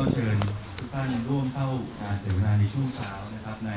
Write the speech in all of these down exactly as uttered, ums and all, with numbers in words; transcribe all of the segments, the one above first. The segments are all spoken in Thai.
เชิญทุกท่านร่วมเข้างานเสวนาในช่วงเช้านะครับใน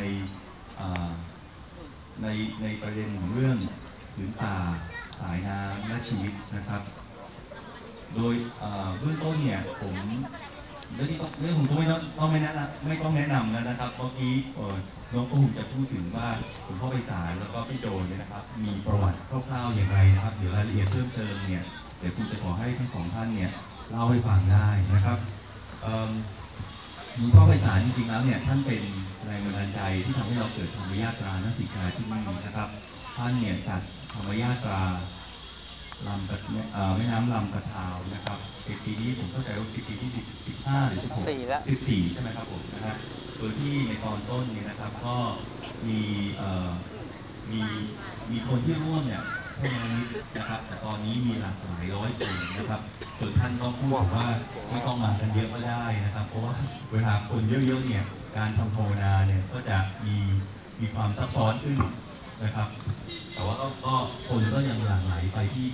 ในในประเด็นของเรื่องผืนป่าสายน้ำและชีวิตนะครับโดยเบื้องต้นเนี่ยผมเรื่องนี้เรื่องผมก็ไม่ต้องต้องไม่แนะนำไม่ต้องแนะนำนะครับเมื่อกี้น้องก็คงจะพูดถึงว่าหลวงพ่อไพศาลแล้วก็พี่โจเนี่ยนะครับมีประวัติคร่าวๆอย่างไรนะครับเดี๋ยวรายละเอียดเพิ่มเติมเนี่ยเดี๋ยวคุณจะขอให้ทั้งสองท่านเนี่ยเล่าให้ฟังได้นะครับหลวงพ่อไพศาลจริงๆแล้วเนี่ยท่านเป็นแรงบันดาลใจที่ทำให้เราเกิดธรรมญาตราณสิกาที่นี่นะครับท่านเนี่ยจัดธรรมญาตราลำแม่น้ำลำกระทาวนะครับเป็นปีนี้ผมเข้าใจว่าเป็นปีที่สิบห้าหรือสิบหกสิบสี่ใช่ไหมครับผมนะฮะโดยที่ในตอนต้นเนี่ยนะครับก็มีมีมีคนที่ร่วมเนี่ยแค่น้อยนิดนะครับแต่ตอนนี้มีหลากหลายร้อยคนนะครับส่วนท่านก็พูดบอกว่าไม่ต้องมากันเยอะก็ได้นะครับเพราะว่าเวลาคนเยอะๆเนี่ยการทำภาวนาเนี่ยก็จะมีมีความซับซ้อนขึ้นนะครับแต่ว่าก็คนก็ยังหลั่งไหลไปที่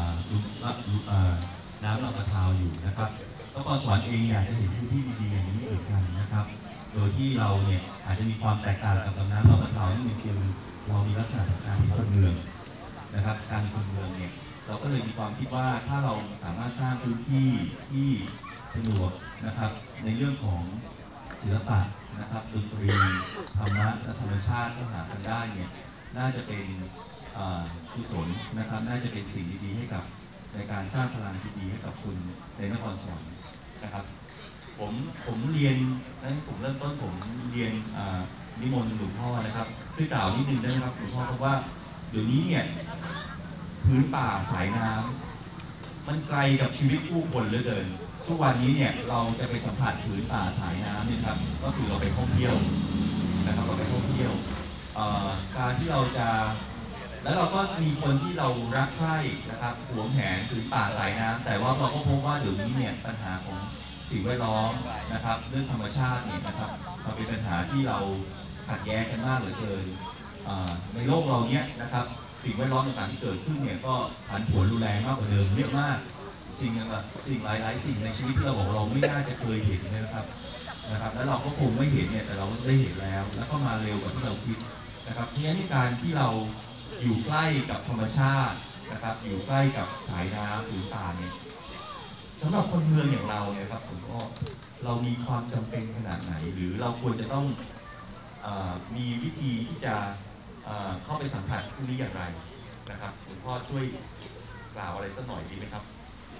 น้ำลำกระทาวอยู่นะครับแล้วก็สอนเองอยากจะเห็นพื้นที่ดีๆอย่างนี้เหมือนกันนะครับโดยที่เราเนี่ยอาจจะมีความแตกต่างกับสำนักลำกระทาวนี่คือเรามีลักษณะของการเป็นคนเมืองนะครับการเป็นคนเมืองเนี่ยเราก็เลยมีความคิดว่าถ้าเราสามารถสร้างพื้นที่ที่สะดวกนะครับในเรื่องของศิลปะนะครับดนตรีธรรมะและธรรมชาติเข้าหากันได้เนี่ยน่าจะเป็นกุศลนะครับน่าจะเป็นสิ่งดีๆให้กับในการสร้างพลังที่ดีให้กับคุณในนครสวรรค์นะครับผมผมเรียนนั้นผมเริ่มต้นผมเรียนนิมนต์หลวงพ่อนะครับช่วยกล่าวนิดนึงได้ไหมครับหลวงพ่อเพราะว่าเดี๋ยวนี้เนี่ยพื้นป่าสายน้ำมันไกลกับชีวิตผู้คนเหลือเกินทุกวันนี้เนี่ยเราจะไปสัมผัสพื้นป่าสายน้ำเนี่ยครับก็คือเราไปท่องเที่ยวนะครับเราไปท่องเที่ยวการที่เราจะแล้วเราก็มีคนที่เรารักใคร่นะครับหวงแหนพื้นป่าสายน้ำแต่ว่าเราก็พบว่าเดี๋ยวนี้เนี่ยปัญหาของสิ่งแวดล้อมนะครับเรื่องธรรมชาติเนี่ยนะครับมันเป็นปัญหาที่เราขัดแย้งกันมากเหลือเกินในโลกเราเนี้ยนะครับสิ่งแวดล้อมต่างๆที่เกิดขึ้นเนี่ยก็ผันผวนรุนแรงมากกว่าเดิมเยอะมากสิ่งแบบสิ่งหลายๆสิ่งในชีวิตที่เราบอกเราไม่น่าจะเคยเห็นนะครับนะครับแล้วเราก็คงไม่เห็นเนี่ยแต่เราได้เห็นแล้วแล้วก็มาเร็วกว่าที่เราคิดนะครับเพราะฉะนั้นการที่เราอยู่ใกล้กับธรรมชาตินะครับอยู่ใกล้กับสายน้ำหรือป่าเนี่ยสำหรับคนเมืองอย่างเราเนี่ยครับผมก็เรามีความจำเป็นขนาดไหนหรือเราควรจะต้องมีวิธีที่จะเข้าไปสัมผัสพวกนี้อย่างไรนะครับหลวงพ่อช่วยกล่าวอะไรสักหน่อยดีไหมครับ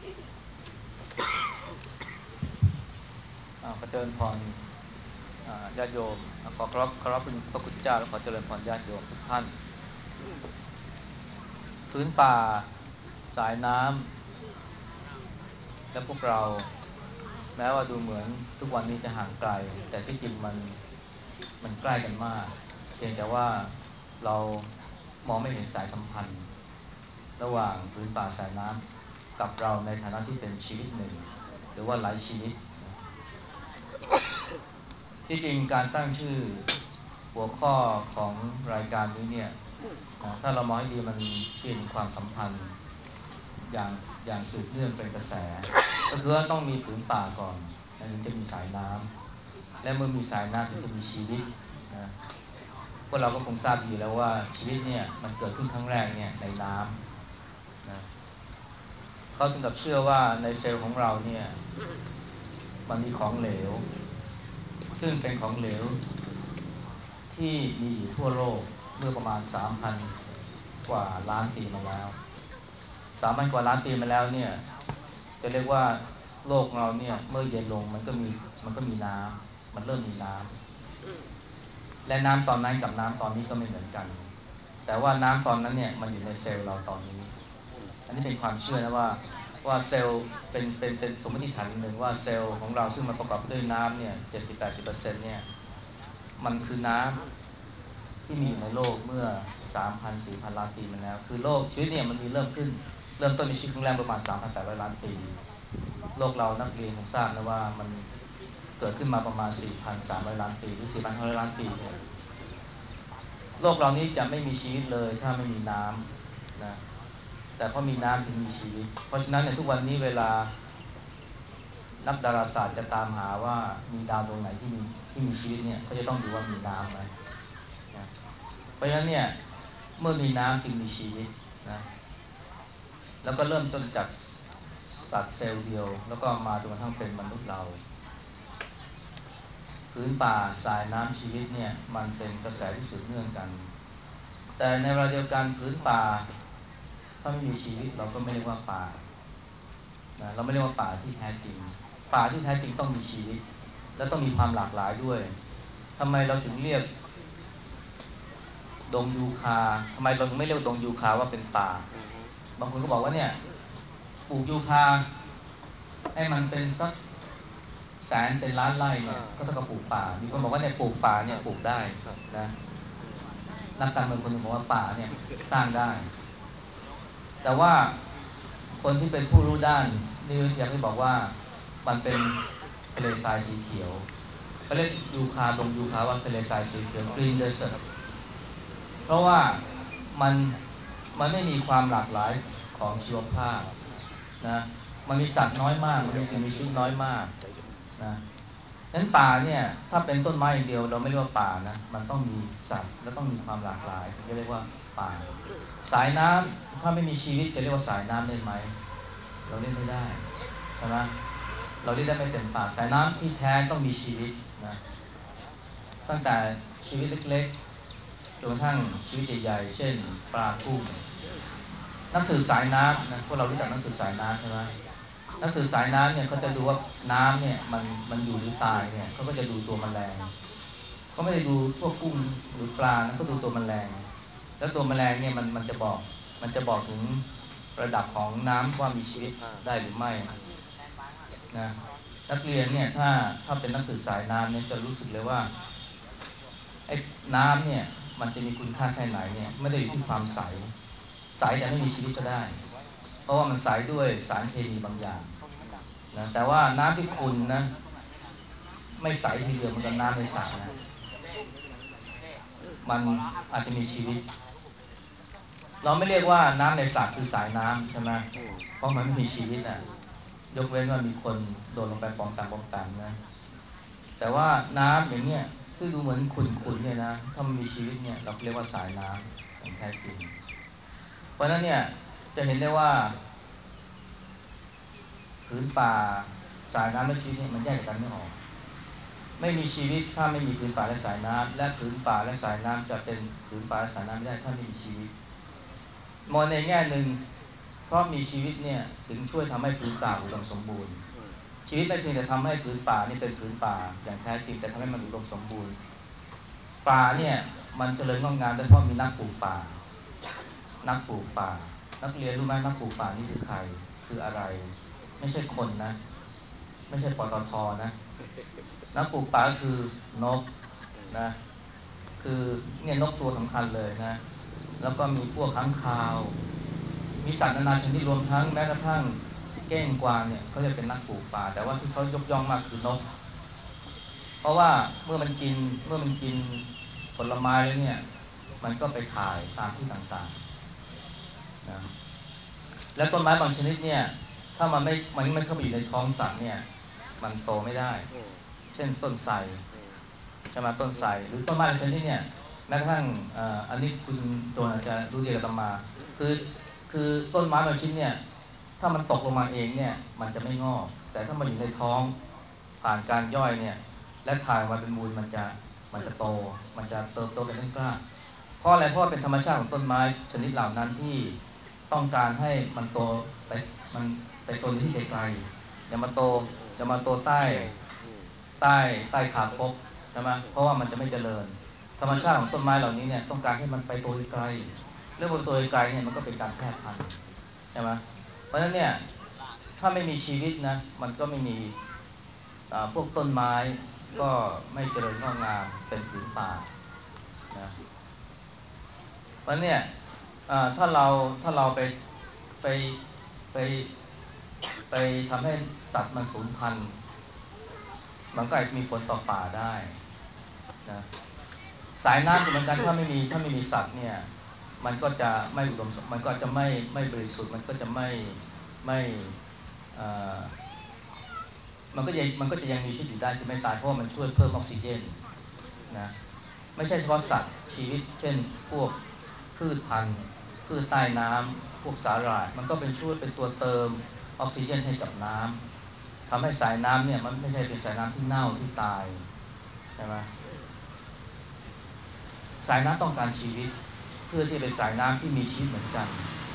ขอเจริญพรญาติโยมขอเคารพเคารพพระคุณเจ้าและขอเจริญพรญาติโยมทุกท่านพื้นป่าสายน้ำและพวกเราแม้ว่าดูเหมือนทุกวันนี้จะห่างไกลแต่ที่จริงมันมันใกล้กันมากเพียงแต่ว่าเรามองไม่เห็นสายสัมพันธ์ระหว่างพื้นป่าสายน้ำกับเราในฐานะที่เป็นชีวิตหนึ่งหรือว่าหลายชีวิตที่จริงการตั้งชื่อหัวข้อของรายการนี้เนี่ยถ้าเรามองให้ดีมันชี้ถึงความสัมพันธ์อย่างอย่างสืบเนื่องเป็นกระแสก็คือว่าต้องมีผืนป่าก่อนถึงจะมีสายน้ำและเมื่อมีสายน้ำถึงจะมีชีวิตนะพวกเราก็คงทราบดีแล้วว่าชีวิตเนี่ยมันเกิดขึ้นครั้งแรกเนี่ยในน้ำนะเขาถึงกับเชื่อว่าในเซลล์ของเราเนี่ยมันมีของเหลวซึ่งเป็นของเหลวที่มีอยู่ทั่วโลกเมื่อประมาณ สามพัน กว่าล้านปีมาแล้ว สามพัน กว่าล้านปีมาแล้วเนี่ยจะเรียกว่าโลกเราเนี่ยเมื่อเย็นลงมันก็มีมันก็มีน้ำมันเริ่มมีน้ำและน้ำตอนนั้นกับน้ำตอนนี้ก็ไม่เหมือนกันแต่ว่าน้ำตอนนั้นเนี่ยมันอยู่ในเซลล์เราตอนนี้อันนี้เป็นความเชื่อนะว่าว่าเซลล์เป็นเป็นเป็นสมมติฐานหนึ่งว่าเซลล์ของเราซึ่งมันประกอบด้วยน้ำเนี่ย เจ็ดสิบถึงแปดสิบเปอร์เซ็นต์ เนี่ยมันคือน้ำที่มีอยู่ในโลกเมื่อ สามพัน สี่พัน ล้านปีมาแล้วคือโลกชีวิตเนี่ยมันมีเริ่มขึ้นเริ่มต้นในชีวิตครั้งแรกประมาณ สามพันแปดร้อย ล้านปีโลกเรานักเรียนคงทราบนะว่ามันเกิดขึ้นมาประมาณ สี่พันสามร้อย ล้านปีหรือ สี่พันห้าร้อย ล้านปีเนี่ยโลกเรานี้จะไม่มีชีวิตเลยถ้าไม่มีน้ำนะแต่พอมีน้ำถึงมีชีวิตเพราะฉะนั้นในทุกวันนี้เวลานักดาราศาสตร์จะตามหาว่ามีดาวดวงไหนที่มีที่มีชีวิตเนี่ยเขาจะต้องดูว่ามีน้ำไหมนะเพราะฉะนั้นเนี่ยเมื่อมีน้ำจึงมีชีวิตนะแล้วก็เริ่มต้นจากสัตว์เซลล์เดียวแล้วก็มาจนกระทั่งเป็นมนุษย์เราพื้นป่าสายน้ำชีวิตเนี่ยมันเป็นกระแสที่สืบเนื่องกันแต่ในเวลาเดียวกันพื้นป่าถ้าไม่มีชีวิตเราก็ไม่เรียกว่าป่านะเราไม่เรียกว่าป่าที่แท้จริงป่าที่แท้จริงต้องมีชีวิตและต้องมีความหลากหลายด้วยทำไมเราถึงเรียกดงยูคาทำไมเราไม่เรียกดงยูคาว่าเป็นป่าบางคนก็บอกว่าเนี่ยปลูกยูคาให้มันเป็นสักแสนเป็นล้านไร่เนี่ยก็เท่ากับปลูกป่ามีคนบอกว่าเนี่ยปลูกป่าเนี่ยปลูกได้นะนักการเมืองคนหนึ่งบอกว่าป่าเนี่ยสร้างได้แต่ว่าคนที่เป็นผู้รู้ด้านนิววิทยาที่บอกว่ามันเป็นทะเลทรายสีเขียวเขาเรียกยูคาดงยูคาว่าทะเลทรายสีเขียว Green Desert เพราะว่ามันมันไม่มีความหลากหลายของชีวภาพนะมันมีสัตว์น้อยมากมันมีสิ่งมีชีวิตน้อยมากนะฉะนั้นป่าเนี่ยถ้าเป็นต้นไม้อย่างเดียวเราไม่เรียกว่าป่านะมันต้องมีสัตว์และต้องมีความหลากหลายถึงจะเรียกว่าป่าสายน้ำถ้าไม่มีชีวิตจะเรียกว่าสายน้ำได้ไหมเราเรียกไม่ได้ใช่ไหมเราเรียกได้ไม่เต็มปากสายน้ำที่แท้ต้องมีชีวิตนะตั้งแต่ชีวิตเล็กๆจนกระทั่งชีวิตใหญ่ๆเช่นปลากุ้งนักสืบสายน้ำนะพวกเรารู้จักนักสืบสายน้ำใช่ไหมนักสืบสายน้ำเนี่ยเขาจะดูว่าน้ำเนี่ยมันมันอยู่หรือตายเนี่ยเขาก็จะดูตัวแมลงเขาไม่ได้ดูพวกกุ้งหรือปลานะเขาดูตัวแมลงแล้วตัวแมลงเนี่ยมันมันจะบอกมันจะบอกถึงระดับของน้ำว่ามีชีวิตได้หรือไม่นะนักเรียนเนี่ยถ้าถ้าเป็นนักศึกษาน้ำเนี่ยจะรู้สึกเลยว่าไอ้น้ำเนี่ยมันจะมีคุณค่าแค่ไหนเนี่ยไม่ได้อยู่ที่ความใสใสแต่ไม่มีชีวิตก็ได้เพราะว่ามันใสด้วยสารเคมีบางอย่างนะแต่ว่าน้ำที่ขุ่นนะไม่ใสทีเดียวมันก็น้ำในสระนะมันอาจจะมีชีวิตเราไม่เรียกว่าน้ำในสระคือสายน้ำใช่ไหมเพราะมันไม่มีชีวิตอ่ะยกเว้นว่ามีคนโดดลงไปปองตามปองตามนะแต่ว่าน้ำอย่างเงี้ยที่ดูเหมือนขุ่นๆเนี่ยนะถ้ามันมีชีวิตเนี่ยเราเรียกว่าสายน้ำอย่างแท้จริงเพราะฉะนั้นเนี่ยจะเห็นได้ว่าพื้นป่าสายน้ำและชีวิตเนี่ยมันแยกกันไม่ออกไม่มีชีวิตถ้าไม่มีพื้นป่าและสายน้ำและพื้นป่าและสายน้ำจะเป็นพื้นป่าและสายน้ำไม่ได้ถ้าไม่มีชีวิตมองในแง่หนึ่งเพราะมีชีวิตเนี่ยถึงช่วยทำให้พื้นป่าอุดมสมบูรณ์ชีวิตไม่เพียงแต่ทำให้พื้นป่านี่เป็นพื้นป่าอย่างแท้จริงแต่ทำให้มันอุดมสมบูรณ์ป่าเนี่ยมันเจริญงอกงามได้เพราะมีนักปลูกป่านักปลูกป่านักเรียนรู้ไหมนักปลูกป่านี่คือใครคืออะไรไม่ใช่คนนะไม่ใช่ปตท.นะนักปลูกป่าคือนกนะคือเนี่ยนกตัวสำคัญเลยนะแล้วก็มีพวกค้างคาวมีสัตว์นานาชนิดรวมทั้งแม้กระทั่งเก้งกวางเนี่ยเขาจะเป็นนักปลูกป่าแต่ว่าที่เขายกย่องมากคือนกเพราะว่าเมื่อมันกินเมื่อมันกินผลไม้แล้วเนี่ยมันก็ไปถ่ายตามที่ต่างๆนะแล้วต้นไม้บางชนิดเนี่ยถ้ามันไม่มันไม่เข้าไปอยู่ในท้องสัตว์เนี่ยมันโตไม่ได้เช่นต้นไทรใช่ไหมต้นไทรหรือต้นไม้บางชนิดเนี่ยแม้กระทั่งอันนี้คุณโจนอาจจะรู้เดียวกับมาคือคือต้นไม้บางชนิดเนี่ยถ้ามันตกลงมาเองเนี่ยมันจะไม่งอกแต่ถ้ามันอยู่ในท้องผ่านการย่อยเนี่ยและถ่ายมาเป็นมูลมันจะมันจะโตมันจะเติบโตเป็นต้นกล้าเพราะอะไรเพราะเป็นธรรมชาติของต้นไม้ชนิดเหล่านั้นที่ต้องการให้มันโตไปมันไปโตที่ไกลๆอย่ามาโตอย่ามาโตใต้ใต้ใต้ขาคบใช่ไหมเพราะว่ามันจะไม่เจริญธรรมชาติของต้นไม้เหล่านี้เนี่ยต้องการให้มันไปโตไกลเรื่องบนโตไกลเนี่ยมันก็เป็นการแพร่พันธุ์ใช่ไหมเพราะฉะนั้นเนี่ยถ้าไม่มีชีวิตนะมันก็ไม่มีพวกต้นไม้ก็ไม่เจริญงอกงามเป็นผืนป่านะเพราะเนี่ยถ้าเราถ้าเราไปไปไปไปทำให้สัตว์มันสูญพันธุ์มันก็อาจจะมีผลต่อป่าได้นะสายน้ำเหมือนกันถ้าไม่มีถ้าไม่มีสัตว์เนี่ยมันก็จะไม่อุดมมันก็จะไม่ไม่บริสุทธิ์มันก็จะไม่ไม่มันก็ยังมันก็จะยังมีชีวิตอยู่ได้คือไม่ตายเพราะว่ามันช่วยเพิ่มออกซิเจนนะไม่ใช่เฉพาะสัตว์ชีวิตเช่นพวกพืชพันธุ์พืชใต้น้ำพวกสาหร่ายมันก็เป็นช่วยเป็นตัวเติมออกซิเจนให้กับน้ำทำให้สายน้ำเนี่ยมันไม่ใช่เป็นสายน้ำที่เน่าที่ตายใช่ไหมสายน้ำต้องการชีวิตเพื่อที่เป็นสายน้ำที่มีชีวิตเหมือนกัน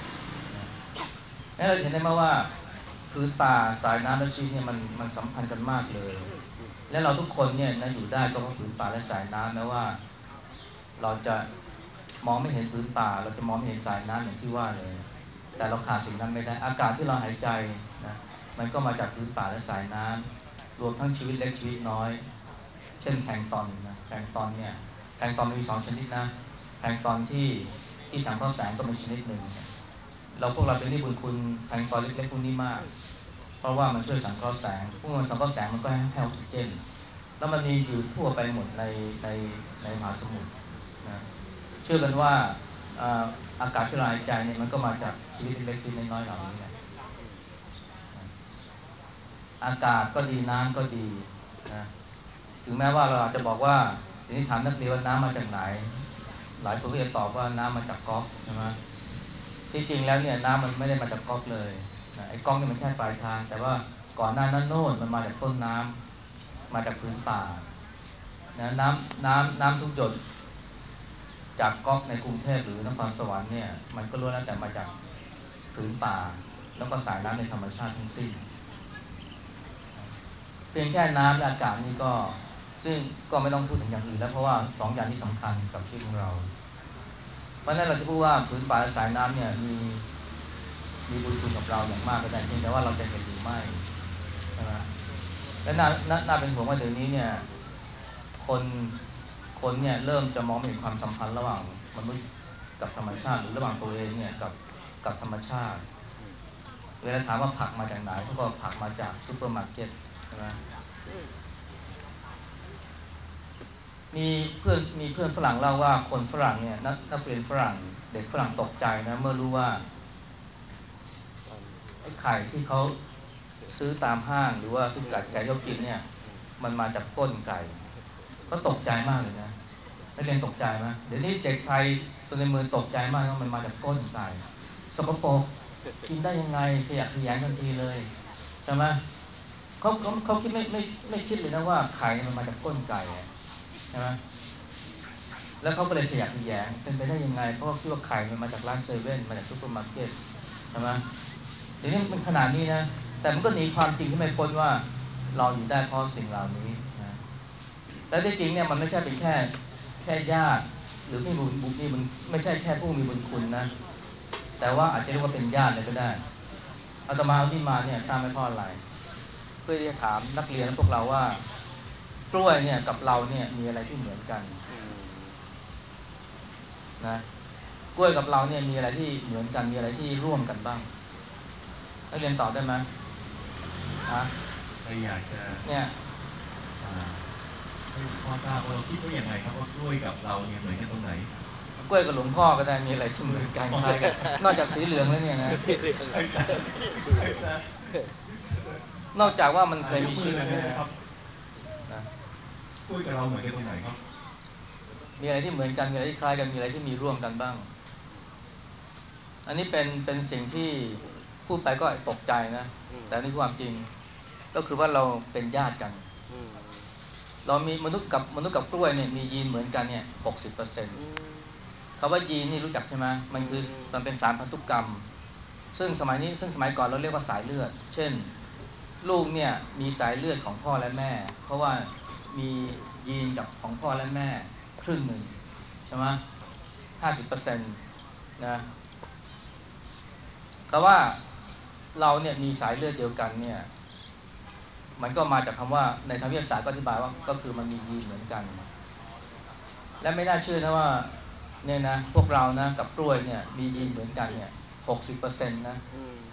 นั่นเราเห็นได้ไหมว่าพื้นป่าสายน้ำและชีวิตเนี่ยมันมันสัมพันธ์กันมากเลยและเราทุกคนเนี่ยนะอยู่ได้ก็เพราะพื้นป่าและสายน้ำแม้ว่าเราจะมองไม่เห็นพื้นป่าเราจะมองไม่เห็นสายน้ำอย่างที่ว่าเลยแต่เราขาดสิ่งนั้นไม่ได้อากาศที่เราหายใจนะมันก็มาจากพื้นป่าและสายน้ำรวมทั้งชีวิตเล็กชีวิตน้อยเช่นแพลงก์ตอนนะแพลงก์ตอนเนี่ยแพลงก์ตอนมีสองชนิดนะแพลงก์ตอนที่ที่สังเคราะห์แสงก็เป็นชนิดหนึ่งเราพวกเราเป็นที่บุญคุณแพลงก์ตอนเล็กๆพวกนี้มากเพราะว่ามันช่วยสังเคราะห์แสงพวกมันสังเคราะห์แสงมันก็ให้ออกซิเจนแล้วมันมีอยู่ทั่วไปหมดในในในมหาสมุทรนะเชื่อกันว่าอากาศที่เราหายใจเนี่ยมันก็มาจากชีวิตเล็กๆชีวิตน้อยๆเหล่านี้แหละอากาศก็ดีน้ำก็ดีนะถึงแม้ว่าเราอาจจะบอกว่าทีนี้ถามนักเรียนว่าน้ำมาจากไหนหลายคนก็จะตอบว่าน้ำมาจากก๊อกใช่ไหมที่จริงแล้วเนี่ยน้ำมันไม่ได้มาจากก๊อกเลยนะไอ้ก๊อกนี่มันแค่ปลายทางแต่ว่าก่อนหน้านั้นโน่นมันมาจากต้นน้ำมาจากพื้นป่านะน้ำน้ำน้ำทุกหยดจากก๊อกในกรุงเทพหรือนครสวรรค์เนี่ยมันก็ล้วนแล้วแต่มาจากพื้นป่าแล้วก็สายน้ำในธรรมชาติทั้งสิ้นเพียงแค่น้ำและอากาศนี่ก็ซึ่งก็ไม่ต้องพูดถึงอย่างอื่นแล้วเพราะว่าสองอย่างที่สำคัญกับชีวิตของเราเพราะนั้นเราจะพูดว่าพื้นป่าและสายน้ำเนี่ยมีมีบุญคุณกับเราอย่างมากก็ได้เพียงแต่ว่าเราจะเห็นหรือไม่ใช่ไหมและน่าน่าน่าเป็นห่วงว่าเดี๋ยวนี้เนี่ยคนคนเนี่ยเริ่มจะมองไม่เห็นความสัมพันธ์ระหว่างมนุษย์กับธรรมชาติหรือระหว่างตัวเองเนี่ยกับกับธรรมชาติเวลาถามว่าผักมาจากไหนเขาก็ผักมาจากซุปเปอร์มาร์เก็ตใช่ไหมมีเพื่อนมีเพื่อนฝรั่งเล่าว่าคนฝรั่งเนี่ยนักนักเรียนฝรั่งเด็กฝรั่งตกใจนะเมื่อรู้ว่าไอ้ไข่ที่เขาซื้อตามห้างหรือว่าที่ไก่ไก่เขากินเนี่ยมันมาจากก้นไก่เขาตกใจมากเลยนะนักเรียนตกใจไหมเดี๋ยวนี้เด็กไทยตัวในมือตกใจมากว่ามันมาจากก้นไก่สกปรกกินได้ยังไงขยะแขยงทันทีเลยใช่ไหมเขาเขาเขาคิดไม่ไม่ไม่คิดเลยนะว่าไข่มันมาจากก้นไก่ใช่ไหมแล้วเขาก็เลยขยะแขยงเป็นไปได้ยังไงเพราะว่าคิดว่าไข่มันมาจากร้านเซเว่นมาจากซุปเปอร์มาร์เก็ตใช่ไหมเดี๋ยวนี้มันขนาดนี้นะแต่มันก็หนีความจริงที่ไม่พ้นว่าเราอยู่ได้เพราะสิ่งเหล่านี้นะและที่จริงเนี่ยมันไม่ใช่เป็นแค่แค่ญาติหรือพี่บุญบุญนี่มันไม่ใช่แค่ผู้มีบุญคุณนะแต่ว่าอาจจะเรียกว่าเป็นญาติเลยก็ได้อาตมาเอาที่มาเนี่ยสร้างไม่เพราะอะไรเพื่อที่จะถามนักเรียนและพวกเราว่ากล้วยเนี่ยกับเราเนี่ยมีอะไรที่เหมือนกันนะกล้วยกับเราเนี่ยมีอะไรที่เหมือนกันมีอะไรที่ร่วมกันบ้างนักเรียนตอบได้ไหมฮะใครอยากจะเนี่ยให้พ่อทราบว่าเราคิดว่าอย่างไรครับว่ากล้วยกับเราเนี่ยเหมือนกันตรงไหนกล้วยกับหลวงพ่อก็ได้มีอะไรที่เหมือนกันคล้ายกันนอกจากสีเหลืองแล้วเนี่ยนะนอกจากว่ามันเคยมีชีวิตนะนะกล้วยกับเราเหมือนกันตรงไหนครับมีอะไรที่เหมือนกันมีอะไรที่คล้ายกันมีอะไรที่มีร่วมกันบ้างอันนี้เป็นเป็นสิ่งที่พูดไปก็ตกใจนะแต่นี่ความจริงก็คือว่าเราเป็นญาติกันเรามีมนุษย์กับมนุษย์กับกล้วยเนี่ยมียีนเหมือนกันเนี่ยหกสิบเปอร์เซ็นต์คำว่ายีนนี่รู้จักใช่ไหมมันคือมันเป็นสารพันธุกรรมซึ่งสมัยนี้ซึ่งสมัยก่อนเราเรียกว่าสายเลือดเช่นลูกเนี่ยมีสายเลือดของพ่อและแม่เพราะว่ามียีนกับของพ่อและแม่ครึ่งหนึ่งใช่ไหมห้าสิบเปอร์เซ็นต์นะแต่ว่าเราเนี่ยมีสายเลือดเดียวกันเนี่ยมันก็มาจากคำว่าในทางวิทยาศาสตร์ก็อธิบายว่าก็คือมันมียีนเหมือนกันและไม่น่าเชื่อนะว่าเนี่ยนะพวกเรานะกับกล้วยเนี่ยมียีนเหมือนกันเนี่ยหกสิบเปอร์เซ็นต์นะ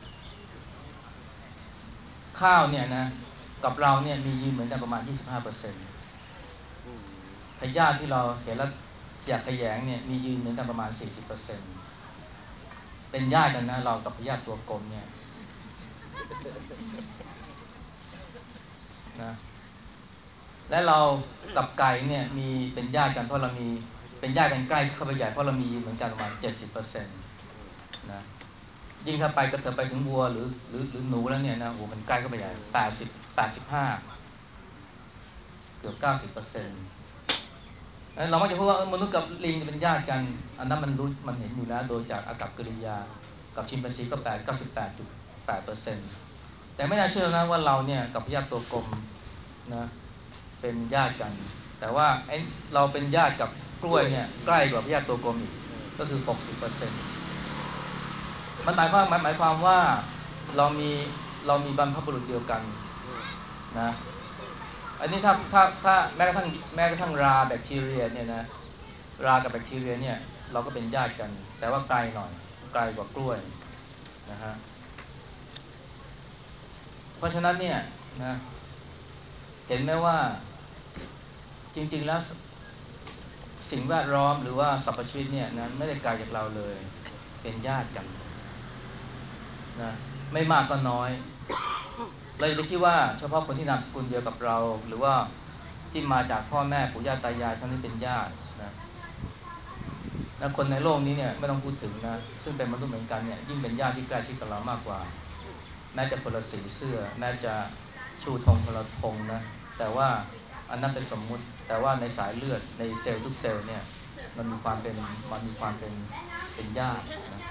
ข้าวเนี่ยนะกับเราเนี่ยมียีนเหมือนกันประมาณ ยี่สิบห้าเปอร์เซ็นต์ พยาธิที่เราเห็นแล้วอยากขยงเนี่ยมียีนเหมือนกันประมาณ สี่สิบเปอร์เซ็นต์ เป็นญาติกันนะเรากับพยาธิตัวกลมเนี่ยนะและเรากับไก่เนี่ยมีเป็นญาติกันเพราะเรามีเป็นญาติกันใกล้เข้าไปใหญ่เพราะเรามียีนเหมือนกันประมาณ เจ็ดสิบเปอร์เซ็นต์ นะยิ่งถ้าไปก็เถอะไปถึงวัวหรือหรือหรือหนูแล้วเนี่ยนะโอ้มันใกล้เข้าไปใหญ่แปดสิบ แปดสิบห้าเกือบ เก้าสิบเปอร์เซ็นต์ เรามักจะพูดว่ามนุษย์กับลิงเป็นญาติกันอันนั้นมันรู้มันเห็นอยู่แล้วโดยจากอากัปกิริยากับชิมแปนซีก็แปด เก้าสิบแปดจุดแปดเปอร์เซ็นต์ แต่ไม่น่าเชื่อนะว่าเราเนี่ยกับพญาติตัวกลมนะเป็นญาติกันแต่ว่าไอ้เราเป็นญาติกับกล้วยเนี่ยใกล้กว่าพญาติตัวกลมอีกก็คือ หกสิบเปอร์เซ็นต์ มันหมายความหมายความว่าเรามีเรามีบรรพบุรุษเดียวกันนะอันนี้ถ้าถ้าถ้าแม้กระทั่งแม้กระทั่งราแบคทีเรียเนี่ยนะรากับแบคทีเรียเนี่ยเราก็เป็นญาติกันแต่ว่าไกลหน่อยไกลกว่ากล้วยนะฮะเพราะฉะนั้นเนี่ยนะเห็นไหมว่าจริงๆแล้วสิ่งแวดล้อมหรือว่าสรรพชีวิตเนี่ยนะไม่ได้ไกลจากเราเลยเป็นญาติกันนะไม่มากก็น้อยเราจะคิดว่าเฉพาะคนที่นามสกุลเดียวกับเราหรือว่าที่มาจากพ่อแม่ปู่ย่าตายายเท่านั้นเป็นญาตินะนะคนในโลกนี้เนี่ยไม่ต้องพูดถึงนะซึ่งเป็นมนุษย์เหมือนกันเนี่ยยิ่งเป็นญาติที่ใกล้ชิดกับเรามากกว่าแม้จะคนละสีเสื้อแม้จะชูธงคนละธงนะแต่ว่าอันนั้นเป็นสมมุติแต่ว่าในสายเลือดในเซลล์ทุกเซลล์เนี่ยมันมีความเป็นมันมีความเป็นเป็นญาตินะ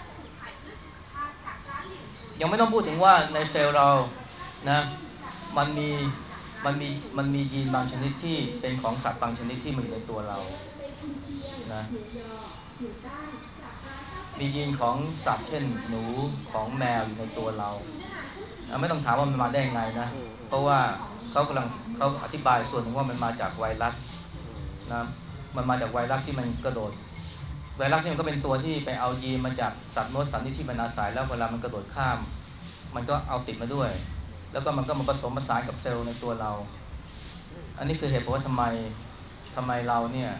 ยังไม่ต้องพูดถึงว่าในเซลล์เรานะมันมีมันมีมันมียีนบางชนิดที่เป็นของสัตว์บางชนิดที่มันอยู่ในตัวเรานะมียีนของสัตว์เช่นหนูของแมวอยู่ในตัวเราไม่ต้องถามว่ามันมาได้ยังไงนะเพราะว่าเขากำลังเขาอธิบายส่วนหนึ่งว่ามันมาจากไวรัสนะมันมาจากไวรัสที่มันกระโดดไวรัสนี่มันก็เป็นตัวที่ไปเอายีนมาจากสัตว์โน้นสัตว์นี้ที่มันอาศัยแล้วเวลามันกระโดดข้ามมันก็เอาติดมาด้วยแล้วก็มันก็มาผสมผสานกับเซลล์ในตัวเราอันนี้คือเหตุผลว่าทำไมทำไมเราเนี่ย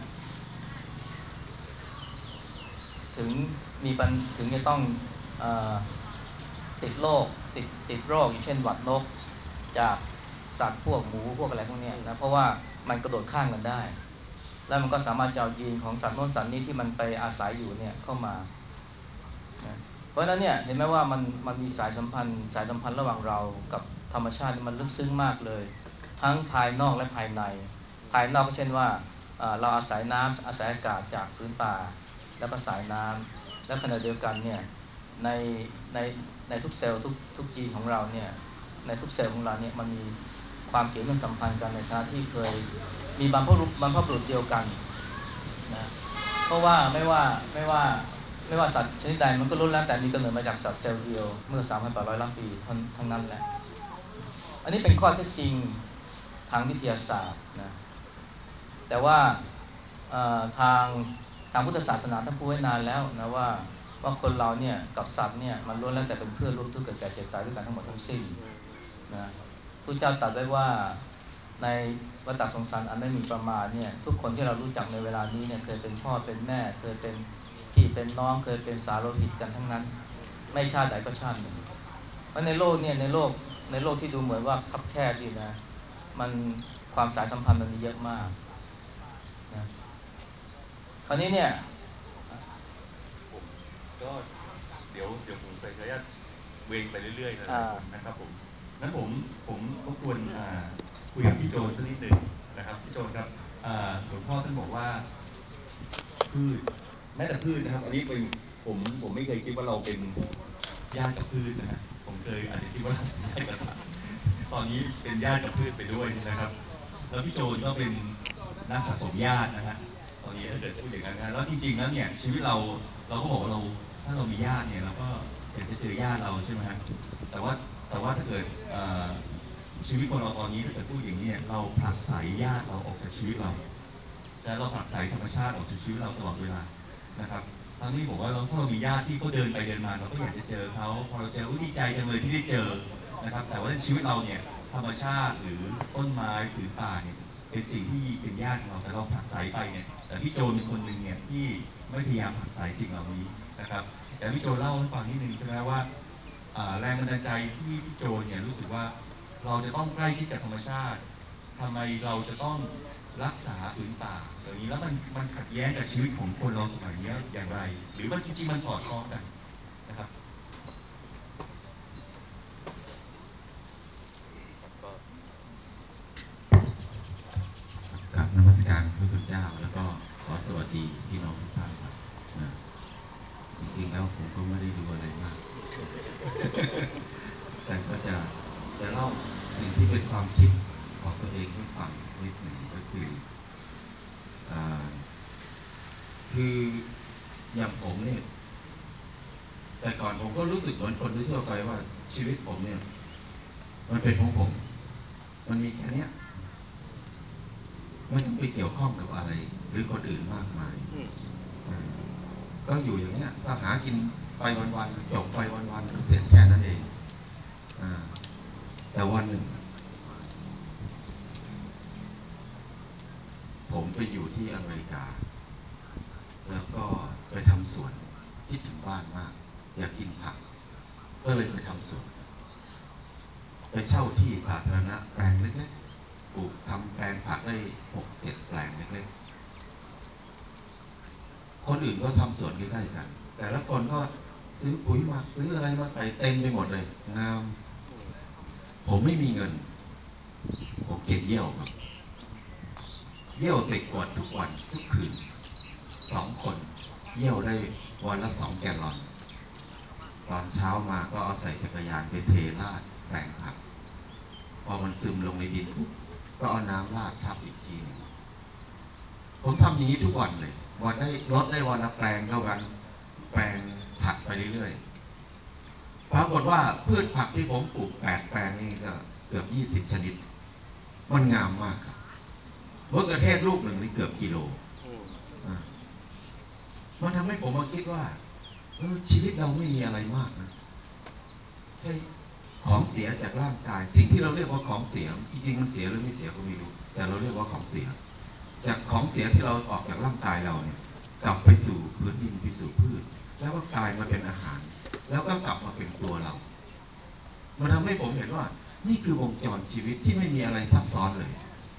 ถึงมีปัญถึงจะต้องเอ่อติดโรคติดติดโรคอย่างเช่นหวัดนกจากสัตว์พวกหมูพวกอะไรพวกนี้นะเพราะว่ามันกระโดดข้ามกันได้แล้วมันก็สามารถจะเอายีนของสัตว์โน้นสัตว์นี้ที่มันไปอาศัยอยู่เนี่ยเข้ามานะเพราะฉะนั้นเนี่ยเห็นไหมว่ามันมันมีสายสัมพันธ์สายสัมพันธ์ระหว่างเรากับธรรมชาติมันลึกซึ้งมากเลยทั้งภายนอกและภายในภายนอกก็เช่นว่าเราอาศัยน้ำอาศัยอากาศจากพื้นป่าแล้วก็สายน้ำและขณะเดียวกันเนี่ยในในในทุกเซลล์ทุกทุกยีนของเราเนี่ยในทุกเซลล์ของเราเนี่ยมันมีความเกี่ยวเนื่องสัมพันธ์กันในฐานะที่เคยมีบรรพบุรุษบรรพบุรุษเดียวกันนะเพราะว่าไม่ว่าไม่ว่าไม่ว่าสัตว์ชนิดใดมันก็ล้วนแล้วแต่มีกำเนิดมาจากสัตว์เซลล์เดียวเมื่อ สามพันแปดร้อย ล้านปีทั้งทั้งนั้นแหละอันนี้เป็นข้อเท็จจริงทางวิทยาศาสตร์นะแต่ว่าทางทางพุทธศาสนาท่านพูดไว้นานแล้วนะว่าว่าคนเราเนี่ยกับสัตว์เนี่ยมันล้วนแล้วแต่เป็นเพื่อนร่วมทุกข์เกิดแก่เจ็บตายด้วยกันทั้งหมดทั้งสิ้นนะพระเจ้าตรัสไว้ว่าในวัฏสงสารอันไม่มีประมาณเนี่ยทุกคนที่เรารู้จักในเวลานี้เนี่ยเคยเป็นพ่อเป็นแม่เคยเป็นพี่เป็นน้องเคยเป็นสาโลหิตกันทั้งนั้นไม่ชาติใดก็ชาติหนึ่งเพราะในโลกเนี่ยในโลกในโลกที่ดูเหมือนว่าคับแคบดีนะมันความสายสัมพันธ์มันมีเยอะมากนะคราวนี้เนี่ยผมก็เดี๋ยวเดี๋ยวผมไปขออนุญาตเวงไปเรื่อยๆนะครับผมนั้นผมผมก็ควรคุยกับพี่โจนสักนิดหนึ่งนะครับพี่โจนครับหลวงพ่อท่านบอกว่าพืชแม้แต่พืชนะครับอันนี้เป็นผมผมไม่เคยคิดว่าเราเป็นญาติกับพืชนะฮะผมเคยอาจจะคิดว่าเราเป็นญาติกับสัตว์ตอนนี้เป็นญาติกับพืชไปด้วยนะครับแล้วพี่โจนก็เป็นนักสะสมญาตินะฮะตอนนี้ถ้าเกิดพูดอย่างนั้นนะแล้วจริงๆแล้วเนี่ยชีวิตเราเราก็บอกว่าเราถ้าเรามีญาติเนี่ยเราก็อยากจะเจอญาติเราใช่ไหมฮะแต่ว่าแต่ว่าถ้าเกิดชีวิตคนเราตอนนี้ถ้าเกิดพูดอย่างนี้เราผลักไสญาติเราออกจากชีวิตเราและเราผลักไสธรรมชาติออกจากชีวิตเราตลอดเวลานะครับทั้งนี้บอกว่าเราถ้าเรามีญาติที่เขาเดินไปเดินมาเราก็อยากจะเจอเขาพอเราเจอดีใจจังเลยที่ได้เจอนะครับแต่ว่าชีวิตเราเนี่ยธรรมชาติหรือต้นไม้ผืนป่าเนี่ยเป็นสิ่งที่เป็นญาติของเราแต่เราผลักไสไปเนี่ยแต่พี่โจนเป็นคนหนึ่งเนี่ยที่ไม่พยายามผลักไสสิ่งเหล่านี้นะครับแต่พี่โจเล่าให้ฟังนิดนึงใช่ไหมว่าแรงบันดาลใจที่พี่โจเนี่ยรู้สึกว่าเราจะต้องใกล้ชิดกับธรรมชาติทำไมเราจะต้องรักษาผืนป่าอย่างนี้แล้วมันมันขัดแย้งกับชีวิตของคนเราสมัยนี้อย่างไร หรือว่าจริงๆมันสอดคล้องกันนะครับกราบนมัสการพระคุณเจ้าแล้วก็ขอสวัสดีพี่น้องทุกท่านครับจริงๆแล้วผมก็ไม่ได้รู้อะไรมาก แต่ก็จะจะเล่าสิ่งที่เป็นความคิดของตัวเองให้ฟังนิดหนึ่งก็คืออ่าคืออย่างผมเนี่ยแต่ก่อนผมก็รู้สึกเหมือนคนทั่วไปว่าชีวิตผมเนี่ยมันเป็นของผมมันมีแค่นี้ไม่ต้องไปเกี่ยวข้องกับอะไรหรือคนอื่นมากมายก็อยู่อย่างเนี้ยก็หากินไปวันๆจบไปวันๆก็เสร็จแค่นั้นเองแต่วันหนึ่งผมไปอยู่ที่อเมริกาแล้วก็ไปทำสวนที่ถึงบ้านมากอยากกินผักก็เลยไปทำสวนไปเช่าที่สาธารณะแปลงเล็กๆปลูกทำแปลงผักได้หกเจ็ดแปลงเล็กๆคนอื่นก็ทำสวนใกล้ๆกันแต่ละคนก็ซื้อปุ๋ยหมักซื้ออะไรมาใส่เต็มไปหมดเลยงามผมไม่มีเงินผมเก็บเยี่ยวครับเยี่ยวใส่ขวดทุกวันทุกคืนสองคนเยี่ยวได้วันละสองแกลลอนตอนเช้ามาก็เอาใส่จักรยานไปเทราดแปลงผักพอมันซึมลงในดินปุ๊บก็เอาน้ำราดทับอีกทีนึงผมทำอย่างนี้ทุกวันเลยวันได้ลดได้วันละแปลงก็วันแปลงถัดไปเรื่อยๆปรากฏว่าพืชผักที่ผมปลูกแปดแปลงนี่ก็เกือบยี่สิบชนิดมันงามมากครับมะเขือเทศลูกหนึ่งนี่เกือบกิโลมันทำให้ผมมาคิดว่าเออชีวิตเราไม่มีอะไรมากนะแค่ของเสียจากร่างกายสิ่งที่เราเรียกว่าของเสียจริงๆมันเสียหรือไม่เสียก็ไม่รู้แต่เราเรียกว่าของเสียจากของเสียที่เราออกจากร่างกายเราเนี่ยกลับไปสู่พื้นดินไปสู่พืชแล้วก็กลายมาเป็นอาหารแล้วก็กลับมาเป็นตัวเรามันทำให้ผมเห็นว่านี่คือวงจรชีวิตที่ไม่มีอะไรซับซ้อนเลย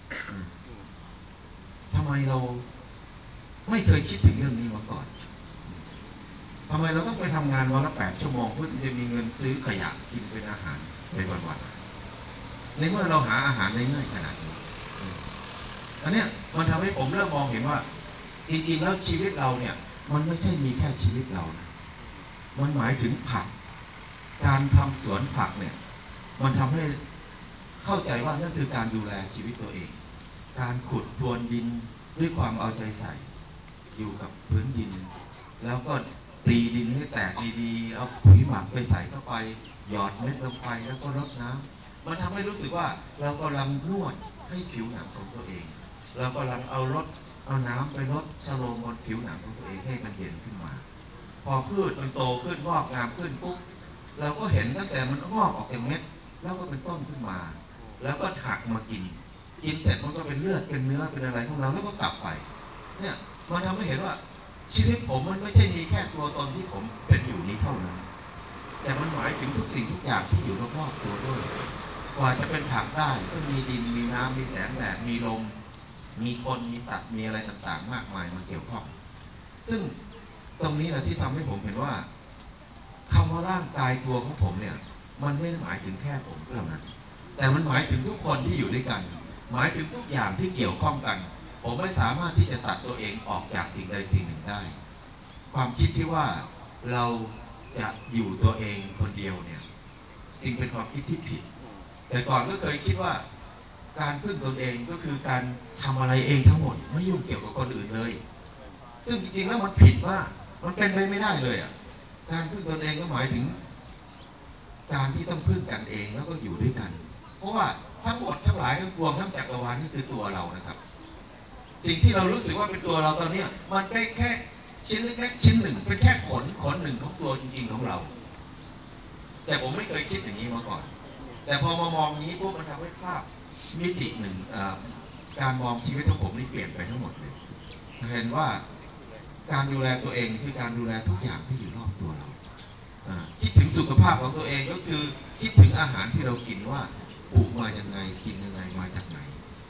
ทำไมเราไม่เคยคิดถึงเรื่องนี้มาก่อนทำไมเราต้องไปทำงานวันละแปดชั่วโมงเพื่อที่จะมีเงินซื้อขยะกินเป็นอาหารในวันๆในเมื่อเราหาอาหารได้ง่ายขนาดนี้อันเนี้ยมันทำให้ผมเริ่มมองเห็นว่าจริงๆแล้วชีวิตเราเนี่ยมันไม่ใช่มีแค่ชีวิตเรานะมันหมายถึงผักการทำสวนผักเนี่ยมันทำให้เข้าใจว่านั่นคือการดูแลชีวิตตัวเองการขุดพรวนดินด้วยความเอาใจใส่อยู่กับพื้นดินแล้วก็ตีดินให้แตกดีๆเอาปุ๋ยหมักไปใส่เข้าไปหยอดเม็ดลงไปแล้วก็รดน้ำมันทำให้รู้สึกว่าเรากำลังนวดให้ผิวหนังของตัวเองเรากำลังเอารดเอาน้ำไปรดชโลมบนผิวหนังของตัวเองให้มันเย็นขึ้นมาพอพืชมันโตขึ้นงอกงามขึ้นปุ๊บเราก็เห็นตั้งแต่มันงอกออกจากเม็ดแล้วก็เป็นต้นขึ้นมาแล้วก็หักมากินกินเสร็จมันก็เป็นเลือดเป็นเนื้อเป็นอะไรของเราแล้วก็กลับไปเนี่ยมันทำให้เห็นว่าชีวิตผมมันไม่ใช่มีแค่ตัวตนที่ผมเป็นอยู่นี้เท่านั้นแต่มันหมายถึงทุกสิ่งทุกอย่างที่อยู่รอบๆตัวด้วยกว่าจะเป็นผักได้ก็มีดินมีน้ำมีแสงแดดมีลมมีคนมีสัตว์มีอะไรต่างๆมากมายมาเกี่ยวข้องซึ่งตรงนี้แหละที่ทำให้ผมเห็นว่าคำว่าร่างกายตัวของผมเนี่ยมันไม่ได้หมายถึงแค่ผมเท่านั้นแต่มันหมายถึงทุกคนที่อยู่ด้วยกันหมายถึงทุกอย่างที่เกี่ยวข้องกันผมไม่สามารถที่จะตัดตัวเองออกจากสิ่งใดสิ่งหนึ่งได้ความคิดที่ว่าเราจะอยู่ตัวเองคนเดียวเนี่ยจึงเป็นความคิดที่ผิดแต่ก่อนก็เคยคิดว่าการพึ่งตนเองก็คือการทำอะไรเองทั้งหมดไม่ยุ่งเกี่ยวกับคนอื่นเลยซึ่งจริงๆแล้วมันผิดมากมันเป็นไปไม่ได้เลยอ่ะการพึ่งตนเองก็หมายถึงการที่ต้องพึ่งกันเองแล้วก็อยู่ด้วยกันเพราะว่าทั้งหมดทั้งหลายทั้งปวงทั้งจักรวาลนี่คือตัวเรานะครับสิ่งที่เรารู้สึกว่าเป็นตัวเราตอนนี้มันเป็นแค่ชิ้นเล็กๆชิ้นหนึ่งเป็นแค่ขนขนหนึ่งของตัวจริงๆของเราแต่ผมไม่เคยคิดอย่างนี้มาก่อนแต่พอมามองนี้ปุ๊บมันทำให้ภาพมิติหนึ่งการมองชีวิตของผมนี่เปลี่ยนไปทั้งหมดเลยเห็นว่าการดูแลตัวเองคือการดูแลทุกอย่างที่อยู่รอบตัวเราคิดถึงสุขภาพของตัวเองก็คือคิดถึงอาหารที่เรากินว่าปลูกมาอย่างไงกินยังไงมาจากไหน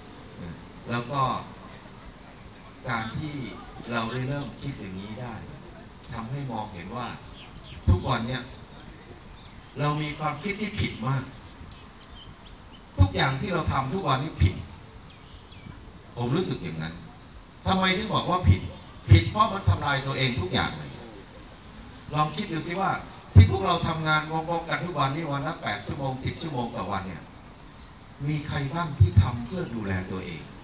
แล้วก็การที่เราได้เริ่มคิดอย่างนี้ได้ทำให้มองเห็นว่าทุกวันเนี่ยเรามีความคิดที่ผิดมากทุกอย่างที่เราทำทุกวันนี้ผิดผมรู้สึกอย่างนั้นทำไมถึงบอกว่าผิดผิดเพราะมันทำลายตัวเองทุกอย่างเลยลองคิดดูสิว่าที่พวกเราทำงานงงๆกันทุกวันนี้วันละแปดชั่วโมงสิบชั่วโมงต่อวันเนี่ยมีใครบ้างที่ทำเพื่อดูแลตัวเอง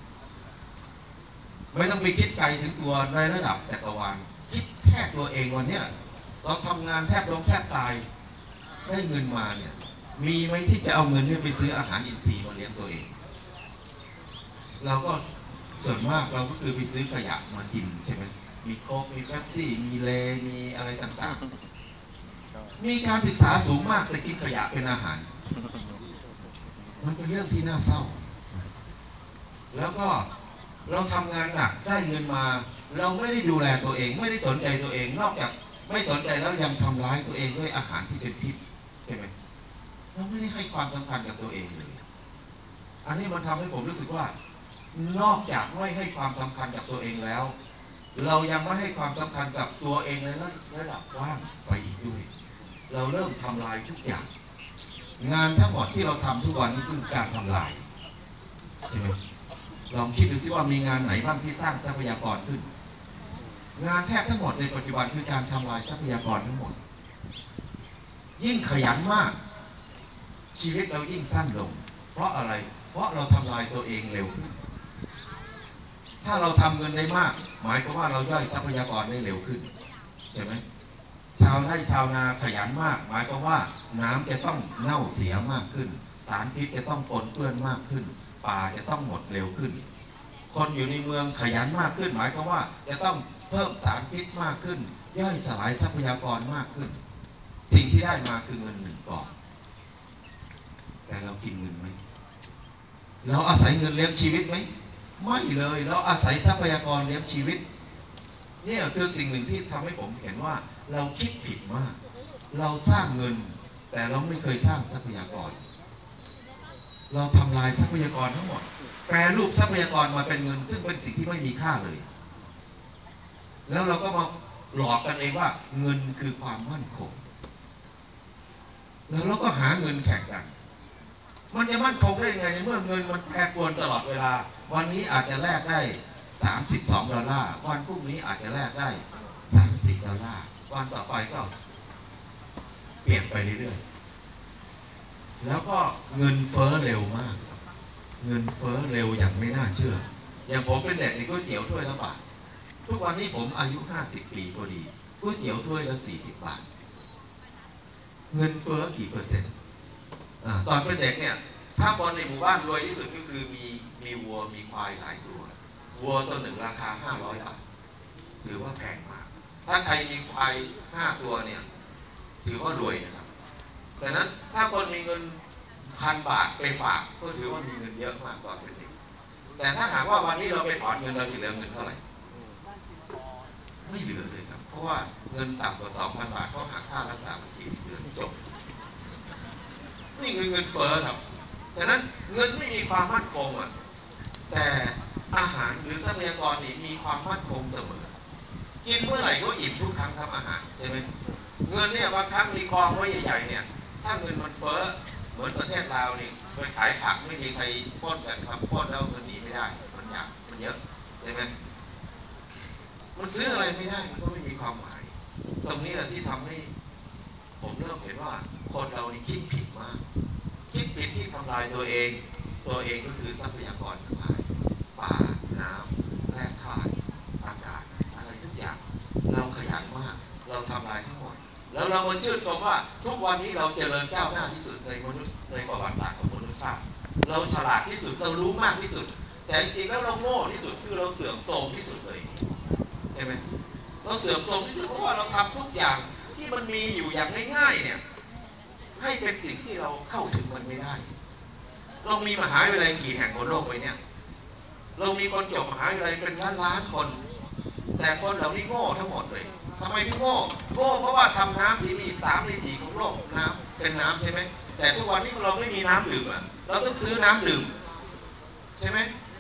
ไม่ต้องไปคิดไกลถึงตัวในระดับจักรวาลคิดแค่ตัวเองวันเนี้ยเราทำงานแทบล้มแทบตายได้เงินมาเนี่ยมีไหมที่จะเอาเงินนี้ไปซื้ออาหารอินทรีย์มาเลี้ยงตัวเองเราก็ส่วนมากเราก็คือไปซื้อขยะมากินใช่ไหมมีโค้กมีเป๊ปซี่มีเลมีอะไรต่างๆมีการศึกษาสูงมากแต่กินขยะเป็นอาหารมันเป็นเรื่องที่น่าเศร้าแล้วก็เราทำงานหนักได้เงินมาเราไม่ได้ดูแลตัวเองไม่ได้สนใจตัวเองนอกจากไม่สนใจแล้วยังทำร้ายตัวเองด้วยอาหารที่เป็นพิษใช่ไหมเราไม่ได้ให้ความสำคัญกับตัวเองเลยอันนี้มันทำให้ผมรู้สึกว่านอกจากไม่ให้ความสำคัญกับตัวเองแล้วเรายังไม่ให้ความสำคัญกับตัวเองในระดับกว้างไปอีกด้วยเราเริ่มทำลายทุกอย่างงานทั้งหมดที่เราทำทุกวันนี้คือการทำลายใช่ไหมลองคิดดูสิว่ามีงานไหนบ้างที่สร้างทรัพยากรขึ้นงานแทบทั้งหมดในปัจจุบันคือการทำลายทรัพยากรทั้งหมดยิ่งขยันมากชีวิตเรายิ่งสั้นลงเพราะอะไรเพราะเราทำลายตัวเองเร็วขึ้นถ้าเราทำเงินได้มากหมายความว่าเราย่อยทรัพยากรได้เร็วขึ้นใช่ไหมชาวไร่ชาวนาขยันมากหมายความว่าน้ำจะต้องเน่าเสียมากขึ้นสารพิษจะต้องปนเปื้อนมากขึ้นป่าจะต้องหมดเร็วขึ้นคนอยู่ในเมืองขยันมากขึ้นหมายความว่าจะต้องเพิ่มสารพิษมากขึ้นย่อยสลายทรัพยากรมากขึ้นสิ่งที่ได้มาคือเงินหนึ่งกองแต่เรากินเงินไหมเราอาศัยเงินเลี้ยงชีวิตไหมไม่เลยเราอาศัยทรัพยากรเลี้ยงชีวิตนี่คือสิ่งหนึ่งที่ทำให้ผมเห็นว่าเราคิดผิดมากเราสร้างเงินแต่เราไม่เคยสร้างทรัพยากรเราทำลายทรัพยากรทั้งหมดแปรรูปทรัพยากรมาเป็นเงินซึ่งเป็นสิ่งที่ไม่มีค่าเลยแล้วเราก็มาหลอกกันเองว่าเงินคือความมั่นคงแล้วเราก็หาเงินแข่งกันมันจะมั่นคงได้ยังไงในเมื่อเงินมันแปรปรวนตลอดเวลาวันนี้อาจจะแลกได้สามสิบสองดอลลาร์วันพรุ่งนี้อาจจะแลกได้สามสิบดอลลาร์วันต่อไปก็เปลี่ยนไปเรื่อยๆแล้วก็เงินเฟ้อเร็วมากเงินเฟ้อเร็วอย่างไม่น่าเชื่ออย่างผมเป็นเด็กในก๋วยเตี๋ยวถ้วยละบาททุกวันนี้ผมอายุห้าสิบปีพอดีก๋วยเตี๋ยวถ้วยละสี่สิบบาทเงินเฟ้อกี่เปอร์เซ็นต์ตอนเป็นเด็กเนี่ยถ้าคนในหมู่บ้านรวยที่สุดก็คือมีมีวัวมีควายหลายตัววัวตัวหนึ่งราคาห้าร้อยบาทถือว่าแพงมากถ้าใครมีควายห้าตัวเนี่ยถือว่ารวยนะครับดังนั้นถ้าคนมีเงินพันบาทไปฝากก็ถือว่ามีเงินเยอะมากตอนเป็นเด็กแต่ถ้าหากว่าวันนี้เราไปถอนเงินเราจะเหลือเงินเท่าไหร่ไม่เหลือเลยครับเพราะว่าเงินต่ำกว่า สองพัน บาทก็หักค่ารักษาพยาบาลเดือนจบนี่คือเงินเฟ้อครับดังนั้นเงินไม่มีความมั่นคงอ่ะแต่อาหารหรือทรัพยากรนี่มีความมั่นคงเสมอกินเมื่อไหร่ก็อิ่มทุกครั้งครับอาหารใช่ไหมเงินเนี่ยบางครั้งมีกองไว้ใหญ่ๆเนี่ยถ้าเงินมันเฟ้อเหมือนประเทศลาวนี่ไปขายผักไม่มีใครป้นกันครับป้นแล้วเงินหนีไม่ได้มันยากมันเยอะใช่ไหมมันซื้ออะไรไม่ได้มันก็ไม่มีความหมายตรงนี้แหละที่ทำให้ผมเริ่มเห็นว่าคนเรานี่คิดผิดมากคิดผิดที่ทำลายตัวเองตัวเองก็คือทรัพยากรทั้งหลายป่าน้ำแร่ธาตุอากาศอะไรทุกอย่างเราขยันมากเราทำลายทั้งหมดแล้วเรามาชื่นชมว่าทุกวันนี้เราเจริญก้าวหน้าที่สุดในมนุษย์ในประวัติศาสตร์ของมนุษยชาติเราฉลาดที่สุดเรารู้มากที่สุดแต่จริงๆแล้วเราโง่ที่สุดคือเราเสื่อมโทรมที่สุดเลยใช่ไหมเราเสื่อมโทรมที่สุดเพราะว่าเราทำทุกอย่างที่มันมีอยู่อย่างง่ายๆเนี่ยให้เป็นสิ่งที่เราเข้าถึงมันไม่ได้เรามีมหาวิทยาลัยกี่แห่งบนโลกไปเนี่ยเรามีคนจบมหาวิทยาลัยเป็นล้านล้านคนแต่คนเหล่านี้โง่ทั้งหมดเลยทำไมถึงโง่โง่เพราะว่าทำน้ำที่มีสามในสี่ของโลกน้ำเป็นน้ำใช่ไหมแต่ทุกวันนี้เราไม่มีน้ำดื่มอ่ะเราต้องซื้อน้ำดื่มใช่ไหม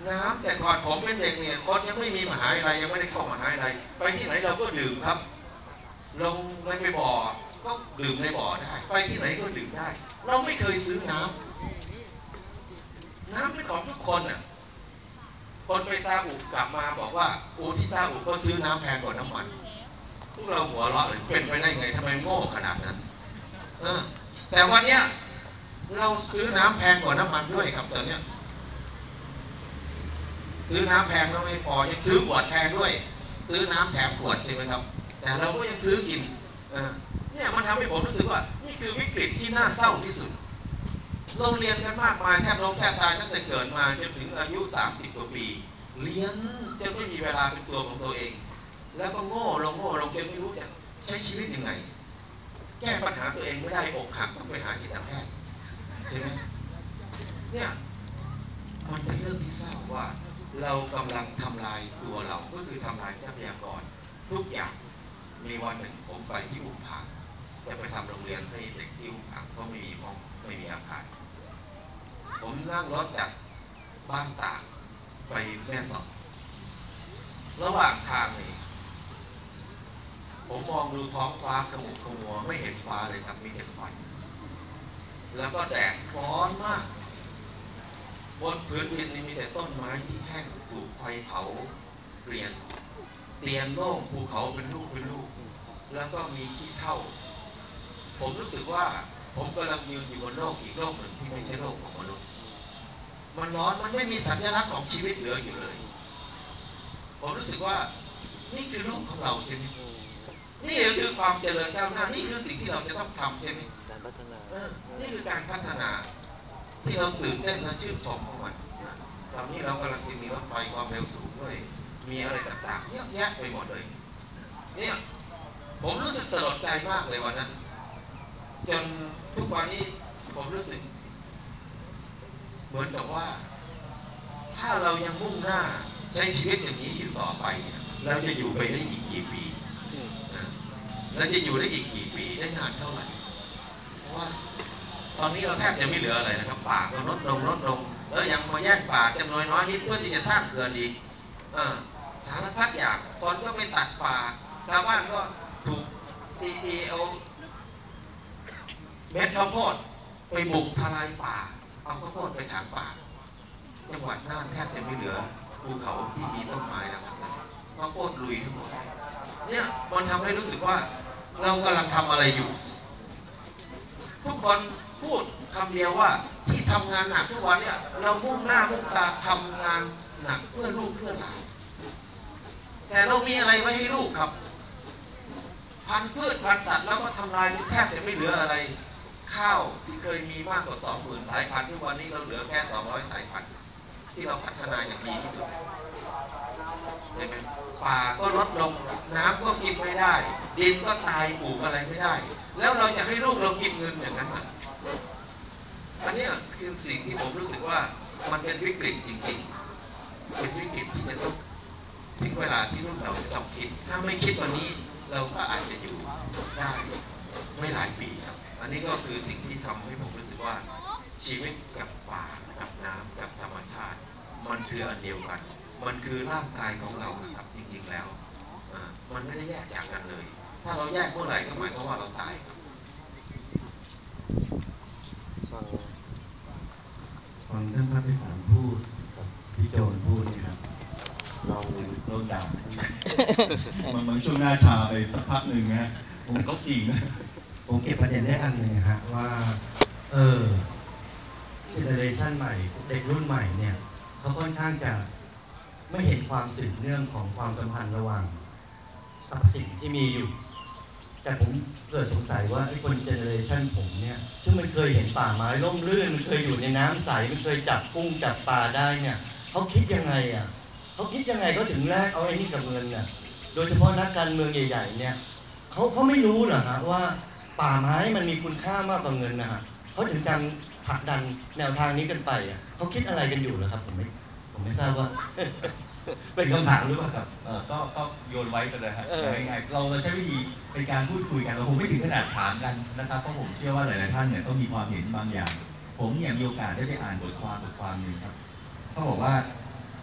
น้ำแต่ก่อนผมเป็นเด็กเนี่ยคนยังไม่มีมหาวิทยาลัยยังไม่ได้เข้ามหาวิทยาลัยไปที่ไหนเราก็ดื่มครับลงในบ่อก็ดื่มในบ่อได้ไปที่ไหนก็ดื่มได้เราไม่เคยซื้อน้ำน้ำเป็นของทุกคนอ่ะคนไปซาอุกลับมาบอกว่าโอ้ที่ซาอุก็ซื้อน้ำแพงกว่าน้ำมันพวกเราหัวเราะเลยเป็นไปได้ไงทำไมโง่ขนาดนั้นเออแต่วันเนี้ยเราซื้อน้ำแพงกว่าน้ำมันด้วยครับตอนเนี้ยซื้อน้ำแพงแล้วไม่พอยังซื้อขวดแพงด้วยซื้อน้ำแถมขวดใช่ไหมครับแต่เราก็ยังซื้อกินเออเนี่ยมันทำให้ผมรู้สึกว่านี่คือวิกฤตที่น่าเศร้าที่สุดเราเรียนกันมากมายแทบล้มแทบตายตั้งแต่เกิดมาจนถึงอายุสามสิบกว่าปีเรียนจนไม่มีเวลาเป็นตัวของตัวเองแล้วก็โง่ลงโง่ลงจนไม่รู้จะใช้ชีวิตยังไงแก้ปัญหาตัวเองไม่ได้อกหักต้องไปหาจิตแพทย์ใช่ไหมเนี่ยมันเป็นเรื่องที่เศร้าว่าเรากำลังทำลายตัวเราก็คือทำลายทรัพยากรทุกอย่างมีวันหนึ่งผมไปที่อุปางจะไปทำโรงเรียนให้เด็กที่อุปางก็ไม่มีห้องไม่มีอาคารผมนั่งรถจากบ้านตากไปแม่สอดระหว่างทางนี่ผมมองดูท้องฟ้าขมุกขมัวไม่เห็นฟ้าเลยครับมีแต่ควันแล้วก็แดดร้อนมากบนพื้นดินนี่มีแต่ต้นไม้ที่แห้งถูกไฟเผาเกลียนเตียนโล่งภูเขาเป็นลูกเป็นลูกแล้วก็มีขี้เถ้าผมรู้สึกว่าผมกำลังยืนอยู่บนโลกอีกโลกหนึ่งที่ไม่ใช่โลกของมนุษย์มันร้อนมันไม่มีสัญลักษณ์ของชีวิตเหลืออยู่เลยผมรู้สึกว่านี่คือโลกของเราใช่ไหมนี่คือความเจริญก้าวหน้านี่คือสิ่งที่เราจะต้องทำใช่ไหมการพัฒนานี่คือการพัฒนาที่เราตื่นเต้นและชื่นชมของมันตอนนี้เรากำลังจะมีรถไฟความเร็วสูงด้วยมีอะไรต่างๆเยอะแยะไปหมดเลยเนี่ยผมรู้สึกสลดใจมากเลยวันนั้นจนทุกวันนี้ผมรู้สึกเหมือนกับว่าถ้าเรายังมุ่งหน้าใช้ชีวิตอย่างนี้อยู่ต่อไปเราจะอยู่ไปได้อีกกี่ปีเราจะอยู่ได้อีกกี่ปีได้นานเท่าไหร่เพราะว่าตอนนี้เราแทบจะไม่เหลืออะไรนะครับป่าก็ลดลงลดลงแล้วยังมาแย่งป่าจำนวนน้อยนิดเพื่อที่จะสร้างเขื่อนอีกสารพัดอย่างคนก็ไปตัดป่าชาวบ้านก็ถูก ซี พี เอาเม็ดข้าวโพดไปบุกทลายป่าเอาข้าวโพดไปถางป่าจังหวัดน่านแทบจะไม่เหลือภูเขาที่มีต้นไม้แล้วครับข้าวโพดลุยทั้งหมดเนี่ยมันทำให้รู้สึกว่าเรากำลังทำอะไรอยู่ทุกคนพูดคำเดียวว่าที่ทำงานหนักทุกวันเนี่ยเรามุ่งหน้ามุ่งตาทำงานหนักเพื่อลูกเพื่อหลานแต่เรามีอะไรไว้ให้ลูกครับพันธุ์พืชพันธุ์สัตว์แล้วก็ทำลายแทบจะไม่เหลืออะไรข้าวที่เคยมีมากกว่า สองหมื่น สายพันธุ์ทุกวันนี้เราเหลือแค่สองร้อยสายพันธุ์ที่เราพัฒนาอย่างดีที่สุดใช่ไหมป่าก็ลดลงน้ำก็กินไม่ได้ดินก็ตายปลูกอะไรไม่ได้แล้วเราจะให้ลูกเรากินเงินอย่างนั้นอ่ะอันนี้คือสิ่งที่ผมรู้สึกว่ามันเป็นวิกฤตจริงๆเป็นวิกฤตที่จะต้องถึงเวลาที่รุ่นเราจะต้องคิดถ้าไม่คิดวันนี้เราก็อาจจะอยู่ได้ไม่หลายปีครับอันนี้ก็คือสิ่งที่ทำให้ผมรู้สึกว่าชีวิตกับป่ากับน้ำกับธรรมชาติมันคืออันเดียวกันมันคือร่างกายของเรานะครับจริงๆแล้วมันไม่ได้แยกจากกันเลยถ้าเราแยกเมื่อไหร่ก็หมายความว่าเราตายครับฟังฟังท่านพระพิสารพูดกับพี่โจนพูดเนี่ยครับเราเราด่ามันมันช่วงหน้าชาไปสักพักหนึ่งนะฮะผมก็จริงนะผมเก็บประเด็นได้อันหนึ่งฮะว่าเออเจเนอเรชันใหม่เด็กรุ่นใหม่เนี่ยเขาค่อนข้างจะไม่เห็นความสืบเนื่องของความสัมพันธ์ระหว่างทรัพย์สินที่มีอยู่แต่ผมเกิดสงสัยว่าไอ้คนเจเนอเรชันผมเนี่ยซึ่งมันเคยเห็นป่าไม้ร่มรื่นมันเคยอยู่ในน้ำใสมันเคยจับกุ้งจับปลาได้เนี่ยเขาคิดยังไงอ่ะเขาคิดยังไงเขาถึงแลกเอาไอ้นี่กับเงินน่ะโดยเฉพาะนักการเมืองใหญ่ๆเนี่ยเขาเขาไม่รู้เหรอฮะว่าป่าไม้มันมีคุณค่ามากกว่าเงินนะฮะเขาถึงการผลักดันแนวทางนี้กันไปอ่ะเขาคิดอะไรกันอยู่เหรอครับผมไม่ผมไม่ทราบว่า เป็นคำถามหรือเปล่าครับเออก็ก็โยนไว้ไปเลยฮะง่ายๆเราเราใช้วิธีเป็นการพูดคุยกันเราคงไม่ถึงขนาดถามกันนะครับเพราะผมเชื่อว่าหลายๆท่านเนี่ยต้องมีความเห็นบางอย่างผมเนี่ยมีโอกาสได้ไปอ่านบทความบทความหนึ่งครับเขาบอกว่า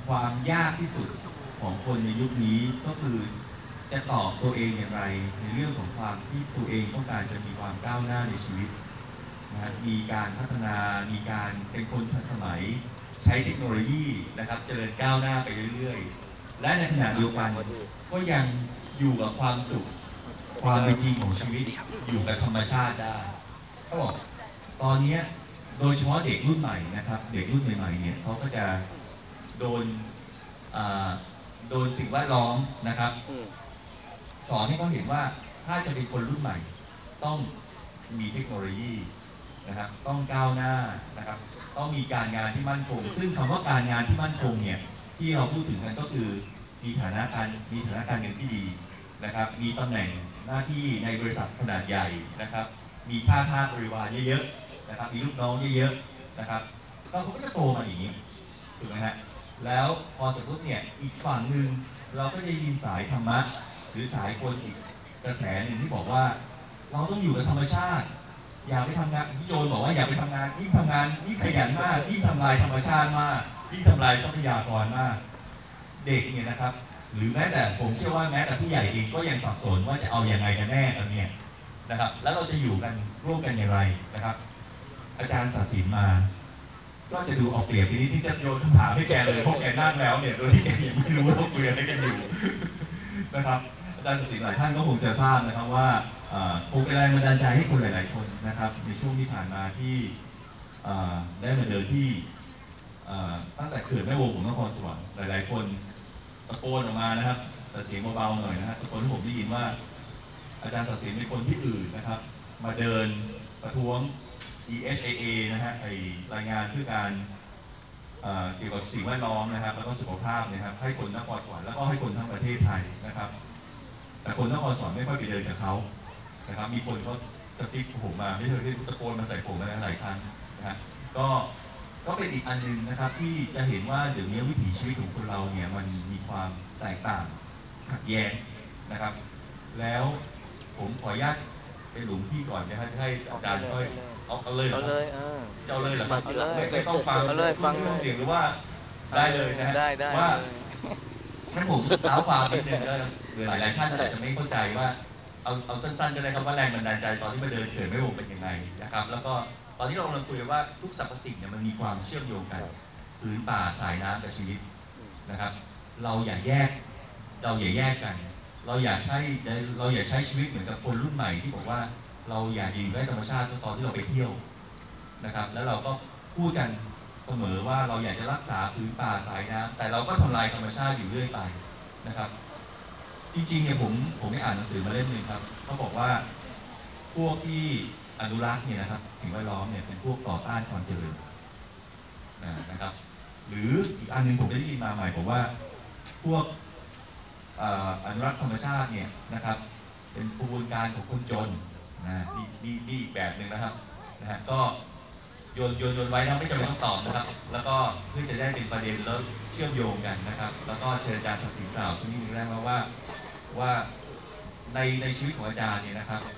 ความยากที่สุดของคนในยุคนี้ก็คือจะตอบตัวเองอย่างไรในเรื่องของความที่ตัวเองต้องการจะมีความก้าวหน้าในชีวิตนะมีการพัฒนามีการเป็นคนทันสมัยใช้เทคโนโลยีนะครับเจริญก้าวหน้าไปเรื่อยๆและในขณะเดียวกันก็ยังอยู่กับความสุขความเป็นจริงของชีวิตอยู่กับธรรมชาติได้เขาบอกตอนนี้โดยเฉพาะเด็กรุ่นใหม่นะครับเด็กรุ่นใหม่ๆเนี่ยเขาก็จะโดนโดนสิ่งแวดล้อมนะครับสอนให้เขาเห็นว่าถ้าจะเป็นคนรุ่นใหม่ต้องมีเทคโนโลยีนะครับต้องก้าวหน้านะครับต้องมีการงานที่มั่นคงซึ่งคำว่าการงานที่มั่นคงเนี่ยที่เราพูดถึงกันก็คือมีฐานะการมีฐานะการเงินที่ดีนะครับมีตำแหน่งหน้าที่ในบริษัทขนาดใหญ่นะครับมีค่าทาสบริวารเยอะๆนะครับมีลูกน้องเยอะๆนะครับเขาก็จะโตมาอย่างนี้ถูกไหมฮะแล้วพอเสร็จปุ๊บเนี่ยอีกฝั่งหนึ่งเราก็จะยินสายธรรมะหรือสายคนอีกกระแสหนึ่งที่บอกว่าเราต้องอยู่กับธรรมชาติอย่าไปทำงานพี่โจบอกว่าอย่าไปทำงานยิ่งทำงานยิ่งขยันมากยิ่งทำลายธรรมชาติมากยิ่งทำลายทรัพยากรมากเด็กเนี่ยนะครับหรือแม้แต่ผมเชื่อว่าแม้แต่ผู้ใหญ่เองก็ยังสับสนว่าจะเอาอย่างไรกันแน่ตอนนี้นะครับแล้วเราจะอยู่กันร่วมกันอย่างไรนะครับอาจารย์ศาสินมาก็จะดูออกเปรียบทีนี้ที่จะโยนคำถามให้แกเลยเพราะแกนั่งแล้วเนี่ยโดยที่แกยังไม่รู้ว่าเราคุยอะไรกันอยู่นะครับอาจารย์ศาสินหลายท่านก็คงจะทราบนะครับว่าคงเป็นแรงบันดาลใจให้คนหลายๆคนนะครับในช่วงที่ผ่านมาที่ได้มาเดินที่ตั้งแต่เขื่อนแม่วงของนครสวรรค์หลายๆคนตะโกนออกมานะครับแต่เสียงเบาๆหน่อยนะฮะตะโกนที่ผมได้ยินว่าอาจารย์ศาสินเป็นคนที่อื่นนะครับมาเดินประท้วง อี เอช เอ เอ นะฮะไอรายงานเพื่อการเกี่ยวกับสิ่งแวดล้อมนะครับแล้วก็สุขภาพนะครับให้คนนครสวรรค์แล้วก็ให้คนทั้งประเทศไทยนะครับแต่คนนครสวรรค์ไม่ค่อยไปเดินกับเขานะครับมีคนเขากระซิบผมมาไม่เคยได้ตะโกนมาใส่ผมมาหลายครั้งนะฮะก็ก็เป็นอีกอันหนึ่งนะครับที่จะเห็นว่าเดี๋ยวนี้วิถีชีวิตของคนเราเนี่ยมันมีความแตกต่างขัดแย้งนะครับแล้วผมขออนุญาตเป็นหลุมพี่ก่อนนะครับให้อาจารย์ค่อยเอาเอาเลยเอาเลยเอาเลยเหรอครับไม่ไม่ต้องฟังฟังเสียงหรือว่าได้เลยนะฮะว่างั้นผมเท้าความนิดนึงแล้วหลายหลายท่านอาจจะไม่เข้าใจว่าเอาเอาสั้นๆก็ได้ครับว่าแรงบันดาลใจตอนที่มาเดินเขื่อนแม่วงเป็นยังไงนะครับแล้วก็ตอนที่เรากำลังคุยว่าทุกสรรพสิ่งเนี่ยมันมีความเชื่อมโยงกันพื้นป่าสายน้ำกับชีวิตนะครับเราอย่าแยกเราอย่าแยกกันเราอยากใช้เราอยากใช้ชีวิตเหมือนกับคนรุ่นใหม่ที่บอกว่าเราอยากอยู่ใกล้ธรรมชาติตอนที่เราไปเที่ยวนะครับแล้วเราก็พูดกันเสมอว่าเราอยากจะรักษาพื้นป่าสายน้ำแต่เราก็ทำลายธรรมชาติอยู่เรื่อยไปนะครับจริงๆเนี่ยผมผมได้อ่านหนังสือมาเล่มหนึ่งครับเขาบอกว่าพวกที่อนุรักษ์เนี่ยนะครับสิ่งแวดล้อมเนี่ยเป็นพวกต่อต้านความเจริญนะครับหรืออีกอันนึงผมได้ยินมาใหม่บอกว่าพวกอนุรักษ์ธรรมชาติเนี่ยนะครับเป็นกระบวนการของคนจนนะนี่นี่นี่อีกแบบหนึ่งนะครับนะฮะก็โยนโยนโยนไว้นะไม่จำเป็นต้องตอบนะครับแล้วก็เพื่อจะได้เป็นประเด็นแล้วเชื่อมโยงกันนะครับแล้วก็เชิญอาจารย์ศาสินกล่าวสักนิดนึงได้ไหมว่าว่าในในชีวิตของอาจารย์เนี่ยนะครับ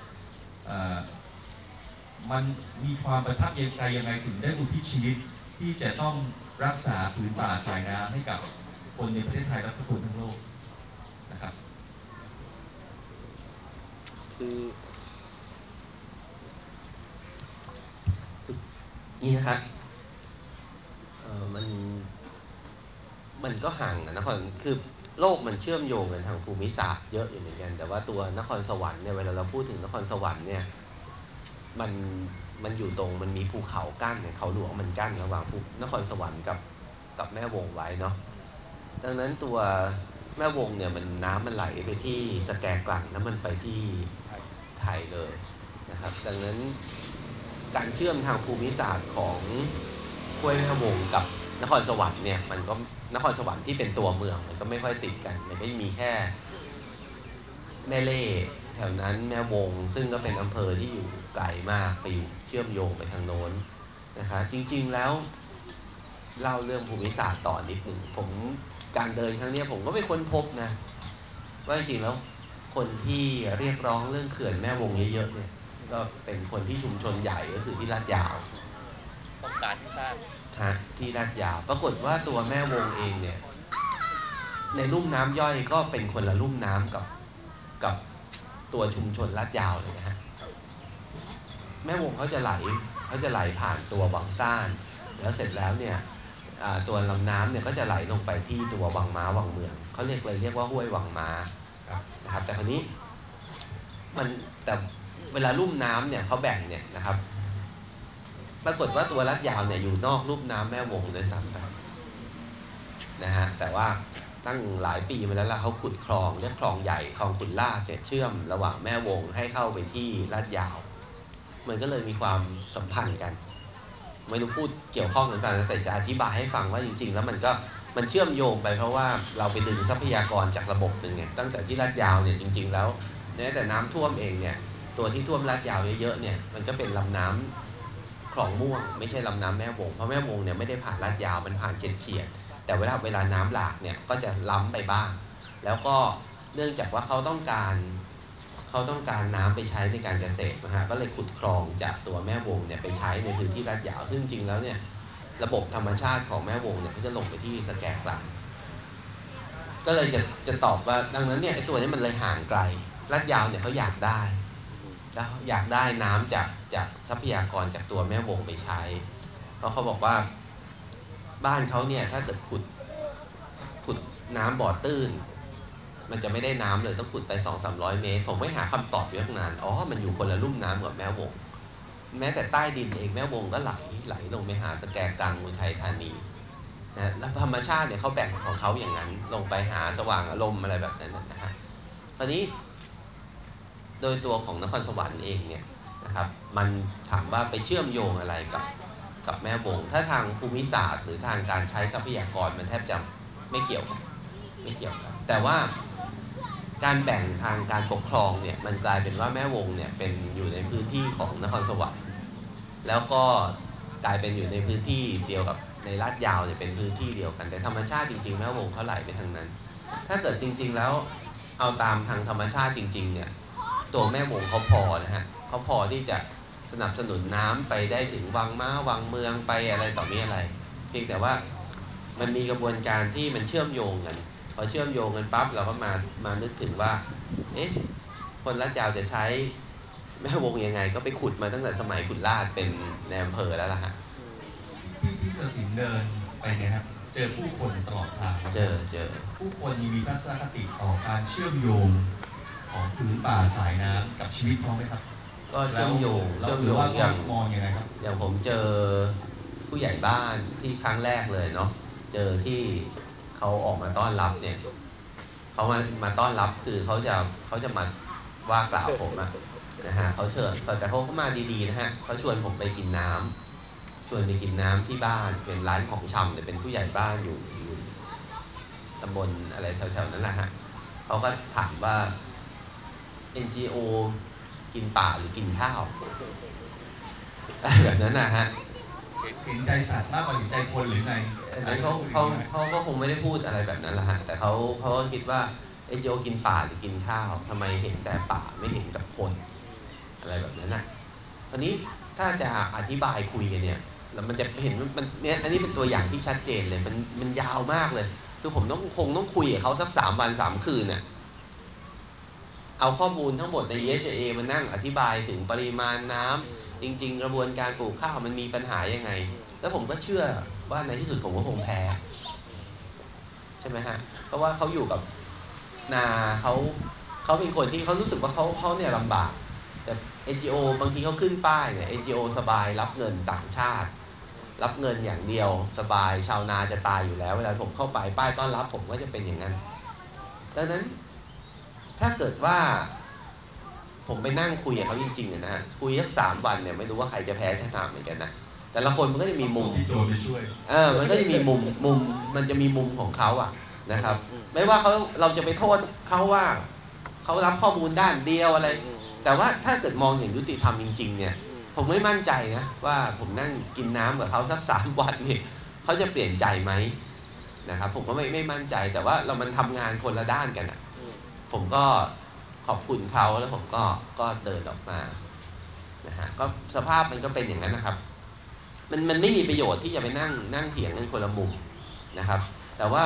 มันมีความประทับใจยังไงถึงได้อุทิศชีวิตที่จะต้องรักษาพื้นป่าสายน้ำให้กับคนในประเทศไทยและทุกคนทั้งโลกนะครับคือนี่นะครับเออมันมันก็ห่างกันนครคือโลกมันเชื่อมโยงกันทางภูมิศาสตร์เยอะอยู่เหมือนกันแต่ว่าตัวนครสวรรค์เนี่ยเวลาเราพูดถึงนครสวรรค์เนี่ยมันมันอยู่ตรงมันมีภูเขากั้นเนี่ยเขาหลวงมันกั้นระหว่างภูนครสวรรค์กับกับแม่วงไว้เนาะดังนั้นตัวแม่วงเนี่ยมันน้ำมันไหลไปที่สแกกลั่นแล้วมันไปที่ไทยเลยนะครับดังนั้นการเชื่อมทางภูมิศาสตร์ของห้วยแม่วงกับนครสวรรค์เนี่ยมันก็นครสวรรค์ที่เป็นตัวเมืองมันก็ไม่ค่อยติดกันมันก็มีแค่แม่เล่แถวนั้นแม่วงซึ่งก็เป็นอำเภอที่อยู่ไกลมากไปอยู่เชื่อมโยงไปทางโน้นนะคะจริงๆแล้วเล่าเรื่องภูมิศาสตร์ต่อนิดหนึ่งผมการเดินครั้งนี้ผมก็ไปค้นพบนะว่าจริงๆแล้วคนที่เรียกร้องเรื่องเขื่อนแม่วงเยอะๆเนี่ยก็เป็นคนที่ชุมชนใหญ่ก็คือที่ลาดยาวต้องการที่สร้างฮะที่ลาดยาวปรากฏว่าตัวแม่วงเองเนี่ยในลุ่มน้ำย่อยก็เป็นคนละลุ่มน้ำกับกับตัวชุมชนลาดยาวเลยนะฮะแม่วงเขาจะไหลเขาจะไหลผ่านตัววังซ่านแล้วเสร็จแล้วเนี่ยตัวลำน้ำเนี่ยก็จะไหลลงไปที่ตัววังม้าวังเมืองเขาเรียกเลยเรียกว่าห้วยวังม้านะครับแต่คราวนี้มันแต่เวลาลุ่มน้ำเนี่ยเขาแบ่งเนี่ยนะครับปรากฏว่าตัวลาดยาวเนี่ยอยู่นอกลุ่มน้ำแม่วงเลยซ้ำไปนะฮะแต่ว่าตั้งหลายปีมาแล้วล่ะเขาขุดคลองเรียกคลองใหญ่คลองขุนลาดเชื่อมระหว่างแม่วงให้เข้าไปที่ลาดยาวมันก็เลยมีความสัมพันธ์กันไม่รู้พูดเกี่ยวข้องกันแต่จะอธิบายให้ฟังว่าจริงๆแล้วมันก็มันเชื่อมโยงไปเพราะว่าเราไปดึงทรัพยากรจากระบบหนึ่งเนี่ยตั้งแต่ที่ลาดยาวเนี่ยจริงๆแล้วแม้แต่น้ำท่วมเองเนี่ยตัวที่ท่วมลาดยาวเยอะๆเนี่ยมันก็เป็นลำน้ำคลองม่วงไม่ใช่ลำน้ำแม่วงเพราะแม่วงเนี่ยไม่ได้ผ่านลาดยาวมันผ่านเฉียดๆแต่เวลาเวลาน้ำหลากเนี่ยก็จะล้ำไปบ้างแล้วก็เนื่องจากว่าเขาต้องการเขาต้องการน้ำไปใช้ในการเกษตรนะฮะก็เลยขุดคลองจากตัวแม่วงเนี่ยไปใช้ในพื้นที่ลาดยาวซึ่งจริงแล้วเนี่ยระบบธรรมชาติของแม่วงเนี่ยเขาจะลงไปที่สแกกลางก็เลยจะจะตอบว่าดังนั้นเนี่ยไอ้ตัวนี้มันเลยห่างไกลลาดยาวเนี่ยเขาอยากได้แล้วอยากได้น้ำจากจากทรัพยากรจากตัวแม่วงไปใช้เพราะเขาบอกว่าบ้านเขาเนี่ยถ้าเกิดขุดขุดน้ำบ่อตื้นมันจะไม่ได้น้ำเลยต้องขุดไป สองถึงสามร้อย เมตรผมไม่หาคำตอบเยอะนานอ๋อมันอยู่คนละลุ่มน้ำกับแม่วงแม้แต่ใต้ดินเองแม่วงก็ไหลไหลลงไปหาสแกกลางอุทัยธานีนะแล้วธรรมชาติเนี่ยเขาแบ่งของเขาอย่างนั้นลงไปหาสว่างอารมณ์อะไรแบบนั้นนะฮะตอนนี้โดยตัวของนครสวรรค์เองเนี่ยนะครับมันถามว่าไปเชื่อมโยงอะไรกับกับแม่วงถ้าทางภูมิศาสตร์หรือทางการใช้ทรัพยากรมันแทบจะไม่เกี่ยวกันไม่เกี่ยวกันแต่ว่าการแบ่งทางการปกครองเนี่ยมันกลายเป็นว่าแม่วงเนี่ยเป็นอยู่ในพื้นที่ของนครสวรรค์แล้วก็กลายเป็นอยู่ในพื้นที่เดียวกับในลาดยาวเนี่ยเป็นพื้นที่เดียวกันแต่ธรรมชาติจริงๆแม่วงเขาไหลไปทางนั้นถ้าเกิดจริงๆแล้วเอาตามทางธรรมชาติจริงๆเนี่ยตัวแม่วงเขาพอนะฮะเขาพอที่จะสนับสนุนน้ำไปได้ถึงวังม้าวังเมืองไปอะไรต่อมีอะไรเพียงแต่ว่ามันมีกระบวนการที่มันเชื่อมโยงกันพอเชื่อมโยงกันปั๊บเราก็มามานึกถึงว่าเอ๊ะคนลาดยาวจะใช้แม่วงยังไงก็ไปขุดมาตั้งแต่สมัยขุดลาดเป็นในอำเภอแล้วล่ะฮะที่ที่เสถินเดินไปเนี่ยครับเจอผู้คนตลอดทางเจอเจอผู้คนมีทัศนคติต่อการเชื่อมโยงของพื้นป่าสายน้ำกับชีวิตเขาไหมครับก็เชื่อมโยงเชื่อมโยงอย่างมองยังไงครับอย่างผมเจอผู้ใหญ่บ้านที่ครั้งแรกเลยเนาะเจอที่เขาออกมาต้อนรับเนี่ยเขามามาต้อนรับคือเขาจะเขาจะมาว่ากล่าวผมอะนะฮะเขาเชิญแต่เขาก็มาดีๆนะฮะเขาชวนผมไปกินน้ำชวนไปกินน้ำที่บ้านเป็นร้านของชำเนี่ยเป็นผู้ใหญ่บ้านอยู่อยู่ตำบลอะไรแถวๆนั้นแหละฮะเขาก็ถามว่า เอ็น จี โอ กินป่าหรือกินข้าวแบบนั้นนะฮะเห็นใจสัตว์มากกว่าเห็นใจคนหรือไงอันนั้นเขาเขาเขาก็คงไม่ได้พูดอะไรแบบนั้นแหละฮะแต่เขาเขาก็คิดว่าเอ็น จี โอ กินป่าหรือกินข้าวทำไมเห็นแต่ป่าไม่เห็นกับคนอะไรแบบนั้นนะคราวนี้ถ้าจะอธิบายคุยกันเนี่ยแล้วมันจะเห็นมันเนี่ยอันนี้เป็นตัวอย่างที่ชัดเจนเลยมันมันยาวมากเลยคือผมต้องคงต้องคุยกับเขาสักสามวันสามคืนเนี่ยเอาข้อมูลทั้งหมดใน อี เอส เอ มานั่งอธิบายถึงปริมาณน้ำจริงๆกระบวนการปลูกข้าวมันมีปัญหายังไงแล้วผมก็เชื่อว่าในที่สุดผมก็คงแพ้ใช่ไหมฮะเพราะว่าเขาอยู่กับนาเขาเขาเป็นคนที่เขารู้สึกว่าเขาเขาเนี่ยลำบากแต่ เอ็น จี โอ บางทีเขาขึ้นป้ายเนี่ย เอ็น จี โอ สบายรับเงินต่างชาติรับเงินอย่างเดียวสบายชาวนาจะตายอยู่แล้วเวลาผมเข้าไปป้ายต้อนรับผมก็จะเป็นอย่างนั้นดังนั้นถ้าเกิดว่าผมไปนั่งคุยกับเขาจริงๆนะฮะคุยสักสามวันเนี่ยไม่รู้ว่าใครจะแพ้ชนะเหมือนกันนะแต่ละคนมันก็จะมีมุมที่โจไปช่วยเออมันก็จะมีมุมมุมมันจะมีมุมของเขาอ่ะนะครับไม่ว่าเขาเราจะไปโทษเขาว่าเขารับข้อมูลด้านเดียวอะไรแต่ว่าถ้าเกิดมองอย่างยุติธรรมจริงๆเนี่ยผมไม่มั่นใจนะว่าผมนั่งกินน้ำกับเขาสักสามวันเนี่ยเขาจะเปลี่ยนใจไหมนะครับผมก็ไม่ไม่มั่นใจแต่ว่าเรามันทำงานคนละด้านกันอ่ะผมก็ขอบคุณเขาแล้วผมก็ก็เดินออกมานะฮะก็สภาพมันก็เป็นอย่างนั้นนะครับมันมันไม่มีประโยชน์ที่จะไปนั่งนั่งเถียงกันคนละมุมนะครับแต่ว่า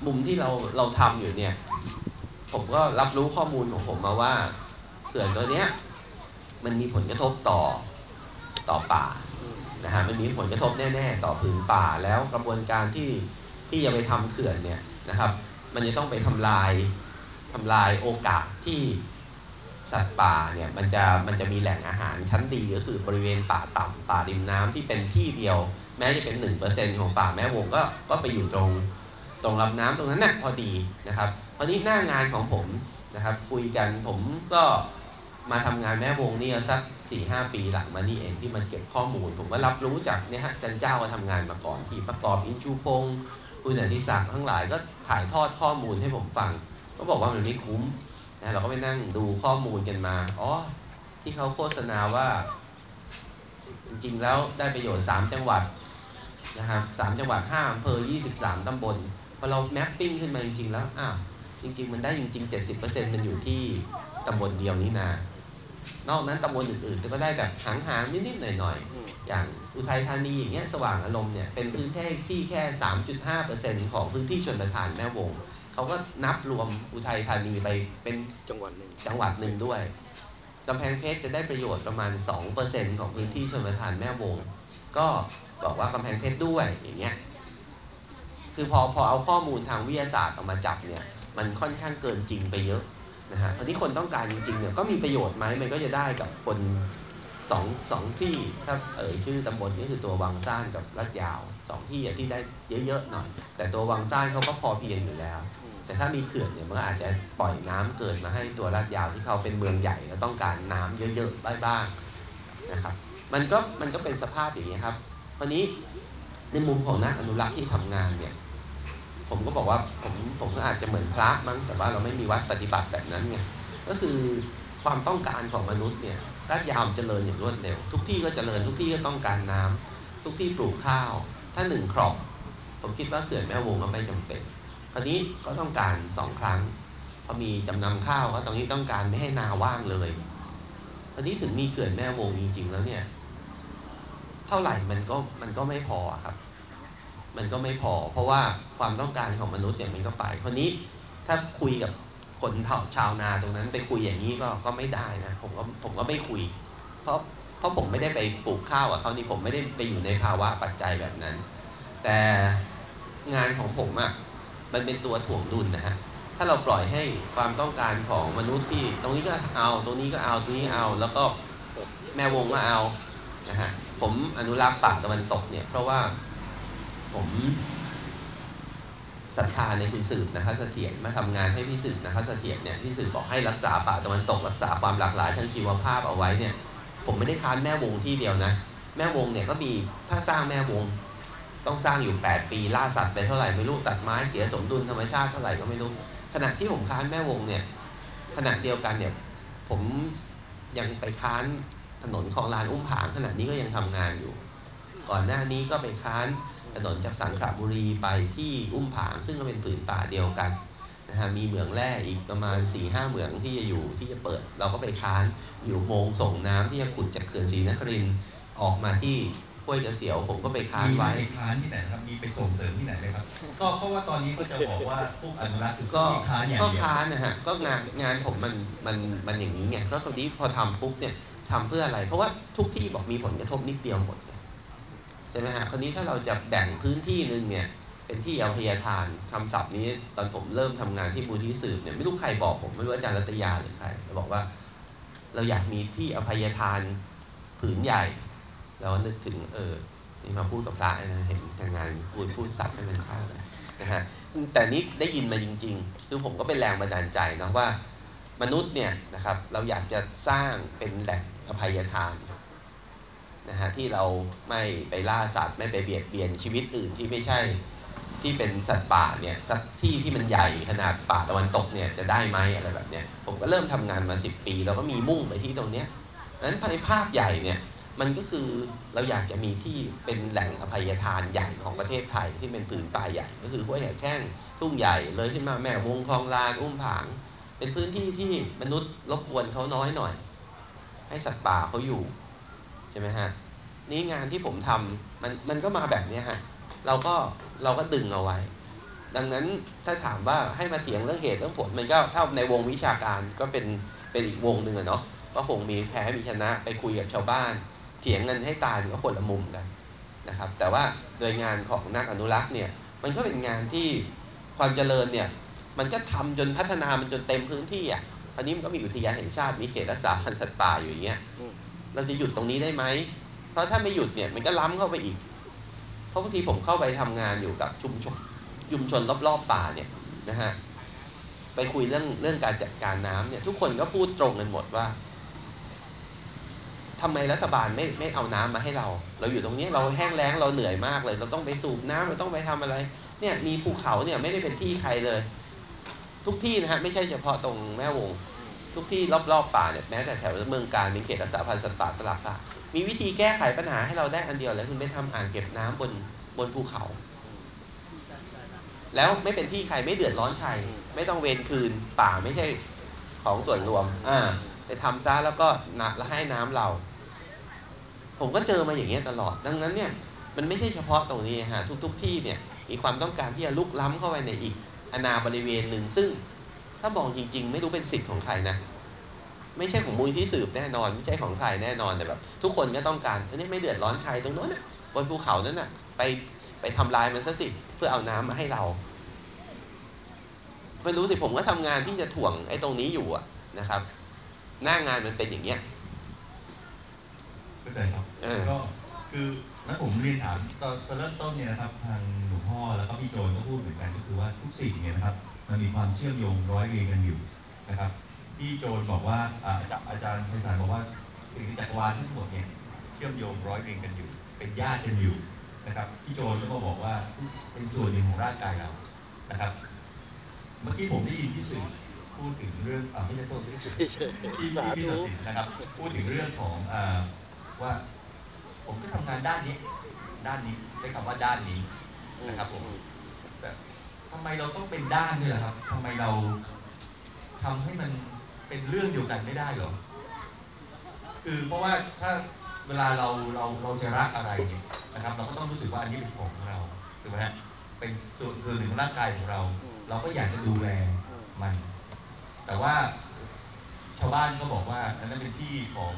มุมที่เราเราทำอยู่เนี่ยผมก็รับรู้ข้อมูลของผมมาว่าเขื่อนตัวเนี้ยมันมีผลกระทบต่อต่อป่านะฮะมันมีผลกระทบแน่ๆต่อผืนป่าแล้วกระบวนการที่ที่จะไปทำเขื่อนเนี่ยนะครับมันจะต้องไปทำลายทำลายโอกาสที่สัตว์ป่าเนี่ยมันจะมันจะมีแหล่งอาหารชั้นดีก็คือบริเวณป่าต่ำป่าริมน้ำที่เป็นที่เดียวแม้จะเป็น หนึ่งเปอร์เซ็นต์ ของป่าแม่วงก็ก็ไปอยู่ตรงตรงลำน้ำตรงนั้นน่ะพอดีนะครับพอนี้หน้างานของผมนะครับคุยกันผมก็มาทำงานแม่วงนี่สัก สี่ห้า ปีหลังมานี่เองที่มันเก็บข้อมูลผมก็รับรู้จากเนี่ยฮะจันเจ้าก็ทำงานมาก่อนที่ประกอบอินชูพงศ์คุณอดิศักดิ์ทั้งหลายก็ถ่ายทอดข้อมูลให้ผมฟังก็บอกว่ามันไม่คุ้มนะเราก็ไปนั่งดูข้อมูลกันมาอ๋อที่เขาโฆษณาว่าจริงๆแล้วได้ประโยชน์สามจังหวัดนะครับสามจังหวัดห้าอำเภอยี่สิบสามตำบลพอเราแมปปิ้งขึ้นมาจริงๆแล้วอ้าวจริงๆมันได้จริงๆ เจ็ดสิบเปอร์เซ็นต์ มันอยู่ที่ตำบลเดียวนี่นานอกนั้นตำบลอื่นๆก็ได้แบบหางๆนิดๆหน่อยๆอย่างอุทัยธานีอย่างเงี้ยสว่างอารมณ์เนี่ยเป็นพื้นที่ที่แค่ สามจุดห้าเปอร์เซ็นต์ ของพื้นที่ชนประทานแม่วงเขาก็นับรวมอุทัยธานีไปเป็นจังหวัดหนึ่งจังหวัดหนึ่งด้วยกำแพงเพชรจะได้ประโยชน์ประมาณ สองเปอร์เซ็นต์ ของพื้นที่ชนประทานแม่วงก็บอกว่ากำแพงเพชรด้วยอย่างเงี้ยคือพอพอเอาข้อมูลทางวิทยาศาสตร์ออกมาจับเนี่ยมันค่อนข้างเกินจริงไปเยอะนะฮะอันนี้คนต้องการจริงๆเนี่ยก็มีประโยชน์ไหมมันก็จะได้กับคนสองสองที่ถ้าเอ่ยชื่อตำบลนี่คือตัววังซ่านกับลาดยาวสองที่ที่ได้เยอะๆหน่อยแต่ตัววังซ่านเขาก็พอเพียงอยู่แล้วแต่ถ้ามีเขื่อนเนี่ยมันก็อาจจะปล่อยน้ำเกินมาให้ตัวลาดยาวที่เขาเป็นเมืองใหญ่แล้วต้องการน้ำเยอะๆได้บ้างนะครับมันก็มันก็เป็นสภาพอย่างนี้ครับวันนี้ในมุมของนักอนุรักษ์ที่ทำงานเนี่ยผมก็บอกว่าผมผมก็อาจจะเหมือนพระมั้งแต่ว่าเราไม่มีวัดปฏิบัติแบบนั้นไงก็คือความต้องการของมนุษย์เนี่ยลาดยาวเจริญอย่างรวดเร็วทุกที่ก็เจริญทุกที่ก็ต้องการน้ำทุกที่ปลูกข้าวถ้าหนึ่งครอบผมคิดว่าเขื่อนแม่วงก็ไม่จำเป็นคราวนี้ก็ต้องการสองครั้งพอมีจำนำข้าวก็ตรงนี้ต้องการไม่ให้นาว่างเลยคราวนี้ถึงมีเขื่อนแม่วงจริงๆแล้วเนี่ยเท่าไหร่มันก็มันก็ไม่พอครับมันก็ไม่พอเพราะว่าความต้องการของมนุษย์เนี่ยมันก็ไปคราวนี้ถ้าคุยกับคนชาวนาตรงนั้นไปคุยอย่างนี้ก็ก็ไม่ได้นะผมก็ผมก็ไม่คุยเพราะเพราะผมไม่ได้ไปปลูกข้าวกับเขานี่ผมไม่ได้ไปอยู่ในภาวะปัจจัยแบบนั้นแต่งานของผมอ่ะมันเป็นตัวถ่วงดุลนะฮะถ้าเราปล่อยให้ความต้องการของมนุษย์ที่ตรงนี้ก็เอาตรงนี้ก็เอาตรงนี้เอาแล้วก็แม่วงก็เอานะฮะผมอนุรักษ์ป่าตะวันตกเนี่ยเพราะว่าผมศรัทธาในคุณสืบนะครับเสถียรมาทำงานให้พี่สืบนะครับเสถียรเนี่ยพี่สืบบอกให้รักษาป่าตะวันตกรักษาความหลากหลายทางชีวภาพเอาไว้เนี่ยผมไม่ได้ค้านแม่วงที่เดียวนะแม่วงเนี่ยก็มีถ้าสร้างแม่วงต้องสร้างอยู่แปดปีล่าสัตว์ไปเท่าไหร่ไม่รู้ตัดไม้เสียสมดุลธรรมชาติเท่าไหร่ก็ไม่รู้ขณะที่ผมค้านแม่วงเนี่ยขณะเดียวกันเนี่ยผมยังไปค้านถนนคลองลานอุ้มผางขณะนี้ก็ยังทำงานอยู่ก่อนหน้านี้ก็ไปค้านถนนจากสังขละบุรีไปที่อุ้มผางซึ่งก็เป็นผืนป่าเดียวกันนะฮะมีเหมืองแร่อีกประมาณ สี่ห้า เหมืองที่จะอยู่ที่จะเปิดเราก็ไปค้านอยู่โมงส่งน้ำที่จะขุดจากเขื่อนศรีนครินทร์ออกมาที่ห้วยกระเสียวผมก็ไปค้านไว้มีไปค้านที่ไหนครับมีไปส่งเสริมที่ไหนไหมครับก็เพราะว่าตอนนี้ก็จะบอกว่าพวกอนุรักษ์คือก็ค้านอย่างก็เดียวค้านนะฮะก็งานงานผมมันมันมันอย่างนี้ไงก็ตรงนี้พอทำปุ๊บเนี่ยทำเพื่ออะไรเพราะว่าทุกที่บอกมีผลกระทบนิดเดียวหมดใช่ไหมฮะคราวนี้ถ้าเราจะแบ่งพื้นที่นึงเนี่ยเป็นที่อภัยทานคำศัพท์นี้ตอนผมเริ่มทำงานที่มูลที่สืบเนี่ยไม่รู้ใครบอกผมไม่รู้อาจารย์รัตยาหรือใครบอกว่าเราอยากมีที่อภัยทานผืนใหญ่เรานึกถึงเออนี่มาพูดกับพระนะเห็นทางงานพูดพูดศัพท์ให้มันเข้าเลยนะฮะแต่นี้ได้ยินมาจริงๆคือผมก็เป็นแรงบันดาลใจนะว่ามนุษย์เนี่ยนะครับเราอยากจะสร้างเป็นแหล่งอภัยทานนะฮะที่เราไม่ไปล่าสัตว์ไม่ไปเบียดเบียนชีวิตอื่นที่ไม่ใช่ที่เป็นสัตว์ป่าเนี่ยสักที่ที่มันใหญ่ขนาดป่าตะวันตกเนี่ยจะได้ไหมอะไรแบบเนี้ยผมก็เริ่มทำงานมาสิบปีเราก็มีมุ่งไปที่ตรงเนี้ยนั้นในภาพใหญ่เนี่ยมันก็คือเราอยากจะมีที่เป็นแหล่งอภัยทานใหญ่ของประเทศไทยที่เป็นผืนป่าใหญ่ก็คือห้วยแห่แช่งทุ่งใหญ่เลยขึ้นมาแม่วงคลองลานอุ้มผางเป็นพื้นที่ที่มนุษย์รบกวนเขาน้อยหน่อยให้สัตว์ป่าเขาอยู่ใช่ไหมฮะนี่งานที่ผมทำมันมันก็มาแบบนี้ฮะเราก็เราก็ดึงเอาไว้ดังนั้นถ้าถามว่าให้มาเถียงเรื่องเหตุเรื่องผลมันก็ถ้าในวงวิชาการก็เป็นเป็นอีกวงหนึ่งอะเนาะก็คงมีแพ้มีชนะไปคุยกับชาวบ้านเถียงกันให้ตายก็คนละมุมกันนะครับแต่ว่าโดยงานของนักอนุรักษ์เนี่ยมันก็เป็นงานที่ความเจริญเนี่ยมันก็ทำจนพัฒนามันจนเต็มพื้นที่อ่ะอันนี้มันก็มีอุทยานแห่งชาติมีเขตรักษาพันธุ์สัตว์ป่าอยู่อย่างเงี้ยเราจะหยุดตรงนี้ได้ไหมเพราะถ้าไม่หยุดเนี่ยมันก็ล้ำเข้าไปอีกเพราะบางทีผมเข้าไปทำงานอยู่กับชุมชนชุมชนรอบๆป่าเนี่ยนะฮะไปคุยเรื่องเรื่องการจัดการน้ำเนี่ยทุกคนก็พูดตรงกันหมดว่าทำไมรัฐบาลไม่ไม่เอาน้ำมาให้เราเราอยู่ตรงนี้เราแห้งแล้งเราเหนื่อยมากเลยเราต้องไปสูบน้ำเราต้องไปทำอะไรเนี่ยมีภูเขาเนี่ยไม่ได้เป็นที่ใครเลยทุกที่นะฮะไม่ใช่เฉพาะตรงแม่วงทุกที่รอบๆป่าเนี่ยแม้แต่แถวเมืองการเป็นเขตรักษาพันธุ์สัตว์ป่าตลับป่ามีวิธีแก้ไขปัญหาให้เราได้อันเดียวเลยคุณไปทำอ่างเก็บน้ำบนบนภูเขาแล้วไม่เป็นที่ใครไม่เดือดร้อนใครไม่ต้องเวรคืนป่าไม่ใช่ของส่วนรวมอ่าไปทำซะแล้วก็นักแล้วให้น้ำเราผมก็เจอมาอย่างเงี้ยตลอดดังนั้นเนี่ยมันไม่ใช่เฉพาะตรงนี้ฮะทุกๆที่เนี่ยมีความต้องการที่จะลุกล้ำเข้าไปในอีกอาณาบริเวณหนึ่งซึ่งถ้ามองจริงๆไม่รู้เป็นสิทธิ์ของใครนะไม่ใช่ของมูลที่สืบแน่นอนไม่ใช่ของใครแน่นอนแต่แบบทุกคนก็ต้องการอันนี้ไม่เดือดร้อนใครตรงโน้นน่ะบนภูเขานั้นน่ะไปไปทำลายมันซะสิเพื่อเอาน้ำมาให้เราไม่รู้สิผมก็ทำงานที่จะถ่วงไอ้ตรงนี้อยู่อะนะครับหน้างานมันเป็นอย่างเงี้ยเข้าใจครับก็คือแล้วผมเรียนถามตอนตอนเริ่มต้นเนี่ยนะครับทางหลวงพ่อแล้วก็พี่โจนก็พูดเหมือนกันก็คือว่าทุกสิ่งเนี่ยนะครับมันมีความเชื่อมโยงร้อยเรียงกันอยู่นะครับพี่โจนบอกว่าอาจารย์ไพศาลบอกว่าสิ่งในจักรวาลทั้งหมดเนี่ยเชื่อมโยงร้อยเรียงกันอยู่เป็นญาติกันอยู่นะครับพี่โจนก็บอกว่าเป็นส่วนหนึ่งของร่างกายเรานะครับเมื่อกี้ผมได้ยินพี่สื่อพูดถึงเรื่องอ่าไม่ใช่โทษพี่สื่อพี่พี่ศศิษย์นะครับพูดถึงเรื่องของอ่าว่าผมก็ทำงานด้านนี้ด้านนี้ใช้คำว่าด้านนี้นะครับผมแต่ทำไมเราต้องเป็นด้านนี่แหละครับทำไมเราทำให้มันเป็นเรื่องเดียวกันไม่ได้หรอคือเพราะว่าถ้าเวลาเราเราเราจะรักอะไรเนี่ยนะครับเราก็ต้องรู้สึกว่าอันนี้เป็นของของเราถูกไหมฮะเป็นส่วนส่วนหนึ่งของร่างกายของเราเราก็อยากจะดูแลมันแต่ว่าชาวบ้านก็บอกว่าอันนั้นเป็นที่ของ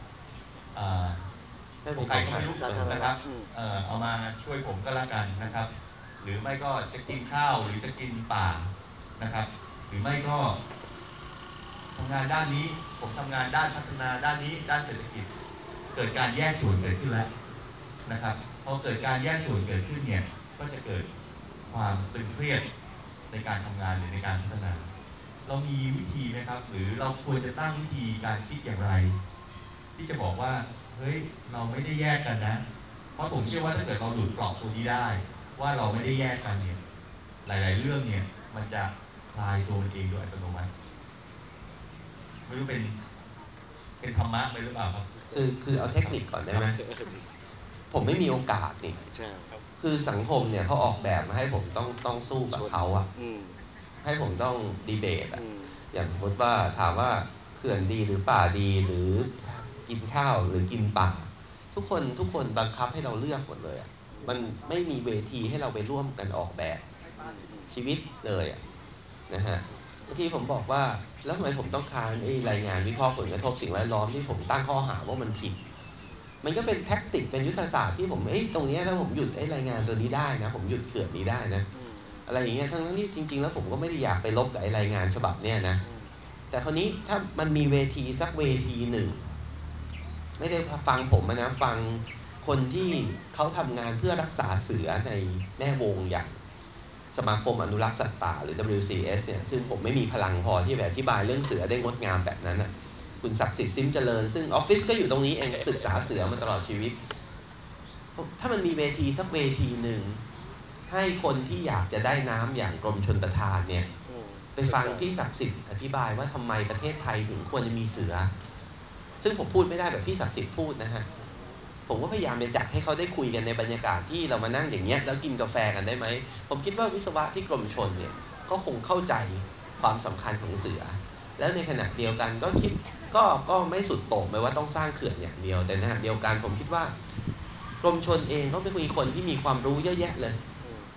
ใครก็ไม่รู้นะครับเอ่อเอามาช่วยผมก็แล้วกันนะครับหรือไม่ก็จะกินข้าวหรือจะกินป่านะครับหรือไม่ก็ทำงานด้านนี้ผมทำงานด้านพัฒนาด้านนี้ด้านเศรษฐกิจเกิดการแยกส่วนเกิดขึ้นแล้วนะครับพอเกิดการแยกส่วนเกิดขึ้นเนี่ยก็จะเกิดความตึงเครียดในการทำงานหรือในการพัฒนาเรามีวิธีไหมครับหรือเราควรจะตั้งวิธีการคิดอย่างไรที่จะบอกว่าเฮ้ยเราไม่ได้แยกกันนะเพราะผมเชื่อว่าถ้าเกิดเราหลุดกรอบตัวนี้ได้ว่าเราไม่ได้แยกกันเนี่ยหลายๆเรื่องเนี่ยมันจะคลายตัวมันเองโดยอัตโนมัติไม่รู้เป็นเป็นธรรมะไปหรือเปล่าครับคือคือเอาเทคนิคก่อนได้ไหมผมไม่มีโอกาสนี่คือสังคมเนี่ยเขาออกแบบมาให้ผมต้องต้องสู้กับเขาอะให้ผมต้องดีเบตอะอย่างสมมติว่าถามว่าเขื่อนดีหรือป่าดีหรือกินข้าวหรือกินป่าทุกคนทุกคนบังคับให้เราเลือกหมดเลยอะมันไม่มีเวทีให้เราไปร่วมกันออกแบบชีวิตเลยอะนะฮะบางทีผมบอกว่าแล้วทำไมผมต้องค้านไอ้รายงานวิเคราะห์ผลกระทบสิ่งแวดล้อมที่ผมตั้งข้อหาว่ามันผิดมันก็เป็นแท็กติกเป็นยุทธศาสตร์ที่ผมเอ้ยตรงนี้ถ้าผมหยุดไอ้รายงานตัวนี้ได้นะผมหยุดเขื่อนนี้ได้นะอะไรอย่างเงี้ยทั้งนั้นที่จริงๆแล้วผมก็ไม่ได้อยากไปลบกับไอ้รายงานฉบับเนี้ยนะแต่คราวนี้ถ้ามันมีเวทีสักเวทีหนึ่งไม่ได้ฟังผมนะฟังคนที่เขาทำงานเพื่อรักษาเสือในแม่วงอย่างสมาคมอนุรักษ์สัตว์ป่าหรือ ดับเบิลยู ซี เอส เนี่ยซึ่งผมไม่มีพลังพอที่แบบอธิบายเรื่องเสือได้งดงามแบบนั้นนะคุณศักดิ์สิทธิ์ซิมเจริญซึ่งออฟฟิศก็อยู่ตรงนี้เองศึกษาเสือมาตลอดชีวิตถ้ามันมีเวทีสักเวทีหนึ่งให้คนที่อยากจะได้น้ำอย่างกรมชลประทานเนี่ยไปฟังพี่ศักดิ์สิทธิ์อธิบายว่าทำไมประเทศไทยถึงควรจะมีเสือซึ่งผมพูดไม่ได้แบบพี่ศักดิ์สิทธิ์พูดนะฮะผมก็พยายามจะจัดให้เขาได้คุยกันในบรรยากาศที่เรามานั่งอย่างเงี้ยแล้วกินกาแฟกันได้ไหมผมคิดว่าวิศวะที่กรมชลเนี่ยก็คงเข้าใจความสำคัญของเสือแล้วในขณะเดียวกันก็คิดก็ก็ไม่สุดโต่งไปว่าต้องสร้างเขื่อนอย่างเดียวแต่ในขณะเดียวกันผมคิดว่ากรมชลเองก็เป็นคนที่มีความรู้เยอะแยะเลยก็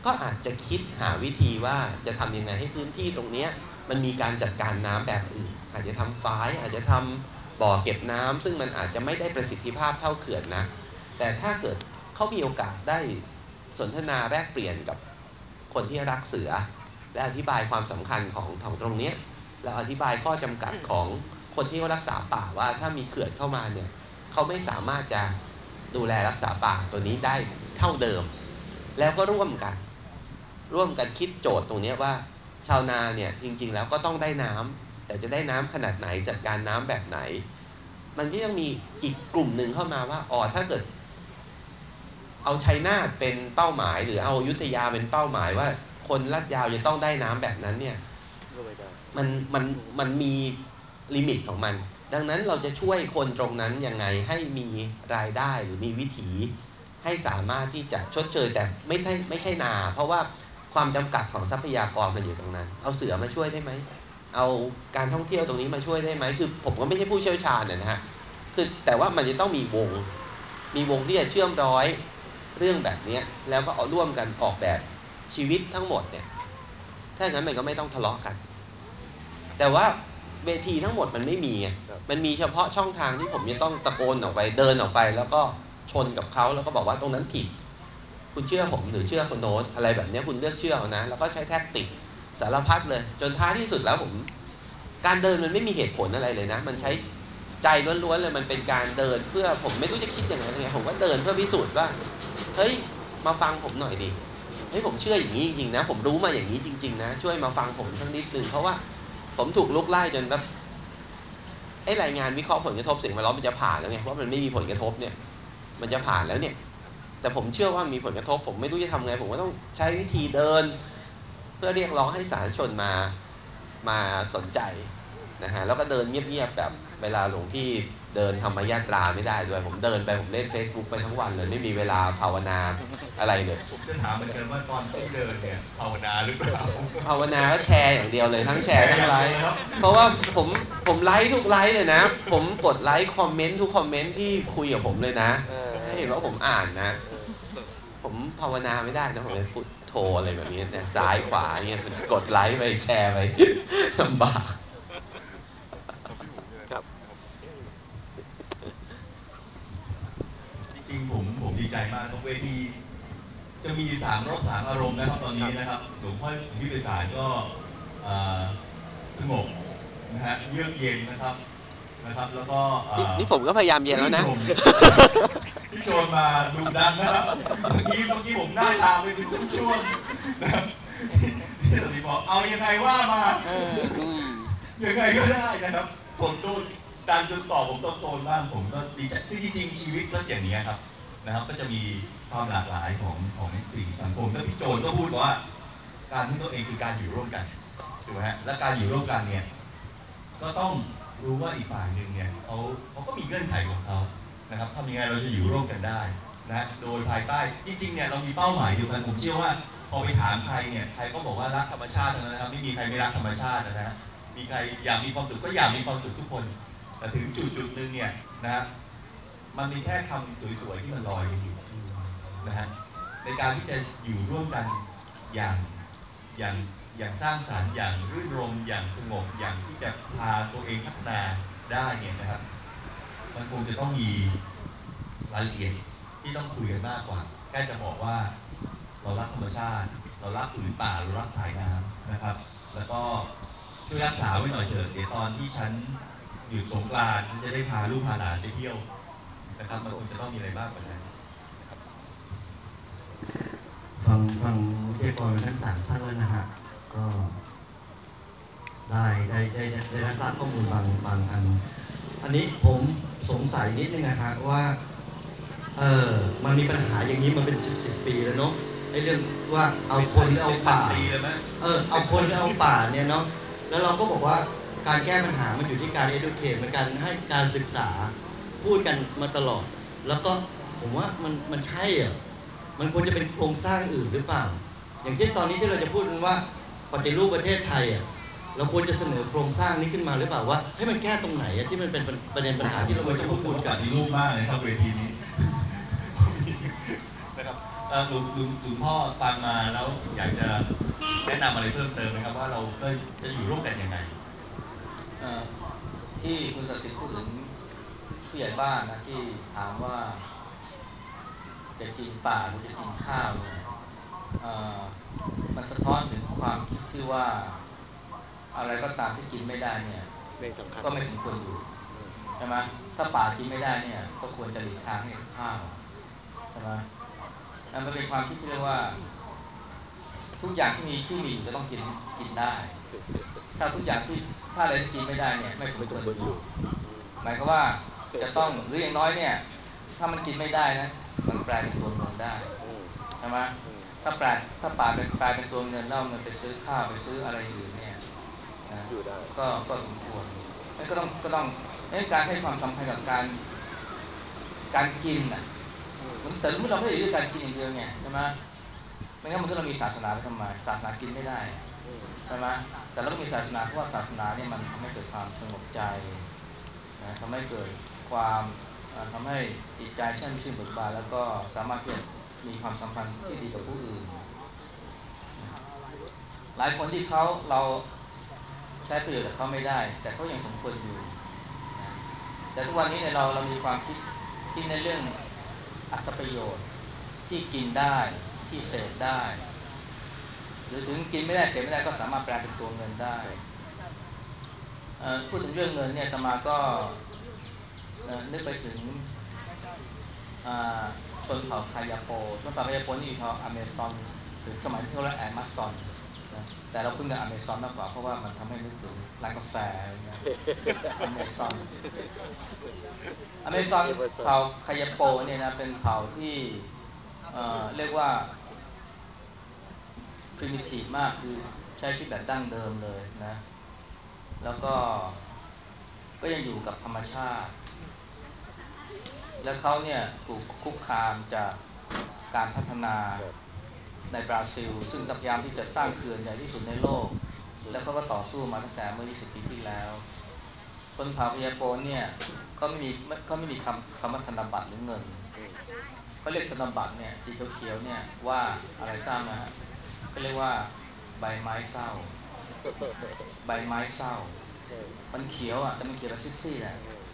ก็อาจจะคิดหาวิธีว่าจะทำยังไงให้พื้นที่ตรงนี้มันมีการจัดการน้ำแบบอื่นอาจจะทำฝายอาจจะทำบ่อเก็บน้ำซึ่งมันอาจจะไม่ได้ประสิทธิภาพเท่าเขื่อนนะแต่ถ้าเกิดเขามีโอกาสได้สนทนาแลกเปลี่ยนกับคนที่รักเสือและอธิบายความสำคัญของของตรงนี้แล้วอธิบายข้อจำกัดของคนที่เขารักษาป่าว่าถ้ามีเขื่อนเข้ามาเนี่ยเขาไม่สามารถจะดูแลรักษาป่าตัวนี้ได้เท่าเดิมแล้วก็ร่วมกันร่วมกันคิดโจทย์ตรงนี้ว่าชาวนาเนี่ยจริงๆแล้วก็ต้องได้น้ำแต่จะได้น้ำขนาดไหนจัดการน้ำแบบไหนมันก็ยังมีอีกกลุ่มหนึ่งเข้ามาว่าอ๋อถ้าเกิดเอาชัยนาทเป็นเป้าหมายหรือเอาอยุธยาเป็นเป้าหมายว่าคนลาดยาวจะต้องได้น้ำแบบนั้นเนี่ยมันมันมันมีลิมิตของมันดังนั้นเราจะช่วยคนตรงนั้นยังไงให้มีรายได้หรือมีวิถีให้สามารถที่จะชดเชยแต่ไม่ใช่ไม่ใช่นาเพราะว่าความจำกัดของทรัพยากรมันอยู่ตรงนั้นเอาเสือมาช่วยได้ไหมเอาการท่องเที่ยวตรงนี้มาช่วยได้ไหมคือผมก็ไม่ใช่ผู้เชี่ยวชาญนะฮะคือแต่ว่ามันจะต้องมีวงมีวงที่จะเชื่อมร้อยเรื่องแบบนี้แล้วก็เอาร่วมกันออกแบบชีวิตทั้งหมดเนี่ยถ้าอย่างนั้นมันก็ไม่ต้องทะเลาะกันแต่ว่าเวทีทั้งหมดมันไม่มีไงมันมีเฉพาะช่องทางที่ผมจะต้องตะโกนออกไปเดินออกไปแล้วก็ชนกับเขาแล้วก็บอกว่าตรงนั้นผิดคุณเชื่อผมหรือเชื่อคนโน้นอะไรแบบนี้คุณเลือกเชื่อเอานะแล้วก็ใช้แท็กติกสารพัดเลยจนท้ายที่สุดแล้วผมการเดินมันไม่มีเหตุผลอะไรเลยนะมันใช้ใจล้วนๆเลยมันเป็นการเดินเพื่อผมไม่รู้จะคิดยังไงไงผมก็เดินเพื่อพิสูจน์ว่าเฮ้ยมาฟังผมหน่อยดิเฮ้ยผมเชื่ออย่างนี้จริงๆนะผมรู้มาอย่างนี้จริงๆนะช่วยมาฟังผมสักนิดนึงเพราะว่าผมถูกลุกไล่จนแบบไอ้รายงานวิเคราะห์ผลกระทบสิ่งแวดล้อมมันจะผ่านแล้วไงเพราะมันไม่มีผลกระทบเนี่ยมันจะผ่านแล้วเนี่ยแต่ผมเชื่อว่ามีผลกระทบผมไม่รู้จะทำไงผมก็ต้องใช้วิธีเดินเพื่อเรียกร้องให้สาธารณชนมามาสนใจนะฮะแล้วก็เดินเงียบๆแบบเวลาหลวงพี่เดินธรรมยาตราไม่ได้ด้วยผมเดินไปผมเล่น Facebook ไปทั้งวันเลยไม่มีเวลาภาวนาอะไรเลยผมจะถามเหมือนกันว่าตอนที่เดินเนี่ยภาวนาหรือเปล่าภาวนาก็แชร์อย่างเดียวเลยทั้งแชร์ทั้งไลฟ์เพราะว่าผมผมไลฟ์ทุกไลฟ์เลยนะผมกดไลค์คอมเมนต์ทุกคอมเมนต์ที่คุยกับผมเลยนะให้เห็นว่าผมอ่านนะผมภาวนาไม่ได้นะผมจะพูดโทรอะไรแบบนี้เนี่ยซ้ายขวาเงี้ยกดไลค์ไปแชร์ไปลำบากครับจริงๆผมผมดีใจมากตรงเวทีจะมีสามรสสามอารมณ์นะครับตอนนี้นะครับหลวงพ่อพิพิสารก็สงบนะฮะเยือกเย็นนะครับนะครับแล้วก็นี่ผมก็พยายามเย็นแล้วนะพี่โจนมาดูดันนะครับเมื่อกี้เมื่อกี้ผมหน้าชาไปเป็นช่วงๆนะครับพี่สติบอกเอายังไงว่ามายังไงก็ได้นะครับผมโดนดันจนต่อผมต้องโตนบ้างผมก็ดีใจที่จริงชีวิตก็อย่างนี้ครับนะครับก็จะมีความหลากหลายของของสิ่งสังคมแล้วพี่โจนก็พูดว่าการที่ตัวเองคือการอยู่ร่วมกันถูกไหมฮะและการอยู่ร่วมกันเนี่ยก็ต้องรู้ว่าอีกฝ่ายหนึ่งเนี่ยเขาเขาก็มีเงื่อนไขของเขานะครับทำยังไงเราจะอยู่ร่วมกันได้นะโดยภายใต้จริงๆเนี่ยเรามีเป้าหมายเดียวกันผมเชื่อว่าพอไปถามใครเนี่ยใครก็บอกว่ารักธรรมชาตินะครับไม่มีใครไม่รักธรรมชาตินะฮะมีใครอยากมีความสุขก็อยากมีความสุขทุกคนแต่ถึงจุดจุดหนึ่งเนี่ยนะฮะมันมีแค่คำสวยๆที่มันลอยอยู่นะฮะในการที่จะอยู่ร่วมกันอย่างอย่างอย่างสร้างสรรค์อย่างรื่นรมอย่างสงบอย่างที่จะพาตัวเองพัฒนาได้เนี่ยนะครับมันคงจะต้องมีรายละเอียดที่ต้องคุยกันมากกว่าแค่จะบอกว่าเรารักธรรมชาติเรารักผืนป่าเรารักสายน้ำนะครับแล้วก็ช่วยรักษาไว้หน่อยเถอะเดี๋ยวตอนที่ฉันหยุดสงกรานต์ฉันจะได้พาลูกพาหลานไปเที่ยวนะครับมันคงจะต้องมีอะไรมากกว่านั้นฟังฟังวิทยากรทั้งสามท่านแล้วนะฮะก็ได้ได้ได้ได้รับทราบข้อมูลบางบางอันอันนี้ผมสงสัยนิดนึงนะฮะว่าเออมันมีปัญหาอย่างนี้มาเป็นสิบสิบปีแล้วเนาะไอ้เรื่องว่าเอาคนหรือเอาป่าเออเอาคนหรือเอาป่าเนี่ยเนาะแล้วเราก็บอกว่าการแก้ปัญหามันอยู่ที่การ educate มันการให้การศึกษาพูดกันมาตลอดแล้วก็ผมว่ามันมันใช่อ่ะมันควรจะเป็นโครงสร้างอื่นหรือเปล่าอย่างเช่นตอนนี้ที่เราจะพูดกันว่าปฏิรูปประเทศไทยอ่ะเราควรจะเสนอโครงสร้างนี้ขึ้นมาหรือเปล่าว่าให้มันแก้ตรงไหนอ่ะที่มันเป็นประเด็นปัญหาที่เราควรจะพูดกันปฏิรูปมากเลยครับเวทีนี้นะครับเอ่อหลวงหลวงหลวงพ่อฟังมาแล้วอยากจะแนะนำอะไรเพิ่มเติมไหมครับว่าเราก็จะอยู่ร่วมกันยังไงเอ่อที่คุณศักดิ์สิทธิ์พูดถึงผู้ใหญ่บ้านนะที่ถามว่าจะกินป่าหรือจะกินข้าวเนี่ยเอ่อมันสะท้อนถึงความคิดที่ว่าอะไรก็ตามที่กินไม่ได้เนี่ยก็ไม่สมควรอยู่ใช่ไหมถ้าป่ากินไม่ได้เนี่ยก็ควรจะหลีกทางให้กับข้าวใช่ไหมนั่นมันเป็นความคิดที่เรียกว่าทุกอย่างที่มีที่มีอยู่จะต้องกินกินได้ถ้าทุกอย่างที่ถ้าอะไรที่กินไม่ได้เนี่ยไม่สมควรอยู่หมายความว่าจะต้องหรืออย่างน้อยเนี่ยถ้ามันกินไม่ได้นะมันแปลเป็นตัวเงินได้ใช่ไหมถ้าแปลถ้าป่าเป็นแปลเป็นตัวเงินแล้วเงินไปซื้อข้าวไปซื้ออะไรอื่นเนี่ยนะก็ก็สมควรนั่นก็ต้องก็ต้องนั่นการให้ความสำคัญกับการการกินน่ะแต่เมื่อเราไม่ได้อยู่ด้วยการกินอย่างเดียวไงใช่ไหมไม่งั้นมันก็เรามีศาสนาไปทำไมศาสนากินไม่ได้ใช่ไหมแต่เราก็มีศาสนาเพราะว่าศาสนาเนี่ยมันทำให้เกิดความสงบใจนะทำให้เกิดความทำให้จิตใจแช่มชื่นเบิกบานแล้วก็สามารถที่จะมีความสัมพันธ์ที่ดีกับผู้อื่นหลายคนที่เขาเราใช้ประโยชน์กับเขาไม่ได้แต่เขายังสมควรอยู่นะแต่ทุกวันนี้เนี่ยเราเรามีความคิดที่ในเรื่องอรรถประโยชน์ที่กินได้ที่เสพได้หรือถึงกินไม่ได้เสพไม่ได้ก็สามารถแปลเป็นตัวเงินได้พูดถึงเรื่องเงินเนี่ยอาตมาก็นึกไปถึงชนเผ่าคายาโปชนเผ่าคายาโปนี่อยู่แถวอเมซอนหรือสมัยที่เขาเรียกแอมะซอนนะแต่เราคุ้นกับอเมซอนมากกว่าเพราะว่ามันทำให้นึกถึงร้านกาแฟอะไรเงี้ยอเมซอนอเมซอนเผ่าคายาโปเนี่ยนะเป็นเผ่าที่เอ่อเรียกว่าพรีมิทีฟมากคือใช้ชีวิตแบบดั้งเดิมเลยนะแล้วก็ก็ยังอยู่กับธรรมชาติแล้วเขาเนี่ยถูกคุกคามจากการพัฒนาในบราซิลซึ่งพยายามที่จะสร้างเขื่อนใหญ่ที่สุดในโลกแล้วเขาก็ต่อสู้มาตั้งแต่เมื่อยี่สิบปีที่แล้วชนเผ่าพยาโปนเนี่ยเขาไม่มีเขาไม่มีคำคำว่าธนบัตรหรือเงินเขาเรียกธนบัตรเนี่ยสีเขียวๆเนี่ยว่าอะไรทราบไหมฮะก็เรียกว่าใบไม้เศร้าใบไม้เศร้ามันเขียวอ่ะแต่มันเขียวแบบซีดๆอ่ะ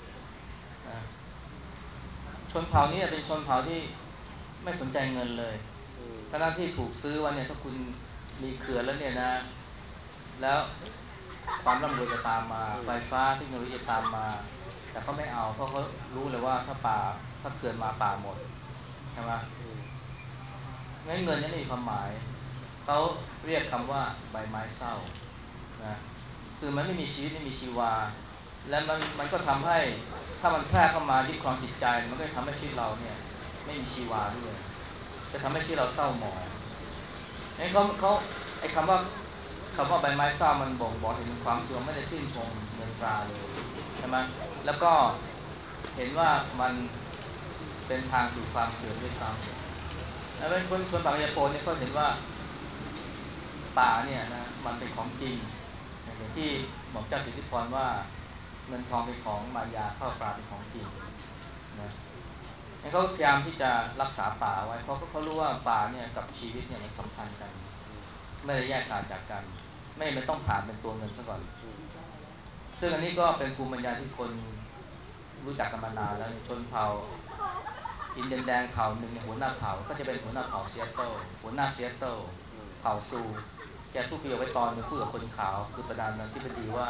ชนเผ่านี้เป็นชนเผ่าที่ไม่สนใจเงินเลยทั้งที่ถูกซื้อวันเนี่ยถ้าคุณมีเขื่อนแล้วเนี่ยนะแล้วความร่ำรวยจะตามมาไฟฟ้าเทคโนโลยีจะตามมาแต่เขาไม่เอาเพราะเขารู้เลยว่าถ้าป่าถ้าเขื่อนมาป่าหมดใช่ไหมงั้นเงินนี่ไม่มีความหมายเขาเรียกคำว่าใบไม้เศร้านะคือมันไม่มีชีวิตไม่มีชีวาและมันมันก็ทำให้ถ้ามันแพร่เข้ามายึดครองจิตใจมันก็ทำให้ชีวิตเราเนี่ยไม่มีชีวาด้วยจะทำให้ชีวิตเราเศร้าหมองไอ้เขาเขาไอ้คำว่าคำว่าใบไม้เศร้ามันบ่งบอกถึงความเสื่อมไม่ได้ชื่นชมเงินตราเลยใช่ไหมแล้วก็เห็นว่ามันเป็นทางสู่ความเสื่อมด้วยซ้ำแล้วเป็นคนชนเผ่าญี่ปุ่นเนี่ยเขาเห็นว่าป่าเนี่ยนะมันเป็นของจริงอย่างที่หม่อมเจ้าสิทธิพรว่าเงินทองเป็นของมายาข้าวปลาเป็นของจริงนะเขาพยายามที่จะรักษาป่าไว้เพราะเขารู้ว่าป่าเนี่ยกับชีวิตเนี่ยมันสัมพันธ์กันไม่ได้แยกขาดจากกันไม่ไม่ต้องผ่านเป็นตัวเงินซะก่อนซึ่งอันนี้ก็เป็นภูมิปัญญาที่คนรู้จักกันมานานแล้วชนเผ่าอินเดียนแดงเผ่าหนึ่งหัวหน้าเผ่าก็จะเป็นหัวหน้าเผ่าเซียโตรหัวหน้าเซียโตรเผ่าซูแกพูดประโยคไว้ตอนนึงพูดกับคนขาวคือประธานาธิบดีว่า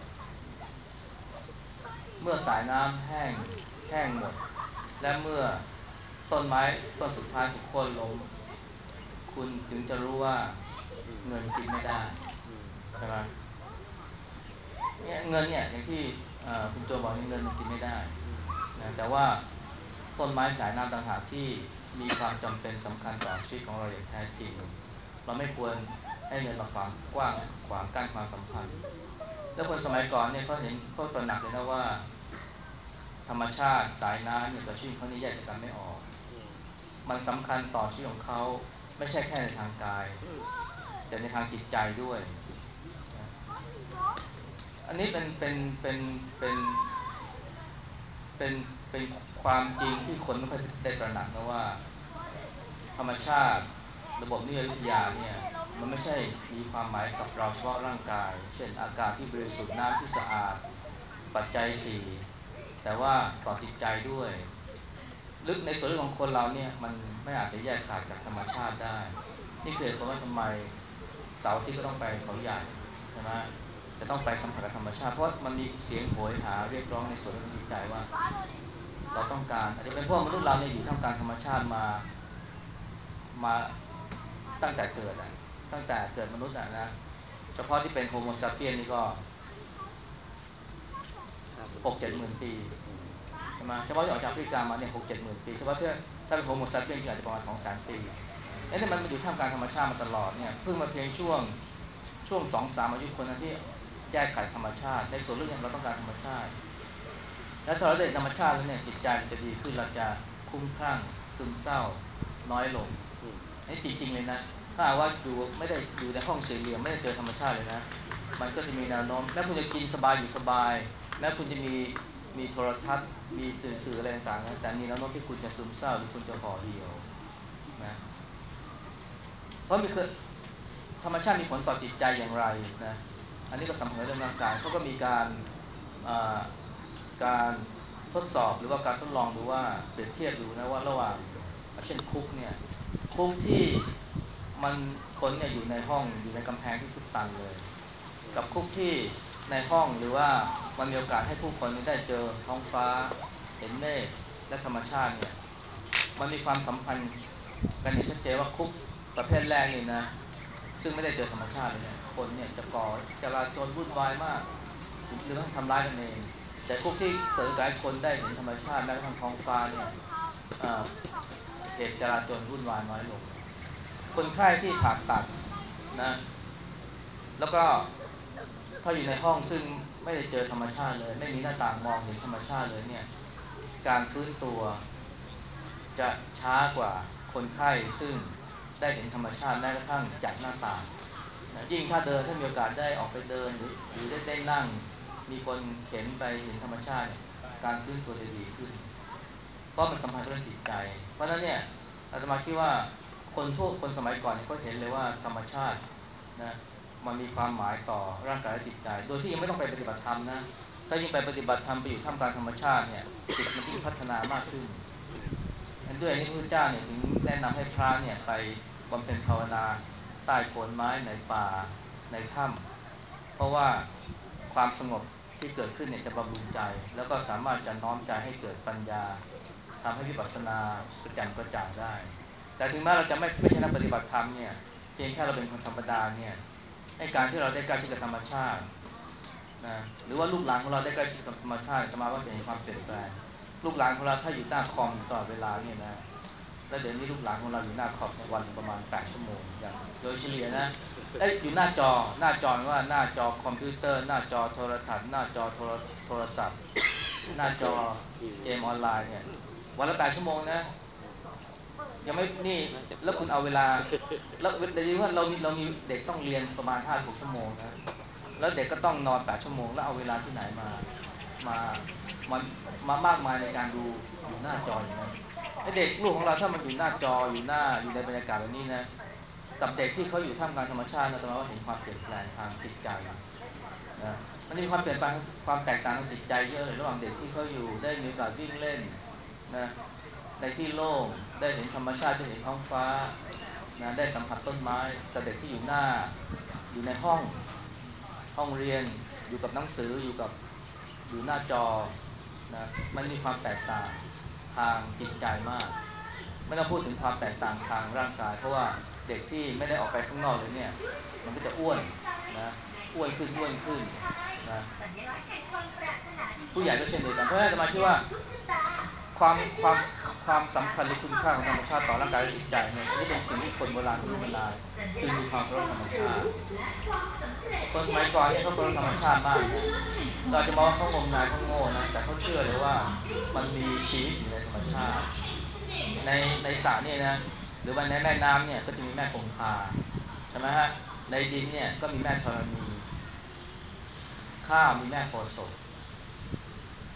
เมื่อสายน้ำแห้งแห้งหมดและเมื่อต้นไม้ต้นสุดท้ายถูกโค่นล้มคุณถึงจะรู้ว่าเงินกินไม่ได้ใช่ไหมเนี่ยเงินเนี่ยอย่างที่คุณโจบอกเงินมันกินไม่ได้นะแต่ว่าต้นไม้สายน้ำต่างหากที่มีความจำเป็นสำคัญต่อชีวิตของเราอย่างแท้จริงเราไม่ควรให้เงินมาขวางกว้างขวางกั้นความสัมพันธ์แล้วคนสมัยก่อนเนี่ยเขาเห็นเขาตระหนักเลยนะว่าธรรมชาติสายน้ำเนี่ยกับชีวิตเขานี่แยกจากกันไม่ออกมันสำคัญต่อชีวิตของเขาไม่ใช่แค่ในทางกายแต่ในทางจิตใจด้วยอันนี้เป็นเป็นเป็นเป็นเป็นเป็นความจริงที่คนไม่ค่อยได้ตระหนักนะว่าธรรมชาติระบบนิเวศวิทยาเนี่ยมันไม่ใช่มีความหมายกับเราเฉพาะร่างกายเช่นอากาศที่บริสุทธิ์น้ำที่สะอาดปัจจัยสี่แต่ว่าต่อจิตใจด้วยลึกในส่วนลึกของคนเราเนี่ยมันไม่อาจจะแยกขาดจากธรรมชาติได้นี่คือเหตุผลว่าทำไมเสาร์อาทิตย์ก็ต้องไปเขาใหญ่ใช่ไหมจะต้องไปสัมผัสกับธรรมชาติเพราะมันมีเสียงโหยหาเรียกร้องในส่วนลึกของจิตใจว่าเราต้องการอาจจะเป็นเพราะมนุษย์เราเนี่ยอยู่ท่ามกลางธรรมชาติมามาตั้งแต่เกิดอ่ะตั้งแต่เกิดมนุษย์อ่ะนะเฉพาะที่เป็นโฮโมซาเปียนนี่ก็หกเจ็ดหมื่นปีใช่ไหมเฉพาะที่ออกจากแอฟริกามาเนี่ยหกเจ็ดหมื่นปีเฉพาะที่ถ้าเป็นโฮโมซาเปียนจริงอาจจะประมาณสองแสนปีนี่มันอยู่ท่ามกลางธรรมชาติมาตลอดเนี่ยเพิ่งมาเพียงช่วงช่วงสองสามอายุคนนั้นที่แยกขาดธรรมชาติในส่วนลึกเราต้องการธรรมชาติแล้วถ้าเราได้ธรรมชาติแล้วเนี่ยจิตใจมันจะดีขึ้นเราจะคุ้มคลั่งซึมเศร้าน้อยลงนี่จริงๆเลยนะถ้าว่าอยู่ไม่ได้อยู่ในห้องสี่เหลี่ยมไม่ได้เจอธรรมชาติเลยนะมันก็จะมีแนวโน้มแม้คุณจะกินสบายอยู่สบายแม้คุณจะมีมีโทรทัศน์มีสื่ออะไรต่างๆนะแต่มีแนวโน้มที่คุณจะซึมเศร้าหรือคุณจะห่อเหี่ยวนะเพราะมีคือธรรมชาติมีผลต่อจิตใจอย่างไรนะอันนี้ก็สำคัญเรื่องร่างกายเขาก็มีการการทดสอบหรือว่าการทดลองดูว่าเปรียบเทียบดูนะว่าระหว่างเช่นคุกเนี่ยคุกที่มันคนเนี่ยอยู่ในห้องอยู่ในกำแพงที่สุดตันเลยกับคุกที่ในห้องหรือว่ามันมีโอกาสให้ผู้คนได้เจอท้องฟ้าเห็นเมฆและธรรมชาติเนี่ยมันมีความสัมพันธ์กันอย่างชัดเจนว่าคุกประเภทแรกนี่นะซึ่งไม่ได้เจอธรรมชาติเลยเนี่ยคนเนี่ยจะก่อจราจรวุ่นวายมากหรือต้องทำร้ายกันเองแต่คุกที่เปิดโอกาสคนได้เห็นธรรมชาติแม้กระทั่งท้องฟ้าเนี่ยเหตุจราจรวุ่นวายน้อยลงคนไข้ที่ผ่าตัดนะแล้วก็ถ้าอยู่ในห้องซึ่งไม่ได้เจอธรรมชาติเลยไม่มีหน้าต่างมองเห็นธรรมชาติเลยเนี่ยการฟื้นตัวจะช้ากว่าคนไข้ซึ่งได้เห็นธรรมชาติแม้กระทั่งจากหน้าต่างนะยิ่งถ้าเดินถ้ามีโอกาสได้ออกไปเดินหรือหรือได้ได้นั่งมีคนเข็นไปเห็นธรรมชาติการฟื้นตัวจะดีขึ้นเพราะมันสัมพันธ์กับเรื่องจิตใจเพราะนั้นเนี่ยอาตมาคิดว่าคนทั่วคนสมัยก่อนเนี่ยก็เห็นเลยว่าธรรมชาตินะมันมีความหมายต่อร่างกายและจิตใจโดยที่ยังไม่ต้องไปปฏิบัติธรรมนะถ้ายิ่งไปปฏิบัติธรรมไปอยู่ท่ามกลางธรรมชาติเนี่ยจิตมันยิ่งพัฒนามากขึ้นอันด้วยนี้พระพุทธเจ้าเนี่ยถึงแนะนำให้พระเนี่ยไปบำเพ็ญภาวนาใต้โคนไม้ในป่าในถ้ำเพราะว่าความสงบที่เกิดขึ้นเนี่ยจะบำรุงใจแล้วก็สามารถจะน้อมใจให้เกิดปัญญาทำให้วิปัสสนากระจ่างกระจ่างได้แต่ถึงแม้เราจะไม่ไม่ใช่นักปฏิบัติธรรมเนี่ยเพียงแค่เราเป็นคนธรรมดาเนี่ยในการที่เราได้ใกล้ชิดกับธรรมชาตินะหรือว่าลูกหลานของเราได้ใกล้ชิดกับธรรมชาติจะมาว่าจะเห็นความเปลี่ยนแปลงลูกหลานของเราถ้าอยู่หน้าคอมตลอดเวลาเนี่ยนะแล้วเดี๋ยวนี้ลูกหลานของเราอยู่หน้าคอมเนี่ยวันประมาณแปดชั่วโมงอย่างโดยเฉลี่ยนะเอ้ยอยู่หน้าจอหน้าจอว่าหน้าจอคอมพิวเตอร์หน้าจอโทรทัศน์หน้าจอโทรโทรศัพท์หน้าจอเกมออนไลน์เนี่ยวันละแปดชั่วโมงนะยังไม่นี่แล้วคุณเอาเวลาแล้วแต่จริงว่าเรามีเรามีเด็กต้องเรียนประมาณ ห้าถึงหก ชั่วโมงนะแล้วเด็กก็ต้องนอนแปดชั่วโมงแล้วเอาเวลาที่ไหนมามามันมามากมายในการดูอยู่หน้าจออย่างนั้นไอ้เด็กลูกของเราถ้ามันอยู่หน้าจออยู่หน้าอยู่ในบรรยากาศแบบนี้นะกับเด็กที่เขาอยู่ท่ามกลางธรรมชาตินะแต่ว่าเห็นความเปลี่ยนแปลงทางจิตใจนะมันมีความเปลี่ยนแปลงความแตกต่างทางจิตใจเยอะเลยระหว่างเด็กที่เขาอยู่ได้มีโอกาสวิ่งเล่นนะในที่โล่งได้เห็นธรรมชาติได้เห็นท้องฟ้านะได้สัมผัสต้นไม้กับเด็กที่อยู่หน้าอยู่ในห้องห้องเรียนอยู่กับหนังสืออยู่กับอยู่หน้าจอนะมันมีความแตกต่างทางจิตใจมากไม่ต้องพูดถึงความแตกต่างทางร่างกายเพราะว่าเด็กที่ไม่ได้ออกไปข้างนอกเลยเนี่ยมันก็จะอ้วนนะอ้วนขึ้นอ้วนขึ้นนะผู้ใหญ่ก็เช่นเดียวกันเพราะฉะนั้นจะมาคิดว่าความความความสำคัญหรือคุณค่าของธรรมชาติต่อร่างกายและจิตใจเนี่ยนี่เป็นสิ่งที่คนโบราณรู้มานานคือมีความเคารพธรรมชาติคนสมัยก่อนเนี่ยเขาเคารพธรรมชาติมากนะเราจะมองว่าเขางมงายเขาโง่นะแต่เขาเชื่อเลยว่ามันมีชีวิตอยู่ในธรรมชาติในในสระเนี่ยนะหรือว่าในแม่น้ำเนี่ยก็จะมีแม่คงคาใช่ไหมฮะในดินเนี่ยก็มีแม่ธรณีข้าวมีแม่โพธิ์ศพ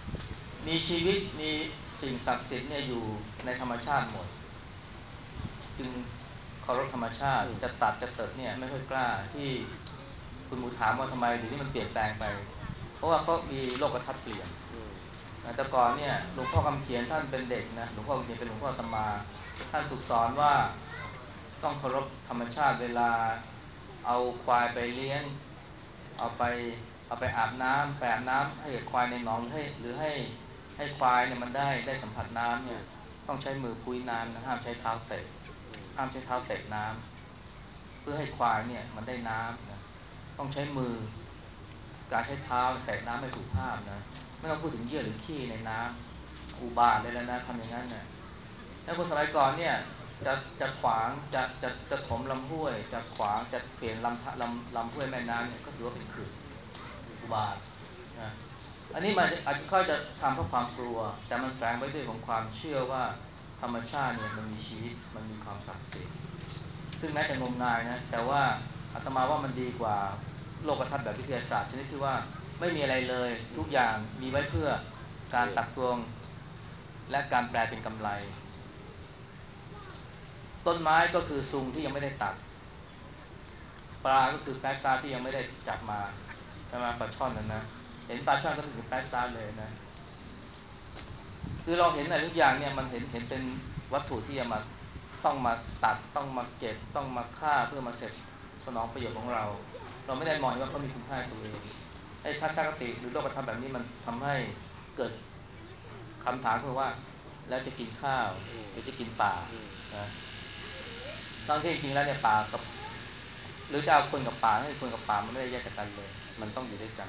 มีชีวิตมีสิ่งศักดิ์สิทธิ์เนี่ยอยู่ในธรรมชาติหมดจึงเคารพธรรมชาติจะตัดจะเติบเนี่ยไม่ค่อยกล้าที่คุณหมูถามว่าทำไมเดี๋ยวนี้มันเปลี่ยนแปลงไปเพราะว่าเขามีโลกทัศน์เปลี่ยนแต่ก่อนเนี่ยหลวงพ่อคำเขียนท่านเป็นเด็กนะหลวงพ่อคำเขียนเป็นหลวงพ่ออาตมาท่านถูกสอนว่าต้องเคารพธรรมชาติเวลาเอาควายไปเลี้ยงเอาไปเอาไปอาบน้ำไปอาบน้ำให้ควายในหนองให้หรือให้ให้ควายเนี่ยมันได้ได้สัมผัสน้ำเนี่ยต้องใช้มือพุ้ยน้ำนะห้ามใช้เท้าเตะห้ามใช้เท้าเตะน้ำเพื่อให้ควายเนี่ยมันได้น้ำนะต้องใช้มือการใช้เท้าเตะน้ำให้สุภาพนะไม่ต้องพูดถึงเยื่อหรือขี้ในน้ำอุบาทเลยแล้วนะทำอย่างนั้นเนี่ยแล้วคนสมัยก่อนเนี่ยจะจะขวางจะจะจะถมลำห้วยจะขวางจะเปลี่ยนลำลำลำห้วยแม่น้ำเนี่ยก็ถือว่าเป็นขื่ออุบาทนะอันนี้มันอาจจะค่อยจะทำเพราะความกลัวแต่มันแฝงไว้ด้วยของความเชื่อว่าธรรมชาติเนี่ยมันมีชีวิตมันมีความศักดิ์สิทธิ์ซึ่งแม้จะงมงายนะแต่ว่าอาตมาว่ามันดีกว่าโลกทัศน์แบบวิทยาศาสตร์ชนิดที่ว่าไม่มีอะไรเลยทุกอย่างมีไว้เพื่อการตักตวงและการแปลเป็นกำไรต้นไม้ก็คือซุงที่ยังไม่ได้ตัดปลาก็คือแปซาที่ยังไม่ได้จับมาใช่ไหมปลาช่อนนั่นนะเห็นปลาช่อนก็คือแปซาเลยนะคือเราเห็นอะไรทุกอย่างเนี่ยมันเห็นเห็นเป็นวัตถุที่จะมาต้องมาตัดต้องมาเก็บต้องมาฆ่าเพื่อมาเสร็จสนองประโยชน์ของเราเราไม่ได้มองว่าเขามีคุณค่าตัวเองไอ้ทัศนคติหรือโลกธรรมแบบนี้มันทำให้เกิดคำถามคือว่าแล้วจะกินข้าวหรือจะกินป่านะทั้งที่จริงๆแล้วเนี่ยป่ากับหรือจะเอาคนกับป่าให้คนกับป่ามันไม่ได้แยกจากกันเลยมันต้องอยู่ด้วยกัน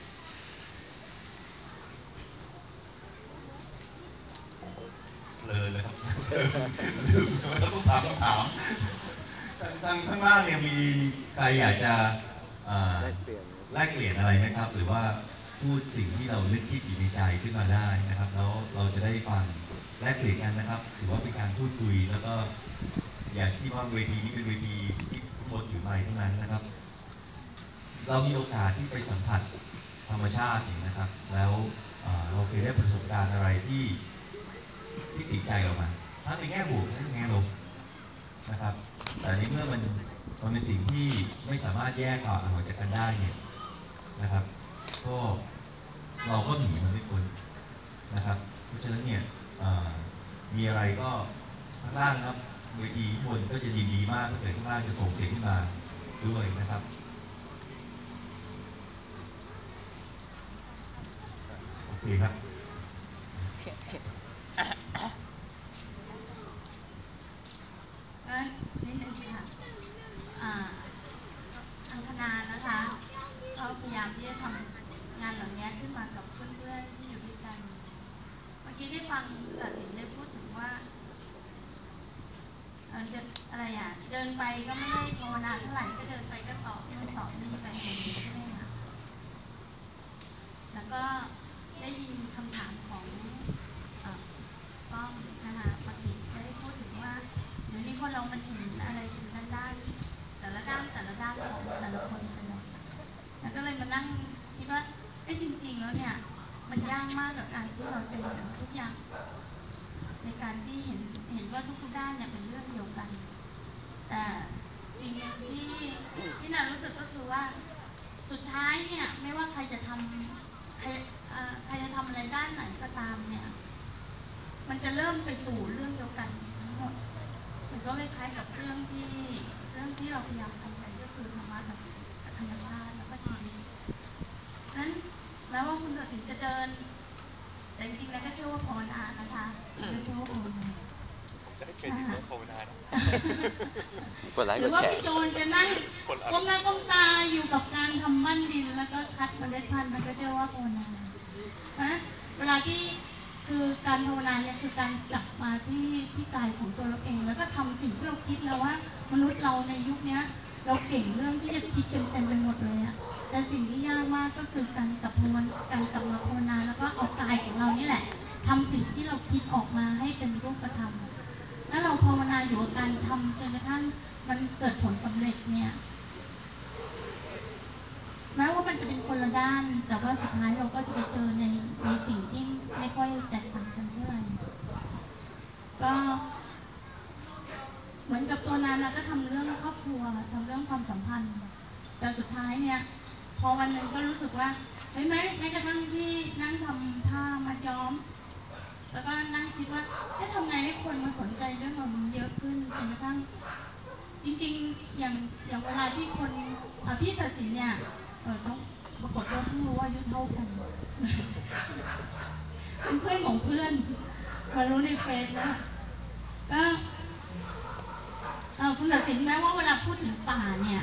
เลยเลยครับลืมแล้วต้องถามคำถามทางข้างล่างเนี่ยมีใครอยากจะแลกเปลี่ยนแลกเปลี่ยนอะไรไหมครับหรือว่าพูดสิ่งที่เรานึกคิดอยู่ในใจขึ้นมาได้นะครับแล้วเราจะได้ฟังแลกเปลี่ยนกันนะครับถือว่าเป็นการพูดคุยแล้วก็อย่างที่ว่าเวทีนี้เป็นเวทีที่ทุกคนถือไมค์ทั้งนั้นนะครับเรามีโอกาสที่ไปสัมผัสธรรมชาตินะครับแล้วเราเคยได้ประสบการณ์อะไรที่ที่ติดใจเรามาทั้งในแง่บวกและในแง่ลบนะครับแต่ในเมื่อมันมันเป็นสิ่งที่ไม่สามารถแยกออกจากกันได้เนี่ยนะครับก็เราก็หนีมันไม่พ้นนะครับเพราะฉะนั้นเนี่ยมีอะไรก็ข้างล่างครับเวทีทุกคนก็จะยินดีมากถ้าเกิดข้างล่างจะส่งเสียงขึ้นมาด้วยนะครับโอเคครับก็นิดนึงค่ะทางคณะนะคะก็พยายามที่จะทำงานเหล่านี้ขึ้นมากับเพื่อนๆที่อยู่ด้วยกันเมื่อกี้ได้ฟังแต่เห็นได้พูดถึงว่าอะไรอ่ะเดินไปก็ไม่ได้ภาวนาเท่าไหร่ก็เดินไปก็ตอบนู่นตอบนี่ไปอย่างนี้ใช่ไหมคะแล้วก็ได้ยินคำถามของป้องนะคะปกติได้พูดถึงว่าเดี๋ยวนี้คนเรามันเห็นอะไรถึงด้านด้านแต่ละด้านแต่ละด้านของแต่ละคนไปเลยแล้วก็เลยมานั่งคิดว่าไอ้จริงๆแล้วเนี่ยมันยากมากกับการที่เราจะเห็นทุกอย่างในการที่เห็นเห็นว่าทุกๆด้านเนี่ยเป็นเรื่องเดียวกันแต่สิ่งหนึ่งที่ที่น่ารู้สึกก็คือว่าสุดท้ายเนี่ยไม่ว่าใครจะทำใครใครจะทำอะไรด้านไหนก็ตามเนี่ยมันจะเริ่มไปสู่เรื่องเดียวกันทั้งหมดมันก็คล้ายๆกับเรื่องที่เรื่องที่เราพยายามทำกันก็คือธรรมะกับธรรมชาติแล้วก็ชีวิตนั้นแม้ว่าคุณถึงจะเดินแต่จริงๆแล้วก็เชื่อว่าภาวนานะคะก็เชื่อว่าภาวนาจะให้เครดิตว่าภาวนานะหรือว่าพี่โจนจะนั่งก้มหน้าก้มตาอยู่กับการทำบ้านดินแล้วก็คัดเมล็ดพันธุ์มันก็เชื่อว่าภาวนาเพราะเวลาที่คือการภาวนาเนี่ยคือการกลับมาที่ที่กายของตัวเราเองแล้วก็ทำสิ่งที่เราคิดนะว่ามนุษย์เราในยุคนี้เราเก่งเรื่องที่จะคิดกันเต็มไปหมดเลยอะแต่สิ่งที่ยากมากก็คือการกลับมาการกลับมาภาวนาแล้วก็เอากายของเรานี่แหละทำสิ่งที่เราคิดออกมาให้เป็นรูปธรรมแล้วเราภาวนาอยู่กับการทำจนกระทั่งมันเกิดผลสำเร็จเนี่ยแม้ว่ามันจะเป็นคนละด้านแต่ว่าสุดท้ายเราก็จะไปเจอในในสิ่งที่ไม่ค่อยแตกต่างกันเท่าไหร่ก็เหมือนกับตัวนานนะก็ทำเรื่องครอบครัวทำเรื่องความสัมพันธ์แต่สุดท้ายเนี่ยพอวันหนึ่งก็รู้สึกว่าเฮ้ยแม้แม้กระทั่งที่นั่งทำผ้ามัดย้อมแล้วก็นั่งคิดว่าจะทำไงให้คนมาสนใจเรื่องแบบนี้เยอะขึ้นจนกระทั่งจริงๆอย่างอย่างเวลาที่คนพี่ศศินเนี่ยเออต้องปรากฏว่าเพิ่งรู้ว่าอายุเท่ากันเป็นเพื่อนของเพื่อนมารู้ในเฟซนะก็คุณศศินแม้ว่าเวลาพูดถึงป่าเนี่ย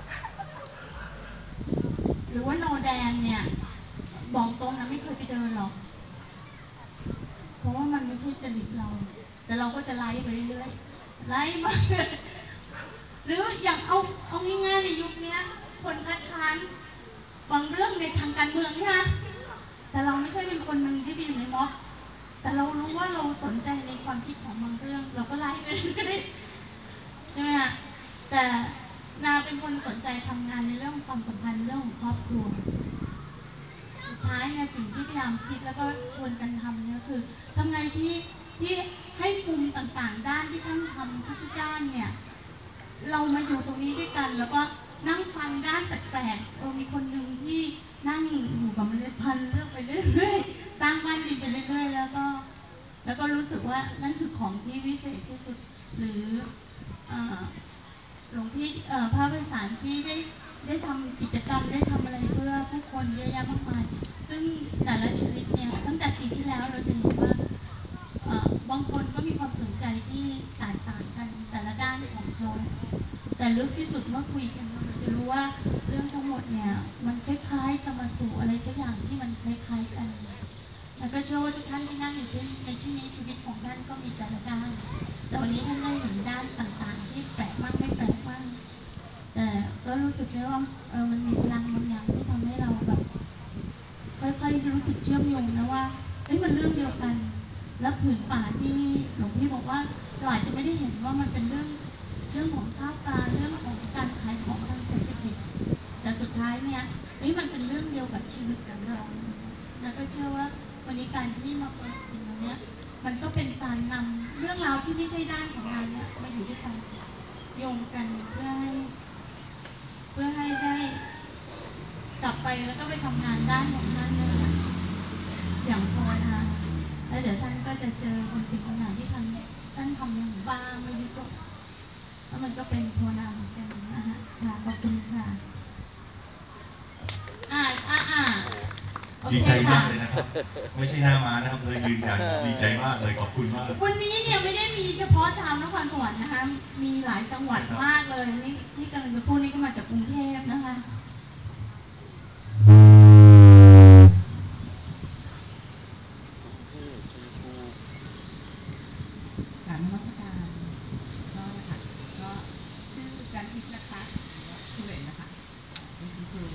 หรือว่าโนแดงเนี่ยบอกตรงนะไม่เคยไปเดินหรอกเพราะว่ามันไม่ใช่จริตเราแต่เราก็จะไล่ไปเรื่อยๆไล่มาหรืออย่างเอาเอาง่ายๆในยุคนี้คนคัดค้านบางเรื่องในทางการเมืองนะแต่เราไม่ใช่เป็นคนหนึ่งที่ไปอยู่ในม็อบแต่เรารู้ว่าเราสนใจในความคิดของบางเรื่องเราก็ไล่ไปเรื่อยๆใช่ไหมคะแต่นาเป็นคนสนใจทำงานในเรื่องความสัมพันธ์เรื่องของครอบครัวสุดท้ายเนี่ยสิ่งที่พยายามคิดแล้วก็ชวนกันทำเนี่ยคือทำไงที่ที่ให้มุมต่างๆด้านที่ท่านทำทุกด้านเนี่ยเรามาอยู่ตรงนี้ด้วยกันแล้วก็นั่งฟังด้านแปลกๆเออมีคนหนึ่งที่นั่งอยู่กับเมล็ดพันธุ์เลือกไปเรื่อยๆตั้งบ้านดินไปเรื่อยๆแล้วก็แล้วก็รู้สึกว่านั่นคือของที่วิเศษที่สุดหรือหลวงพี่พระไพศาลที่ได้ได้ทำกิจกรรมได้ทำอะไรเพื่อผู้คนเยอะแยะมากมายซึ่งแต่ละชีวิตเนี่ยตั้งแต่ปีที่แล้วเราจะเห็นว่าบางคนก็มีความสนใจที่แตกต่างกันแต่ละด้านของเขาแต่ลึกที่สุดเมื่อคุยกันเราจะรู้ว่าเรื่องทั้งหมดเนี่ยมันคล้ายๆจะมาสู่อะไรสักอย่างที่มันคล้ายๆกันแล้วก็เชื่อว่าทุกท่านที่นั่งอยู่ที่ในที่นี้ชีวิตของท่านก็มีแต่ละด้านแต่วันนี้ท่านได้เห็นด้านต่างๆที่แปลกมากไม่แปลกมากแต่ก็รู้สึกได้ว่าเออมันมีพลังบางอย่างที่ทำให้เราแบบค่อยๆรู้สึกเชื่อมโยงนะว่าเฮ้ยมันเรื่องเดียวกันแล้วผืนป่าที่หลวงพี่บอกว่าเราอาจจะไม่ได้เห็นว่ามันเป็นเรื่องเรื่องของข้าวปลาเรื่องของการขายของทางเศรษฐกิจแต่สุดท้ายเนี่ยเฮ้ยมันเป็นเรื่องเดียวกับชีวิตของเราแล้วก็เชื่อว่าวันนี้การที่มาโพสต์สิ่งเหล่านี้มันก็เป็นการนำเรื่องราวที่ไม่ใช่ด้านของงานเนี่ยมาอยู่ด้วยกันโยงกันเพื่อให้เพื่อให้ได้กลับไปแล้วก็ไปทำงานด้านของท่านนะคะอย่างภาวนาแล้วเดี๋ยวท่านก็จะเจอคนสิ่งบางอย่างที่ท่านท่านทำอย่างบ้างไม่ได้จบแล้วมันก็เป็นภาวนาเหมือนกันนะคะค่ะขอบคุณค่ะอ่าอ่าอ่าดีใจมากเลยนะครับไม่ใช่หน้าม้านะครับเลยยืนยันดีใจมากเลยขอบคุณมากวันนี้เนี่ยไม่ได้มีเฉพาะชาวนครสวรรค์นะคะมีหลายจังหวัดมากเลยนี่ที่กำลังจะพูดนี่ก็มาจากกรุงเทพนะคะถามนมัสการก็ค่ะก็ชื่อจันทิพย์นะคะชื่อเล่นนะคะเป็นคุณครู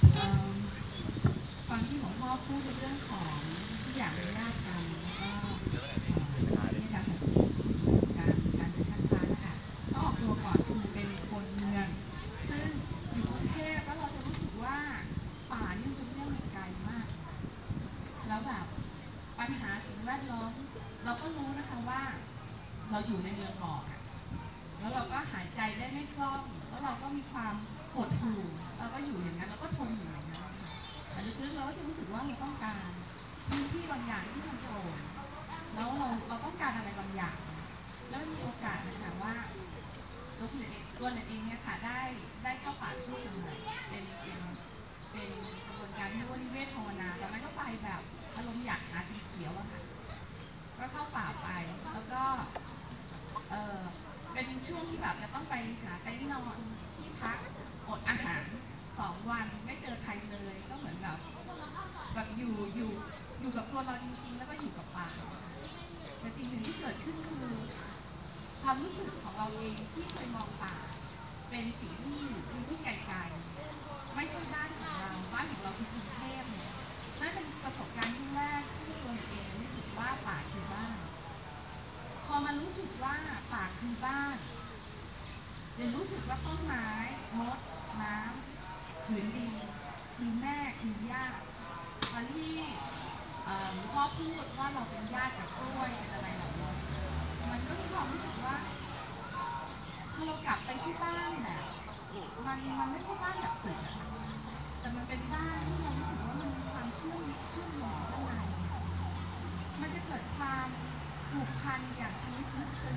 ตอนที่หลวงพ่อพูดในเรื่องของทุกอย่างเป็นญาติกันแล้วก็ที่อาจารย์สันติพูดเรื่องการการเดินคัดค้านนะคะต้องออกตัวก่อนคือเป็นคนเมืองซึ่งอยู่กรุงเทพแล้วเราจะรู้สึกว่าป่านี่เป็นเรื่องไกลมากแล้วแบบปัญหาสิ่งแวดล้อมเราก็รู้นะคะว่าเราอยู่ในเมืองหลอกอ่ะแล้วเราก็หายใจได้ไม่คล่องแล้วเราก็มีความหดหู่เราก็อยู่อย่างนั้นเราก็ทนอยู่อย่างนั้นแต่ลึกๆเราก็จะรู้สึกว่าเราต้องการพื้นที่บางอย่างที่มันโปร่งแล้วเราเราต้องการอะไรบางอย่างแล้วมีโอกาสนะคะว่าตัวคุณเองตัวเองเนี่ยค่ะได้ได้เข้าป่าที่เชียงใหม่เป็นเป็นเป็นกระบวนการที่ว่านิเวศภาวนาตอนนั้นก็ไปแบบอารมณ์อยากหาสีเขียวอะค่ะก็เข้าป่าไปแล้วก็เออเป็นช่วงที่แบบจะต้องไปหาเต็นท์นอนที่พักอดอาหารสองวันไม่เจอใครเลยก็เหมือนแบบแบบอยู่อยู่อยู่กับตัวเราจริงๆแล้วก็อยู่กับป่าแต่สิ่งหนึ่งที่เกิดขึ้นคือความรู้สึกของเราเองที่เคยมองป่าเป็นสิ่งที่อยู่ที่ไกลๆไม่ใช่บ้านของเราบ้านของเราคือกรุงเทพเนี่ยนั่นเป็นประสบการณ์ที่แรกที่ตัวเองรู้สึกว่าป่าคือบ้านพอมารู้สึกว่าป่าคือบ้านเรียนรู้สึกว่าต้นไม้มดน้ำผืนดินคือแม่คือญาติตอนที่หลวงพ่อพูดว่าเราเป็นญาติกับกล้วยเป็นอะไรแบบนี้มันก็มีความรู้สึกว่าพอเรากลับไปที่บ้านแบบมันมันไม่ใช่บ้านแบบตึกอะแต่มันเป็นบ้านที่เรารู้สึกว่ามันมีความเชื่อมเชื่อมโยงข้างในมันจะเกิดความผูกพันอย่างชนิดลึกซึ้ง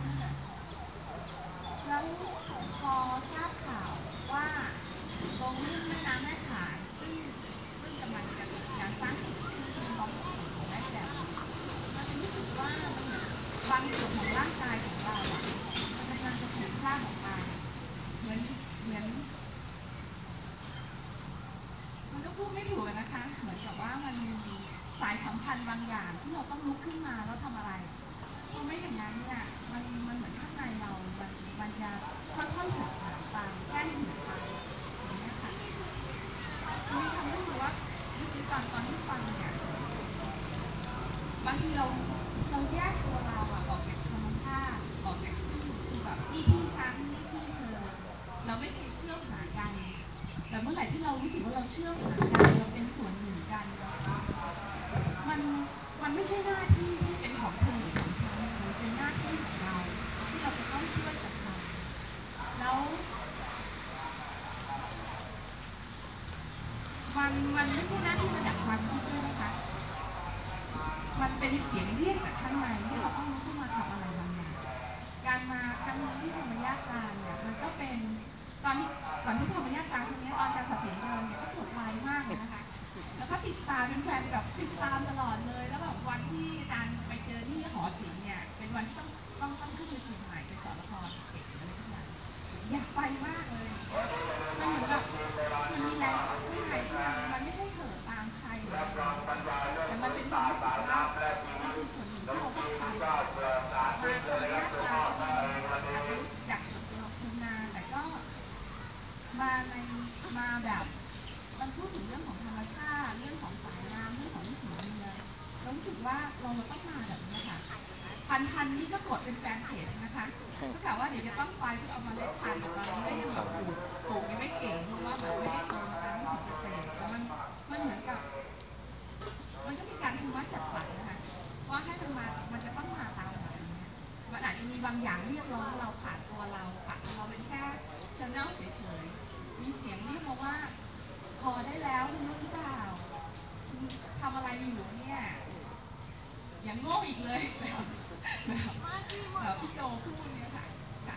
แล้วพอทราบข่าวว่าตรงลุ่มแม่น้ำแม่ขานซึ่งซึ่งกำลังจะเกิดการสร้างเสร็จที่มองเห็นของแม่แจ่มมันรู้สึกว่ามันเหมือนบางส่วนของร่างกายของเราอ่ะมันกำลังจะถูกพรากออกไปเหมือนเหมือนมันก็พูดไม่ถูกนะคะเหมือนกับว่ามันมีสายสัมพันธ์บางอย่างที่เราต้องลุกขึ้นมาแล้วทำอะไรเพราะไม่อย่างนั้นเนี่ยมันมันเหมือนข้างในเรา มันมันจะค่อยๆเหือดหายไปแค่เหือดไปอย่างนี้ค่ะมีความรู้สึกว่าเมื่อกี้ตอนตอนที่ฟังเนี่ยบางทีเราเราแยกตัวเราอะออกจากธรรมชาติออกจากที่คือแบบนี่ที่ฉันนี่ที่เธอเราไม่เคยเชื่อมหากันแต่เมื่อไหร่ที่เรารู้สึกว่าเราเชื่อมหากันเราเป็นส่วนหนึ่งกันมันมันไม่ใช่หน้าที่ที่เป็นของเธอหรือของฉันเลยเป็นหน้าที่ของเราที่เราจะต้องช่วยกันทำแล้วมันมันไม่ใช่หน้าที่ระดับความคิดด้วยนะคะมันเป็นเสียงเรียกจากข้างในที่เราต้องลุกขึ้นมาทำอะไรบางอย่างการมาครั้งนี้ที่ธรรมญาตราเนี่ยมันก็เป็นตอนที่ก่อนที่ธรรมญาตราครั้งนี้ตอนการตัดสินเดินเนี่ยก็ปวดร้ายมากเลยนะคะแล้วก็ติดตามเป็นแฟนแบบติดตามตลอดเลยแล้วแบบวันที่อาจารย์ไปเจอที่หอศิลป์เนี่ยเป็นวันที่ต้องต้องต้องขึ้นไปเชียงใหม่ไปสอนละครเอกอะไรทุกอย่างอยากไปมากเลยมันเหมือนแบบมันมีแรงข้างในที่มันมันไม่ใช่เห่อตามใครหรืออะไรแต่มันเป็นความรู้สึกว่ามันเป็นส่วนหนึ่งที่เราต้องทำมาธรรมญาตราก็ดีอาจจะรู้จักส่วนตัวคุณนาแต่ก็มาในมาแบบมันพูดถึงเรื่องของธรรมชาติเรื่องของสายน้ำเรื่องของวิถีเมืองเรารู้สึกว่าเราเราต้องมาแบบนี้ค่ะพันพันนี้ก็กดเป็นแฟนเพจนะคะก็กล่าวว่าเดี๋ยวจะต้องไปเพื่อเอามาเล็ดพันตอนนี้ก็ยังแบบปลูกปลูกยังไม่เก่งเพราะว่าแบบไม่ได้โตมาตามวิถีเกษตรแต่มันมันเหมือนกับมันก็มีการคุมวัดจัดสรรนะคะว่าให้มันมามันจะต้องมาตามแบบนี้มันอาจจะมีบางอย่างเรียกร้องเราผ่านตัวเราผ่านเราเป็นแค่ชแนลเฉยๆมีเสียงเรียกมาว่าพอได้แล้วคุณรู้หรือเปล่าคุณทำอะไรอยู่เนี่ยอย่างโง่อีกเลยแบบแบบพี่โจพูดเนี่ยค่ะ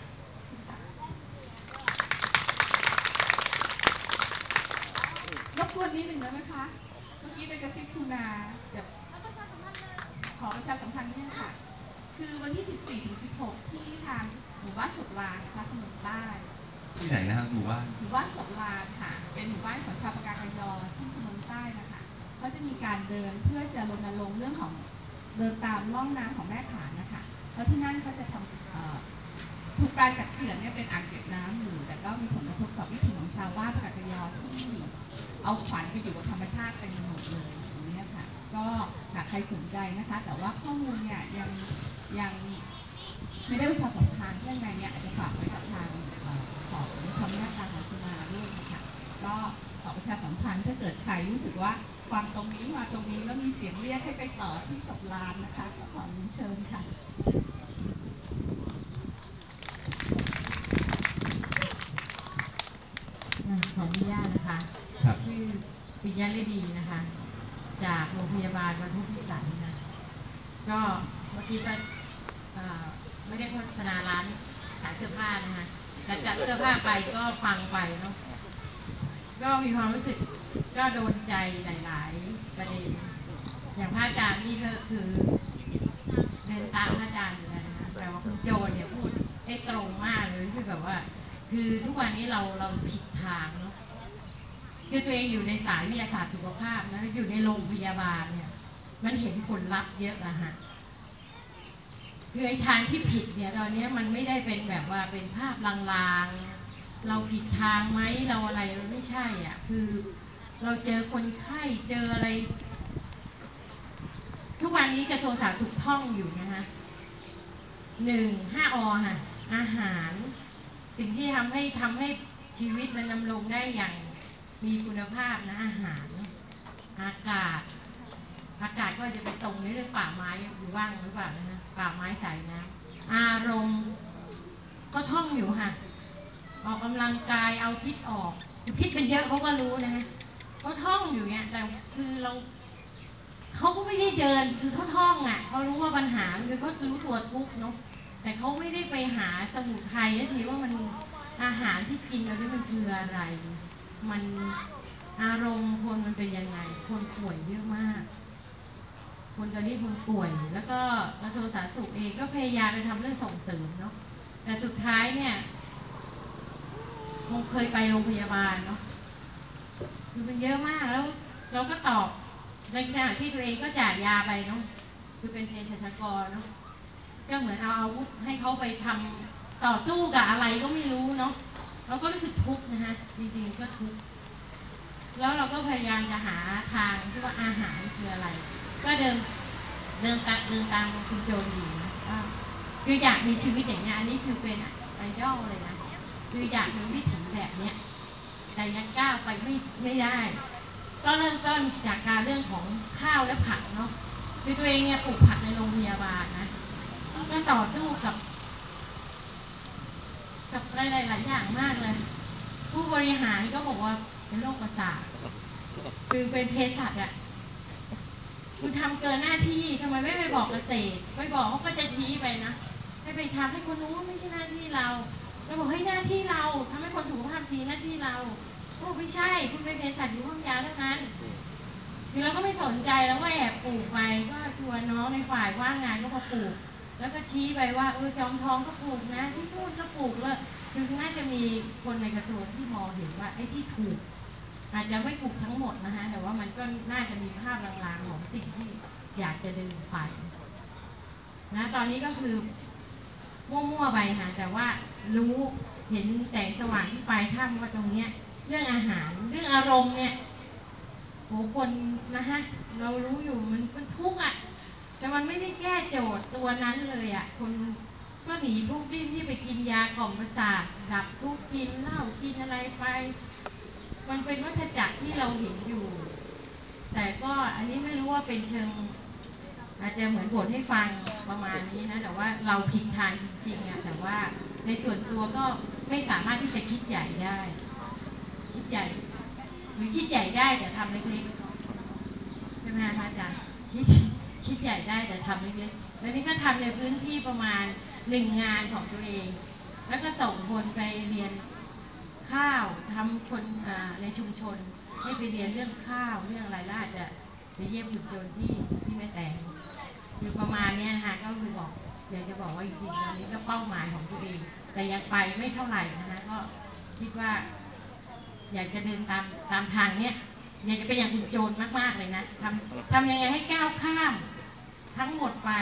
รบกวนนิดหนึ่งได้ไหมคะเมื่อกี้เป็นกระซิบคุณนาแบบขอประชาสัมพันธ์เนี่ยค่ะคือวันที่สิบสี่ถึงสิบหกที่ทางหมู่บ้านสุดลานนะคะถนนใต้ที่ไหนนะครับหมู่บ้านหมู่บ้านสุดลานค่ะเป็นหมู่บ้านของชาวปากากยอที่ถนนใต้นะคะเขาจะมีการเดินเพื่อจะรณรงค์เรื่องของเดินตามล่องน้ำของแม่ขานนะคะแล้วที่นั่นก็จะทำถูกการจัดเขื่อนเนี่ยเป็นอ่างเก็บน้ำอยู่แต่ก็มีผลกระทบกับวิถีของชาวบ้านปากากยอที่เอาขวัญไปอยู่กับธรรมชาติเต็มไปหมดเลยอย่างนี้ค่ะก็หากใครสนใจนะคะแต่ว่าข้อมูลเนี่ยยังยังไม่ได้ประชาสัมพันธ์ยังไงเนี่ยอาจจะฝากไว้กับทางของธรรมญาตราของคุณนาด้วยนะคะก็ขอประชาสัมพันธ์ถ้าเกิดใครรู้สึกว่าฟังตรงนี้มาตรงนี้แล้วมีเสียงเรียกให้ไปต่อที่ศพลานนะคะก็ขอเรียนเชิญค่ะขออนุญาตนะคะชื่อปิยะฤดีนะคะจากโรงพยาบาลบรรทุกพิสัยนะก็เมื่อกี้ก็ไม่ได้โฆษณาร้านขายเสื้อผ้านะคะแต่จัดเสื้อผ้าไปก็ฟังไปเนาะก็มีความรู้สึกก็โดนใจหลายๆประเด็นอย่างพระอาจารย์นี่ก็คือเดินตามพระอาจารย์อยู่แล้วนะคะแต่ว่าคุณโจเนี่ยพูดได้ตรงมากเลยคือแบบว่าคือทุกวันนี้เราเราผิดทางเนาะคือตัวเองอยู่ในสายวิทยาศาสตร์สุขภาพนะอยู่ในโรงพยาบาลเนี่ยมันเห็นผลลัพธ์เยอะอะฮะคือไอ้ทางที่ผิดเนี่ยตอนนี้มันไม่ได้เป็นแบบว่าเป็นภาพลางๆเราผิดทางไหมเราอะไรเราไม่ใช่อ่ะคือเราเจอคนไข้เจออะไรทุกวันนี้กระทรวงสาธารณสุขท่องอยู่นะคะหนึ่งห้าอค่ะอาหารสิ่งที่ทำให้ทำให้ชีวิตมันดำรงได้อย่างมีคุณภาพนะอาหารอากาศอากาศก็จะไปตรงในเรื่องป่าไม้อยู่ว่างหรือเปล่านะป่าไม้สายน้ำอารมณ์ก็ท่องอยู่ค่ะออกกำลังกายเอาพิษออกพิษเป็นเยอะเขาก็รู้นะฮะเขาท่องอยู่เนี่ยแต่คือเราเขาก็ไม่ได้เดินคือเขาท่องอ่ะเขารู้ว่าปัญหาคือเขารู้ตัวทุกข์เนาะแต่เขาไม่ได้ไปหาสมุทัยทีว่ามันอาหารที่กินเราเนี่ยมันคืออะไรมันอารมณ์คนมันเป็นยังไงคนป่วยเยอะมากคนตอนนี้คนป่วยแล้วก็กระทรวงสาธารณสุขเองก็พยายามไปทำเรื่องส่งเสริมเนาะแต่สุดท้ายเนี่ยคงเคยไปโรงพยาบาลเนาะคือมันเยอะมากแล้วเราก็ตอบในขณะที่ตัวเองก็จ่ายยาไปเนาะคือเป็นเภสัชกรเนาะก็เหมือนเอาอาวุธให้เขาไปทำต่อสู้กับอะไรก็ไม่รู้เนาะเราก็รู้สึกทุกข์นะฮะจริงๆก็ทุกข์แล้วเราก็พยายามจะหาทางที่ว่าอาหารคืออะไรก็เดินเดินตามเดินตามคุณโจดีนะคืออยากมีชีวิตอย่างนี้อันนี้คือเป็นไอดอลเลยนะคืออยากมีวิถีแบบเนี้ยแต่ยังก้าวไปไม่ไม่ได้ก็เริ่มต้นจากการเรื่องของข้าวและผักเนาะคือตัวเองเนี่ยปลูกผักในโรงพยาบาลนะก็ต่อสู้กับกับอะไรหลายอย่างมากเลยผู้บริหารก็บอกว่าเป็นโรคประสาทคือเป็นเภสัชอะคุณทำเกินหน้าที่ทำไมไม่ไปบอกเกษตรไปบอกเขาก็จะชี้ไปนะให้ไปทำให้คนรู้ว่าไม่ใช่หน้าที่เราเราบอกเฮ้ยหน้าที่เราทำให้คนสุขภาพดีหน้าที่เราโอ้ไม่ใช่คุณเป็นเภสัชอยู่ห้องยาเท่านั้นคือเราก็ไม่สนใจแล้วก็แอบปลูกไปก็ชวนน้องในฝ่ายว่างงานก็มาปลูกแล้วก็ชี้ไปว่าเออจอมทองก็ปลูกนะที่นู่นก็ปลูกเลยคือน่าจะมีคนในกระทรวงที่มองเห็นว่าไอ้ที่ถูกอาจจะไม่ถูกทั้งหมดนะฮะแต่ว่ามันก็น่าจะมีภาพลางๆของสิ่งที่อยากจะเดินไปนะตอนนี้ก็คือมั่วๆไปค่ะแต่ว่ารู้เห็นแสงสว่างที่ปลายถ้ำว่าตรงเนี้ยเรื่องอาหารเรื่องอารมณ์เนี่ยโหคนนะฮะเรารู้อยู่มันมันทุกข์อ่ะแต่มันไม่ได้แก้โจทย์ตัวนั้นเลยอ่ะคนก็หนีทุกข์ดิ้นที่ไปกินยากล่อมประสาทดับทุกข์กินเหล้ากินอะไรไปมันเป็นวัฏจักรที่เราเห็นอยู่แต่ก็อันนี้ไม่รู้ว่าเป็นเชิงอาจจะเหมือนบทให้ฟังประมาณนี้นะแต่ว่าเราผิดทางจริงๆอะแต่ว่าในส่วนตัวก็ไม่สามารถที่จะคิดใหญ่ได้คิดใหญ่หรือคิดใหญ่ได้แต่ทำเล็กๆใช่ไหมคะอาจารย์คิดคิดใหญ่ได้แต่ทำเล็กๆแล้วนี่ก็ทำในพื้นที่ประมาณหนึ่งงานของตัวเองแล้วก็ส่งคนไปเรียนข้าวทำคนในชุมชนให้ไปเรียนเรื่องข้าวเรื่องอะไรแล้วอาจจะไปเยี่ยมคุณโจนที่ที่แม่แตงคือประมาณนี้นะคะก็คือบอกอยากจะบอกว่าจริงๆตอนนี้ก็เป้าหมายของตัวเองแต่ยังไปไม่เท่าไหร่นะคะก็คิดว่าอยากจะเดินตามตามทางเนี้ยอยากจะเป็นอย่างคุณโจนมากๆเลยนะทำทำยังไงให้ก้าวข้ามทั้งหมดไป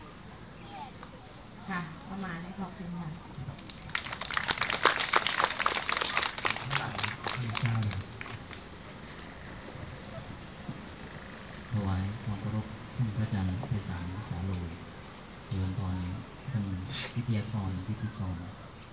ค่ะประมาณนี้ขอบคุณค่ะถวายความเคารพท่านพระอาจารย์ไพศาลสาโรเจริญพรท่านวิทยากรพิธีกร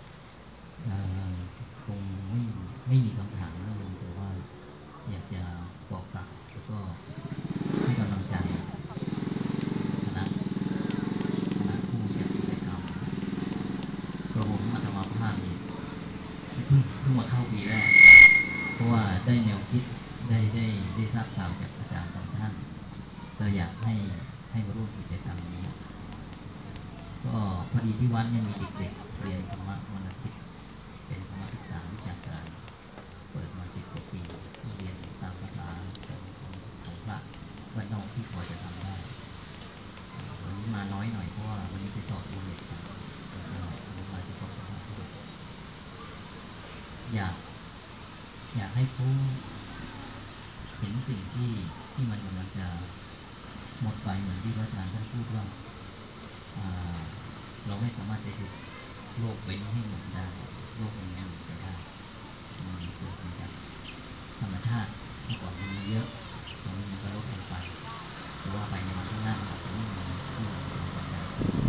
คงไม่ไม่มีคำถามนะโยมแต่ว่าอยากจะบอกกล่าวแล้วก็ให้กำลังใจคณะคณะผู้จัดกิจกรรมกระผมอัตมาภาพเนี่ยเพิ่งเพิ่งมาเข้าปีแรกเพราะว่าได้แนวคิดได้ได้ได้ทราบข่าวจากอาจารย์บางท่านเราอยากให้ให้มาร่วมกิจกรรมนี้ก็พอดีที่วัดเนี่ยมีเด็กๆเรียนธรรมะวันอาทิตย์เป็นธรรมศึกษาวิชาการเปิดมาสิบกว่าปีเรียนตามภาษาของของของพระบ้านนอกที่พอจะทำได้วันนี้มาน้อยหน่อยเพราะว่าวันนี้ไปสอบอินเน็ตกันแล้วก็วันนี้มาเฉพาะคณะอยากอยากให้ผู้เห็นสิ่งที่ที่มันกำลังจะหมดไปเหมือนที่พระอาจารย์ท่านพูดว่าเราไม่สามารถจะหยุดโลกไปนี้ให้หมุนได้โลกมันหมุนไปได้มันเกิดมาจากธรรมชาติเมื่อก่อนมันมีเยอะตอนนี้มันก็ลดลงไปแต่ว่าไปในวันข้างหน้ามันอาจจะไม่มีที่เราต้องการ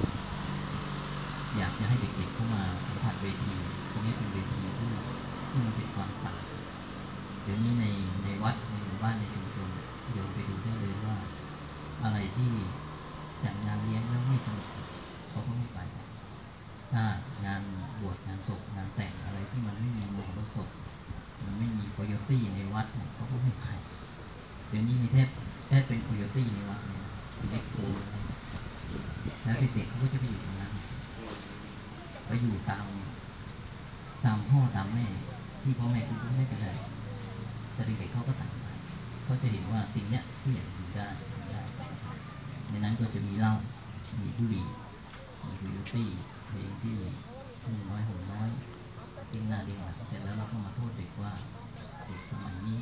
อยากจะให้เด็กๆเข้ามาสัมผัสเวทีตรงนี้เป็นเวทีที่ที่มันเป็นความต่างเดี๋ยวนี้ในในวัดในหมู่บ้านในชุมชนโยมไปดูได้เลยว่าอะไรที่จัดงานเลี้ยงแล้วไม่สนุกเขาก็ไม่ไปถ้างานบวชงานศพงานแต่งอะไรที่มันไม่เดี๋ยวนี้มีแทบแทบเป็นโคโยตี้ในวัดเลยเด็กโตแล้วเด็กๆเขาก็จะไปอยู่ตรงนั้นไปอยู่ตามตามพ่อตามแม่ที่พ่อแม่คุ้นไม่เป็นไรแต่เด็กๆเขาก็ต่างไปเขาจะเห็นว่าสิ่งเนี้ยผู้ใหญ่ดูได้ทำได้ในนั้นก็จะมีเหล้ามีบุหรี่มีโคโยตี้เพลงที่หนุ่มน้อยห่มน้อยเด้งหน้าเด้งหลังเสร็จแล้วเราก็มาโทษเด็กว่าเด็กสมัยนี้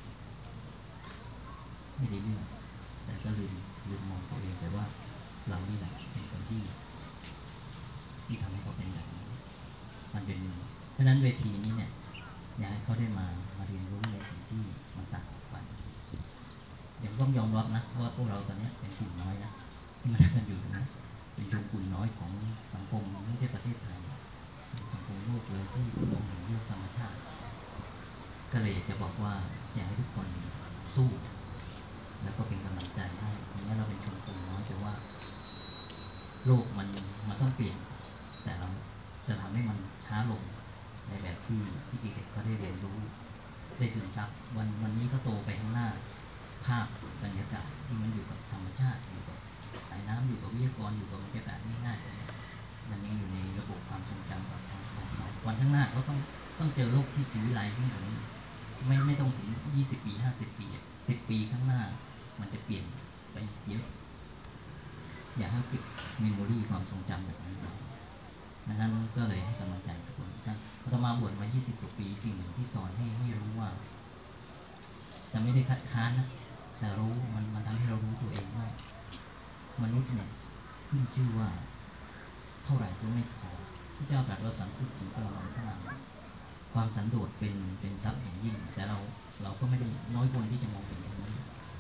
ไม่ได้เรื่องแต่ก็ลืมลืมมองตัวเองแต่ว่าเรานี่แหละเป็นคนที่ที่ทำให้เขาเป็นแบบนี้มันเป็นเพราะนั้นเวทีนี้เนี่ยอยากให้เขาได้มามาเรียนรู้ในสิ่งที่มันต่างออกไปอย่างต้องยอมรับนะว่าพวกเราตอนนี้เป็นกลุ่มน้อยนะที่มากันอยู่นะเป็นชนกลุ่มน้อยของสังคมไม่ใช่ประเทศไทยเป็นสังคมโลกเลยที่มองเห็นเรื่องธรรมชาติก็เลยอยากจะบอกว่าอยากให้ทุกคนสู้แล้วก็เป็นกำลังใจให้ถึงแม้เราเป็นชนกลุ่มน้อยแต่ว่าโลกมันมันต้องเปลี่ยนแต่เราจะทำให้มันช้าลงในแบบที่ที่เด็กๆเขาได้เรียนรู้ได้ซึมซับวันวันนี้เขาโตไปข้างหน้าภาพบรรยากาศที่มันอยู่กับธรรมชาติอยู่กับสายน้ำอยู่กับวิทยากรอยู่กับบรรยากาศง่ายๆมันยังอยู่ในระบบความทรงจำของของเขาวันข้างหน้าเขาต้องต้องเจอโลกที่สีวิไลขึ้นกว่านี้ไม่ไม่ต้องถึงยี่สิบปีห้าสิบปีสิบปีข้างหน้ามันจะเปลี่ยนไปเยอะอยากให้เก็บเมมโมรีความทรงจำแบบนี้ไว้ดังนั้นก็เลยให้กำลังใจทุกคนท่านอาตมาบวชมายี่สิบกว่าปีสิ่งหนึ่งที่สอนให้ให้รู้ว่าจะไม่ได้คัดค้านนะแต่รู้มันมันทำให้เรารู้ตัวเองว่ามนุษย์เนี่ยขึ้นชื่อว่าเท่าไหร่ก็ไม่พอพระเจ้าตรัสว่าสันติถึงประมาณเท่านั้นความสันโดษเป็นเป็นทรัพย์อย่างยิ่งแต่เราเราก็ไม่ได้น้อยคนที่จะมองเห็นตรงนี้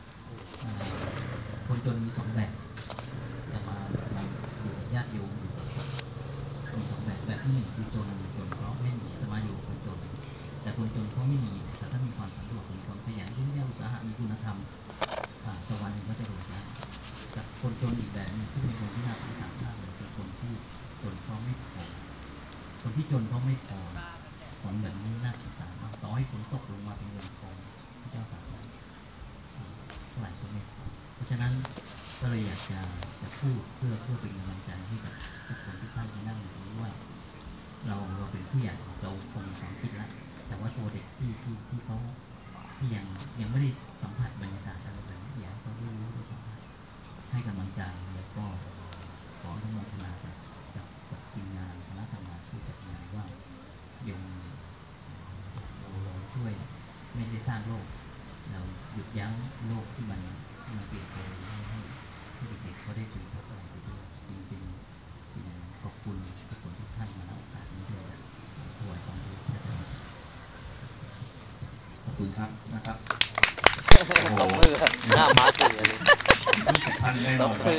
คนจนมีสองแบบจะมาอยู่กับญาติโยมอยู่กับมีสองแบบแบบที่หนึ่งคือจนจนเพราะไม่มีจะมาอยู่คนจนแต่คนจนเขาไม่มีแต่ถ้ามีความสันโดษมีความขยันยุ่งยากอุตสาหะมีคุณธรรมสักวันหนึ่งก็จะรวยได้กับคนจนอีกแบบนึงที่เป็นคนที่น่าสงสารมากเลยคือคนที่จนเพราะไม่พอคนที่จนเพราะไม่พอคนแบบนี้น่าสงสารมากต่อให้ฝนตกลงมาเป็นเงินทองพระเจ้าตรัสเท่าไหร่ก็ไม่พอเพราะฉะนั้นก็เลยอยากจะจะพูดเพื่อเพื่อเป็นกำลังใจให้กับทุกคนทุกท่านที่นั่งอยู่ตรงนี้ว่าเราเราเป็นผู้ใหญ่เราคงมีความคิดแล้วแต่ว่าตัวเด็กที่ที่ที่เขาที่ยังยังไม่ได้สัมผัสบรรยากาศอะไรแบบนี้อยากให้เขาได้รู้ได้สัมผัสให้กำลังใจแล้วก็ขออนุโมทนากับกับกับทีมงานคณะทำงานผู้จัดงานว่ายังเราเราช่วยไม่ได้สร้างโลกเราหยุดยั้งโลกที่มันที่มันเปลี่ยนแปลงให้ให้ให้เด็กๆเขาได้ซึมซับอะไรไปด้วยจริงๆจริงขอบคุณทุกคนทุกท่านมาณโอกาสนี้ด้วยถวายความเคารพนะครับขอบคุณครับนะครับโอ้โหหน้ามาสิอันนี้รู้สึกพันแน่นอนครับ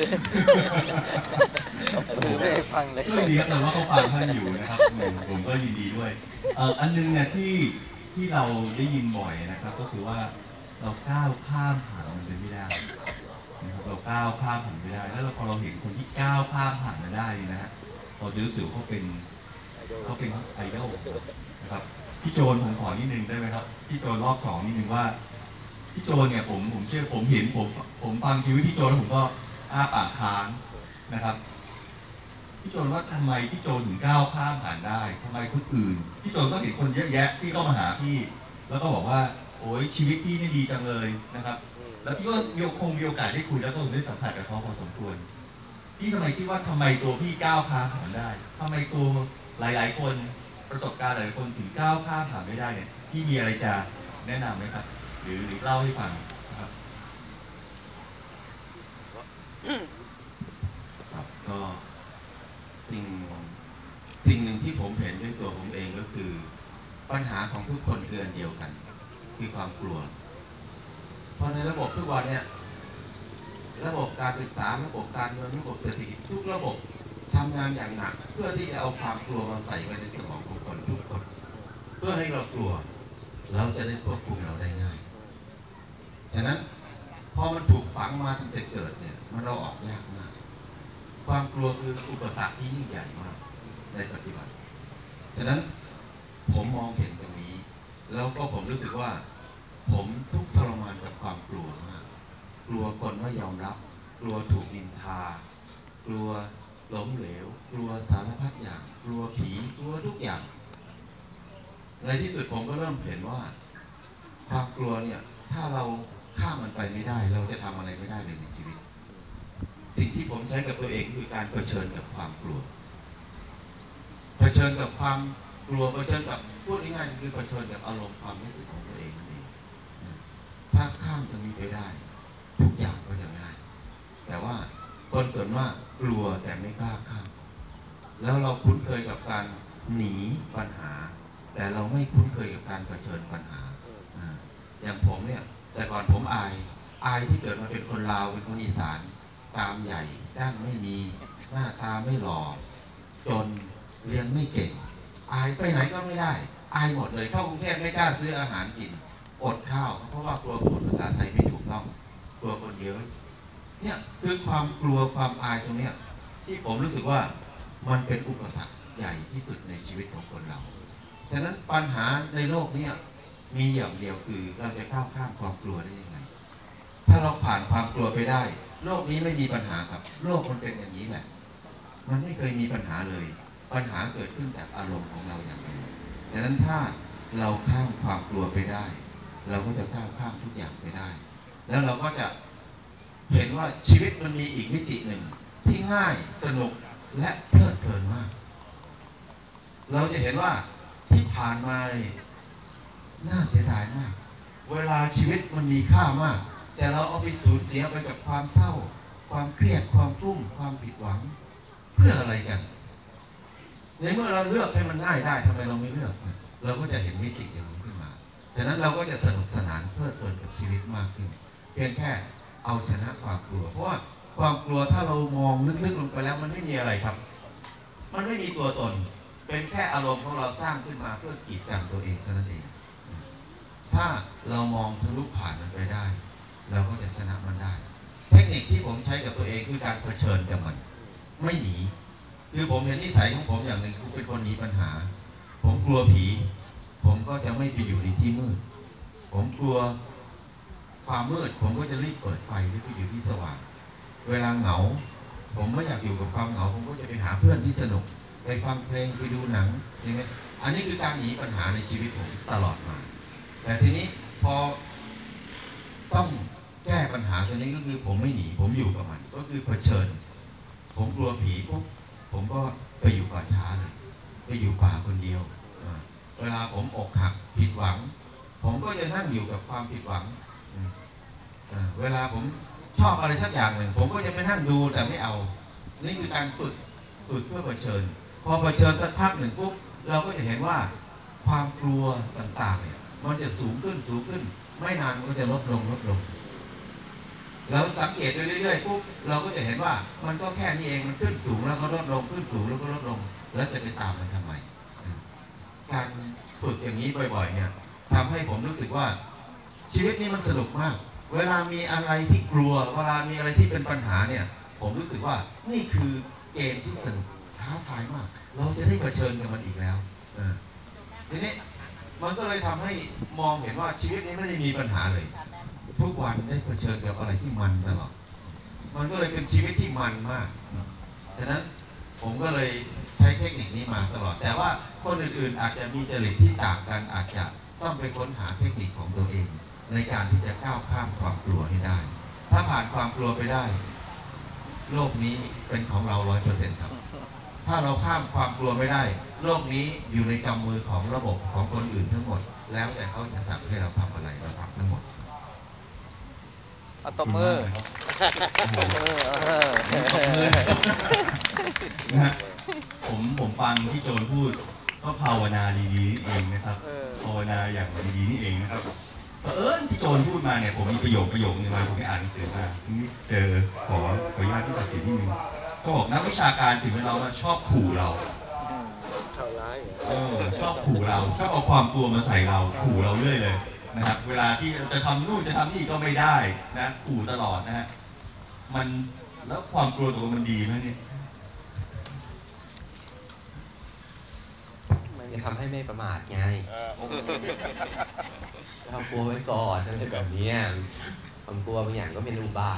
คือไม่ฟังเลยก็ดีครับแต่ว่าเขาฟังท่านอยู่นะครับผมก็ยินดีด้วยเอ่ออันนึงเนี่ยที่ที่เราได้ยินบ่อยนะครับก็คือว่าเราก้าวข้ามผ่านมันไปไม่ได้นะครับเราก้าวข้ามผ่านไม่ได้แล้วเราพอเราเห็นคนที่ก้าวข้ามผ่านมาได้นะฮะเราจะรู้สึกเขาเป็นเขาเป็นไอดอลนะครับพี่โจนผมขอนิดนึงได้ไหมครับพี่โจนรอบสองนิดนึงว่าพี่โจนเนี่ยผมผมเชื่อผมเห็นผมผมฟังชีวิตพี่โจนผมก็อ้าปากค้างนะครับพี่โจนว่าทำไมพี่โจนถึงก้าวข้ามผ่านได้ทำไมคนอื่นพี่โจนก็เห็นคนเยอะแยะที่เข้ามาหาพี่แล้วก็บอกว่าโอ้ยชีวิตพี่นี่ดีจังเลยนะครับแล้วพี่ก็มีคงมีโอกาสได้คุยแล้วก็ได้สัมผัสกับเขาพอสมควรพี่ทำไมคิดว่าทำไมตัวพี่ก้าวข้ามผ่านได้ทำไมตัวหลายๆคนประสบการณ์หลายคนถึงก้าวข้ามผ่านไม่ได้เนี่ยพี่มีอะไรจะแนะนำไหมครับหรือเล่าให้ฟังนะครับครับก็สิ่งสิ่งหนึ่งที่ผมเห็นด้วยตัวผมเองก็คือปัญหาของทุกคนคืออันเดียวกันคือความกลัวเพราะในระบบทุกวันเนี่ยระบบการศึกษาระบบการเงินระบบเศรษฐกิจทุกระบบทำงานอย่างหนักเพื่อที่จะเอาความกลัวมาใส่ไว้ในสมองของคนทุกคนเพื่อให้เรากลัวเราจะได้ควบคุมเราได้ง่ายฉะนั้นพอมันถูกฝังมาตั้งแต่เกิดเนี่ยมันเราออกยากมากความกลัวคืออุปสรรคที่ยิ่งใหญ่มากในปฏิบัติฉะนั้นผมมองเห็นตรงนี้แล้วก็ผมรู้สึกว่าผมทุกข์ทรมานกับความกลัวมกลัวคนไม่ยอมรับกลัวถูกนินทากลัวล้มเหลวกลัวสารพัดอย่างกลัวผีกลัวทุกอย่างในที่สุดผมก็เริ่มเห็นว่าความกลัวเนี่ยถ้าเราข้ามมันไปไม่ได้เราจะทำอะไรไม่ได้เลยในชีวิตสิ่งที่ผมใช้กับตัวเองคือการเผชิญกับความกลัวเผชิญกับความกลัวเผชิญกับพูดง่ายๆคือเผชิญกับอารมณ์ความรู้สึกของตัวเองนั่นเองถ้าข้ามตรงนี้ไปได้ทุกอย่างก็จะง่ายแต่ว่าคนส่วนมากกลัวแต่ไม่กล้าข้ามแล้วเราคุ้นเคยกับการหนีปัญหาแต่เราไม่คุ้นเคยกับการเผชิญปัญหาอย่างผมเนี่ยแต่ก่อนผมอายอายที่เกิดมาเป็นคนลาวเป็นคนอีสานตามใหญ่ดั้งไม่มีหน้าตาไม่หล่อจนเรียนไม่เก่งอายไปไหนก็ไม่ได้อายหมดเลยเข้ากรุงเทพไม่กล้าซื้ออาหารกินอดข้าวเพราะว่ากลัวพูดภาษาไทยไม่ถูกต้องกลัวคนเยอะเนี่ยคือความกลัวความอายตรงเนี้ยที่ผมรู้สึกว่ามันเป็นอุปสรรคใหญ่ที่สุดในชีวิตของคนเราฉะนั้นปัญหาในโลกนี้มีอย่างเดียวคือเราจะก้าวข้ามความกลัวได้ยังไงถ้าเราผ่านความกลัวไปได้โลกนี้ไม่มีปัญหาครับโลกมันเป็นอย่างนี้แหละมันไม่เคยมีปัญหาเลยปัญหาเกิดขึ้นจากอารมณ์ของเราอย่างเดียวฉะนั้นถ้าเราข้ามความกลัวไปได้เราก็จะก้าวข้ามทุกอย่างไปได้แล้วเราก็จะเห็นว่าชีวิตมันมีอีกมิติหนึ่งที่ง่ายสนุกและเพลิดเพลินมากเราจะเห็นว่าที่ผ่านมาน่าเสียดายมากเวลาชีวิตมันมีค่ามากแต่เราเอาไปสูญเสียไปกับความเศร้าความเครียดความกลุ้มความผิดหวังเพื่ออะไรกันในเมื่อเราเลือกให้มันง่ายได้ทำไมเราไม่เลือกเราก็จะเห็นมิติอย่างนี้ขึ้นมาฉะนั้นเราก็จะสนุกสนานเพลิดเพลินกับชีวิตมากขึ้นเพียงแค่เอาชนะความกลัวเพราะว่าความกลัวถ้าเรามองลึกๆลงไปแล้วมันไม่มีอะไรครับมันไม่มีตัวตนเป็นแค่อารมณ์ของเราสร้างขึ้นมาเพื่อกีดกันตัวเองเท่านั้นเองถ้าเรามองทะลุผ่านมันไปได้เราก็จะชนะมันได้เทคนิคที่ผมใช้กับตัวเองคือการเผชิญกับมันไม่หนีคือผมเห็นนิสัยของผมอย่างหนึ่งผมเป็นคนหนีปัญหาผมกลัวผีผมก็จะไม่ไปอยู่ในที่มืดผมกลัวความมืดผมก็จะรีบเปิดไฟหรือไปอยู่ที่สว่างเวลาเหงาผมไม่อยากอยู่กับความเหงาผมก็จะไปหาเพื่อนที่สนุกไปฟังเพลงไปดูหนังใช่ไหมอันนี้คือการหนีปัญหาในชีวิตผมตลอดมาแต่ทีนี้พอต้องแก้ปัญหาตัวนี้ก็คือผมไม่หนีผมอยู่กับมันก็คือเผชิญผมกลัวผีปุ๊บผมก็ไปอยู่ป่าช้าเลยไปอยู่ป่าคนเดียวเวลาผมอกหักผิดหวังผมก็จะนั่งอยู่กับความผิดหวังเวลาผมชอบอะไรสักอย่างหนึ่งผมก็จะไปนั่งดูแต่ไม่เอานี่คือการฝึกฝึกเพื่อเผชิญพอเผชิญสักพักหนึ่งปุ๊บเราก็จะเห็นว่าความกลัวต่างๆเนี่ยมันจะสูงขึ้นสูงขึ้นไม่นานมันก็จะลดลงลดลงแล้วสังเกตไปเรื่อยๆปุ๊บเราก็จะเห็นว่ามันก็แค่นี้เองมันขึ้นสูงแล้วก็ลดลงขึ้นสูงแล้วก็ลดลงแล้วจะไปตามมันทำไมการฝึกอย่างนี้บ่อยๆเนี่ยทำให้ผมรู้สึกว่าชีวิตนี้มันสนุกมากเวลามีอะไรที่กลัวเวลามีอะไรที่เป็นปัญหาเนี่ยผมรู้สึกว่านี่คือเกมที่สนุกท้าทายมากเราจะได้เผชิญกับมันอีกแล้วทีนี้มันก็เลยทำให้มองเห็นว่าชีวิตนี้ไม่ได้มีปัญหาเลยทุกวันได้เผชิญกับอะไรที่มันตลอดมันก็เลยเป็นชีวิตที่มันมากฉะนั้นผมก็เลยใช้เทคนิคนี้มาตลอดแต่ว่าคนอื่นๆอาจจะมีจริตที่ต่างกันอาจจะต้องไปค้นหาเทคนิคของตัวเองในการที่จะก้าวข้ามความกลัวให้ได้ถ้าผ่านความกลัวไปได้โลกนี้เป็นของเรา ร้อยเปอร์เซ็นต์ ครับถ้าเราข้ามความกลัวไม่ได้โลกนี้อยู่ในกำมือของระบบของคนอื่นทั้งหมดแล้วแต่เขาจะสั่งให้เราทำอะไรเราทำทั้งหมดเอาตบมือตบมือนะฮะผมผมฟังที่โจนพูดก็ภาวนาดีๆนี่เองนะครับภาวนาอย่างดีๆนี่เองนะครับเออที่โจนพูดมาเนี่ยผมมีประโยคประโยคนึงมาผมไปอ่านหนังสือมานี่เจอขอขออนุญาตที่ตัดสินนิดนึงก็บอกนักวิชาการสิ่งแวดล้อมชอบขู่เราเออชอบขู่เราชอบเอาความกลัวมาใส่เราขู่เราเรื่อยเลยนะครับเวลาที่จะทำนู่นจะทำนี่ก็ไม่ได้นะขู่ตลอดนะฮะมันแล้วความกลัวตัวมันดีไหมเนี่ยมันจะทำให้ไม่ประมาทไงเรากลัวไว้ก่อนอะไรแบบนี้ผมกลัวบางอย่างก็เป็นอุบาย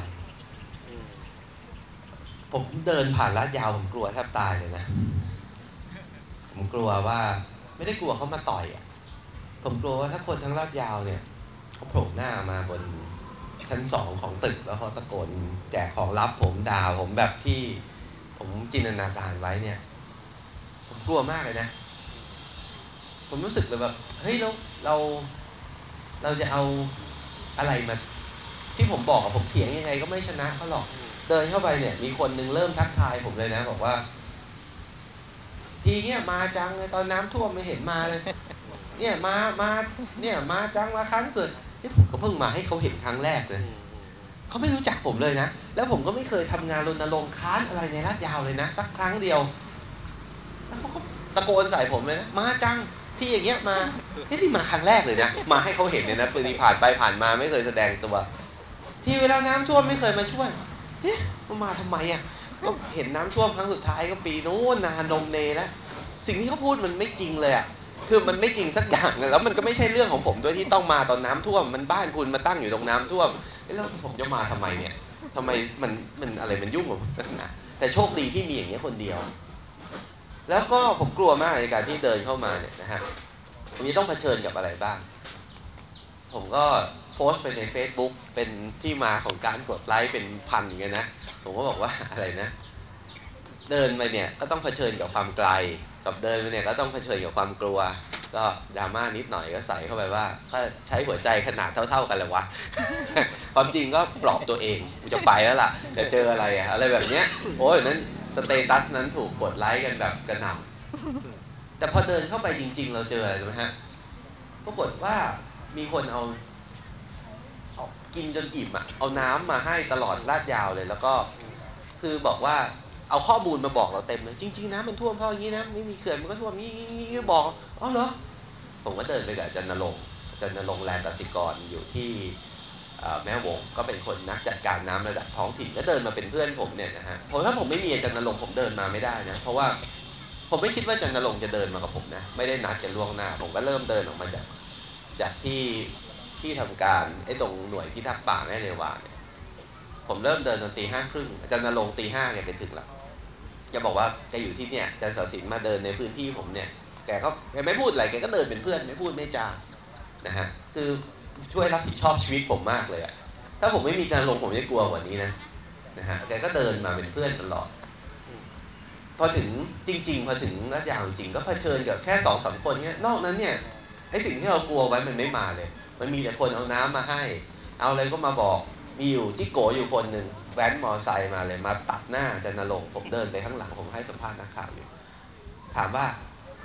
ผมเดินผ่านลาดยาวผมกลัวแทบตายเลยนะผมกลัวว่าไม่ได้กลัวเขามาต่อยอ่ะผมกลัวว่าถ้าคนทั้งลาดยาวเนี่ยเขาโผล่หน้ามาบนชั้นสองของตึกแล้วเขาตะโกนแจกของลับผมด่าผมแบบที่ผมจินตนาการไว้เนี่ยผมกลัวมากเลยนะผมรู้สึกเลยแบบเฮ้ยเราเราเราจะเอาอะไรมาที่ผมบอกอะผมเถียงยังไงก็ไม่ชนะเขาหรอกเดินเข้าไปเนี่ยมีคนนึงเริ่มทักทายผมเลยนะบอกว่าทีเนี้ยมาจังเลยตอนน้ำท่วมไม่เห็นมาเลยเนี่ยมามาเนี่ยมาจังมาครั้งเกิดนี่ผมก็เพิ่งมาให้เขาเห็นครั้งแรกเลยเขาไม่รู้จักผมเลยนะแล้วผมก็ไม่เคยทำงานรณรงค์ค้านอะไรในลาดยาวเลยนะสักครั้งเดียวแล้วเขาก็ตะโกนใส่ผมเลยนะมาจังที่อย่างเงี้ยมานี่ที่มาครั้งแรกเลยนะมาให้เขาเห็นเนี่ยนะปืนผ่านไปผ่านมาไม่เคยแสดงตัวที่เวลาน้ำท่วมไม่เคยมาช่วยเฮ้ยมันมาทำไมอ่ะก็เห็นน้ำท่วมครั้งสุดท้ายก็ปีโน้นนานนมเนแล้วสิ่งที่เขาพูดมันไม่จริงเลยอ่ะคือมันไม่จริงสักอย่างแล้วมันก็ไม่ใช่เรื่องของผมด้วยที่ต้องมาตอนน้ำท่วมมันบ้านคุณมาตั้งอยู่ตรงน้ำท่วมแล้วผมจะมาทำไมเนี่ยทำไมมันมันอะไรมันยุ่งกับผมนะแต่โชคดีที่มีอย่างนี้คนเดียวแล้วก็ผมกลัวมากในการที่เดินเข้ามาเนี่ยนะฮะผมจะต้องเผชิญกับอะไรบ้างผมก็โพสต์ไปใน Facebook เป็นที่มาของการกดไลค์เป็นพันอย่างเงี้ยนะผมก็บอกว่าอะไรนะเดินไปเนี่ยก็ต้องเผชิญกับความไกลกับเดินไปเนี่ยก็ต้องเผชิญกับความกลัวก็ดราม่านิดหน่อยก็ใส่เข้าไปว่าถ้าใช้หัวใจขนาดเท่าๆกันเลยวะ ความจริงก็ปลอบตัวเองกูจะไปแล้วล่ะจะเจออะไรอะอะไรแบบเนี้ยโอ้ยนั้นสเตตัสนั้นถูกกดไลค์กันแบบกระหน่ำแต่พอเดินเข้าไปจริงๆเราเจออะไรรู้ไหมฮะปรากฏว่ามีคนเอาเอากินจนอิ่มอ่ะเอาน้ำมาให้ตลอดลาดยาวเลยแล้วก็คือบอกว่าเอาข้อมูลมาบอกเราเต็มเลยจริงๆน้ำมันท่วมเพราะอย่างนี้นะไม่มีเขื่อนมันก็ท่วมงี้งี้บอกอ๋อเหรอผมก็เดินไปกับอาจารย์ณรงค์อาจารย์ณรงค์แลนกสิกรอยู่ที่แม่วงก็เป็นคนนักจัดการน้ำระดับท้องถิ่นก็เดินมาเป็นเพื่อนผมเนี่ยนะฮะผมถ้าผมไม่มีอาจารย์ณรงค์ผมเดินมาไม่ได้นะเพราะว่าผมไม่คิดว่าอาจารย์ณรงค์จะเดินมากับผมนะไม่ได้นัดกันล่วงหน้าผมก็เริ่มเดินออกมาจากจากที่ที่ทำการไอ้ตรงหน่วยพิทักษ์ป่าแม่เรวาเนี่ยผมเริ่มเดินตอนตีห้าครึ่งอาจารย์ณรงค์ตีห้าแกไปถึงแล้วแกบอกว่าแกอยู่ที่เนี่ยอาจารย์ศศิลป์มาเดินในพื้นที่ผมเนี่ยแกก็แกไม่พูดอะไรแกก็เดินเป็นเพื่อนไม่พูดไม่จานะฮะคือช่วยรับผิดชอบชีวิตผมมากเลยอะถ้าผมไม่มีอาจารย์ณรงค์ผมจะกลัวกว่านี้นะนะฮะแกก็เดินมาเป็นเพื่อนตลอดพอถึงจริงๆพอถึงลาดยาวจริงก็เผชิญกับแค่สองสามคนเนี่ยนอกนั้นเนี่ยไอ้สิ่งที่เรากลัวไว้มันไม่มาเลยมันมีแต่คนเอาน้ำมาให้เอาอะไรก็มาบอกมีอยู่จิโกอยู่คนหนึ่งแว้นมอไซค์มาเลยมาตัดหน้าอาจารย์ณรงค์ผมเดินไปข้างหลังผมให้สัมภาษณ์นักข่าวอยู่ถามว่า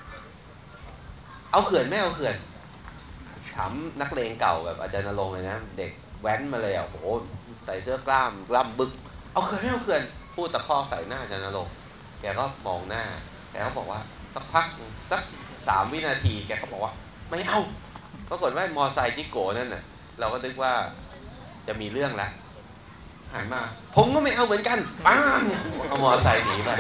เอาเขื่อนไม่เอาเขื่อนถามนักเลงเก่าแบบอาจารย์ณรงค์เลยนะเด็กแว้นมาเลยอ่ะโหใส่เสื้อกล้ามกล้ามบึกเอาเขื่อนไม่เอาเขื่อนพูดตะคอกใส่หน้าอาจารย์ณรงค์แกก็มองหน้าแกก็บอกว่าสักพักสักสามวินาทีแกก็บอกว่าไม่เอาปรากฏว่ามอไซค์จิโกนั่นน่ะเราก็นึกว่าจะมีเรื่องแล้วหันมาผมก็ไม่เอาเหมือนกันป้างเอามอไซค์หนีไป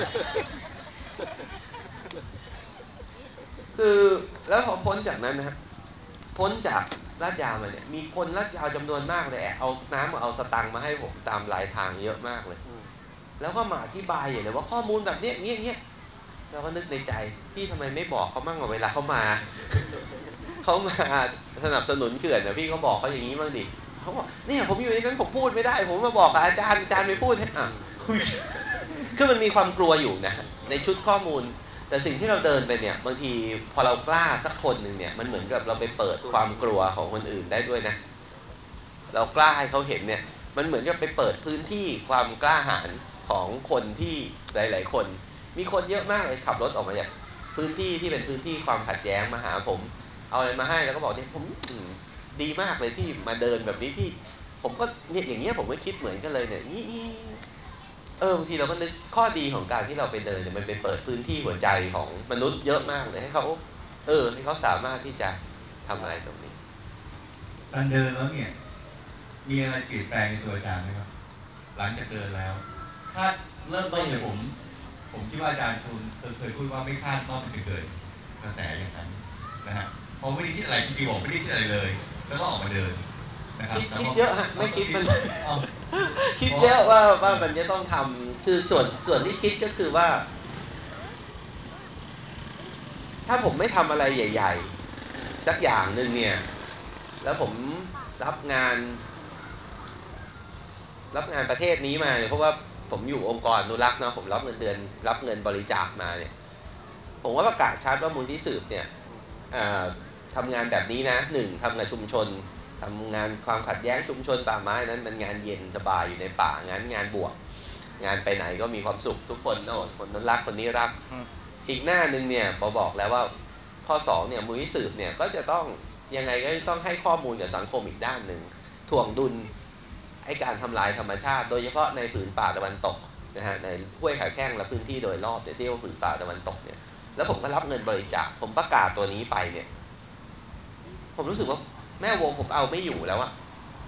คือแล้วพอพ้นจากนั้นนะพ้นจากลาดยาวมาเนี่ยมีคนลาดยาวจำนวนมากเลยเอาน้ำเอาสตังค์มาให้ผมตามหลายทางเยอะมากเลยแล้วก็มาอธิบายอย่างเลยว่าข้อมูลแบบเนี้ยเนี้ยเนี้ยเราก็นึกในใจพี่ทำไมไม่บอกเขามั่งเวลาเขามาเขามาสนับสนุนเขื่อนนะพี่เขาบอกเขาอย่างนี้บ้างดิเขาบอกเนี่ยผมอยู่ในนั้นผมพูดไม่ได้ผมมาบอกอาจารย์อาจารย์ไม่พูดให้อ่ะคือมันมีความกลัวอยู่นะในชุดข้อมูลแต่สิ่งที่เราเดินไปเนี่ยบางทีพอเรากล้าสักคนหนึ่งเนี่ยมันเหมือนกับเราไปเปิดความกลัวของคนอื่นได้ด้วยนะเรากล้าให้เขาเห็นเนี่ยมันเหมือนกับไปเปิดพื้นที่ความกล้าหาญของคนที่หลายๆคนมีคนเยอะมากเลยขับรถออกมาจากพื้นที่ที่เป็นพื้นที่ความขัดแย้งมาหาผมเอาอะไรมาให้แล้วก็บอกเนี่ยผมดีมากเลยที่มาเดินแบบนี้ที่ผมก็เนี่ยอย่างเงี้ยผมก็คิดเหมือนกันเลยเนี่ยนี่เออบางทีเราก็นึกข้อดีของการที่เราไปเดินเนี่ยมันไปเปิดพื้นที่หัวใจของมนุษย์เยอะมากเลยให้เขาเออให้เขาสามารถที่จะทำอะไรตรงนี้การเดินแล้วเนี่ยมีอะไรเปลี่ยนแปลงในตัวอาจารย์ไหมครับหลังจากเดินแล้วถ้าเริ่มต้นเลยผมผมคิดว่าอาจารย์คุณเคยพูดว่าไม่คาดว่ามันจะเกิดกระแสอย่างนั้นนะฮะพอไม่ได้คิดอะไรจริงๆบอกไม่ได้คิดอะไรเลยแล้วก็ออกมาเดินนะครับคิดเยอะฮะไม่คิดมันคิดเยอะว่าว่ามันจะต้องทำคือส่วนส่วนที่คิดก็คือว่า ถ้าผมไม่ทำอะไรใหญ่ๆสักอย่างหนึ่งเนี่ยแล้วผมรับงานรับงานประเทศนี้มาเพราะว่าผมอยู่องค์กรอนุรักษ์นะผมรับเงินเดือนรับเงินบริจาคมาเนี่ยผมว่าประกาศชัดว่ามูลที่สืบเนี่ยทำงานแบบนี้นะหนึ่งทำงานชุมชนทำงานความขัดแย้งชุมชนป่าไม้นั้นมันงานเย็นสบายอยู่ในป่างานงานบวกงานไปไหนก็มีความสุขทุกคนนะคนนั้นรักคนนี้รักอีกหน้านึงเนี่ยพอบอกแล้วว่าข้อสองเนี่ยมูลที่สืบเนี่ยก็จะต้องยังไงก็ต้องให้ข้อมูลกับสังคมอีกด้านหนึ่งถ่วงดุลไอ้การทำลายธรรมชาติโดยเฉพาะในผืนป่าตะวันตกนะฮะในห้วยขาแข้งและพื้นที่โดยรอบเนี่ยที่เรียกว่าผืนป่าตะวันตกเนี่ยแล้วผมก็รับเงินบริจาคผมประกาศตัวนี้ไปเนี่ยผมรู้สึกว่าแม่วงผมเอาไม่อยู่แล้วอะ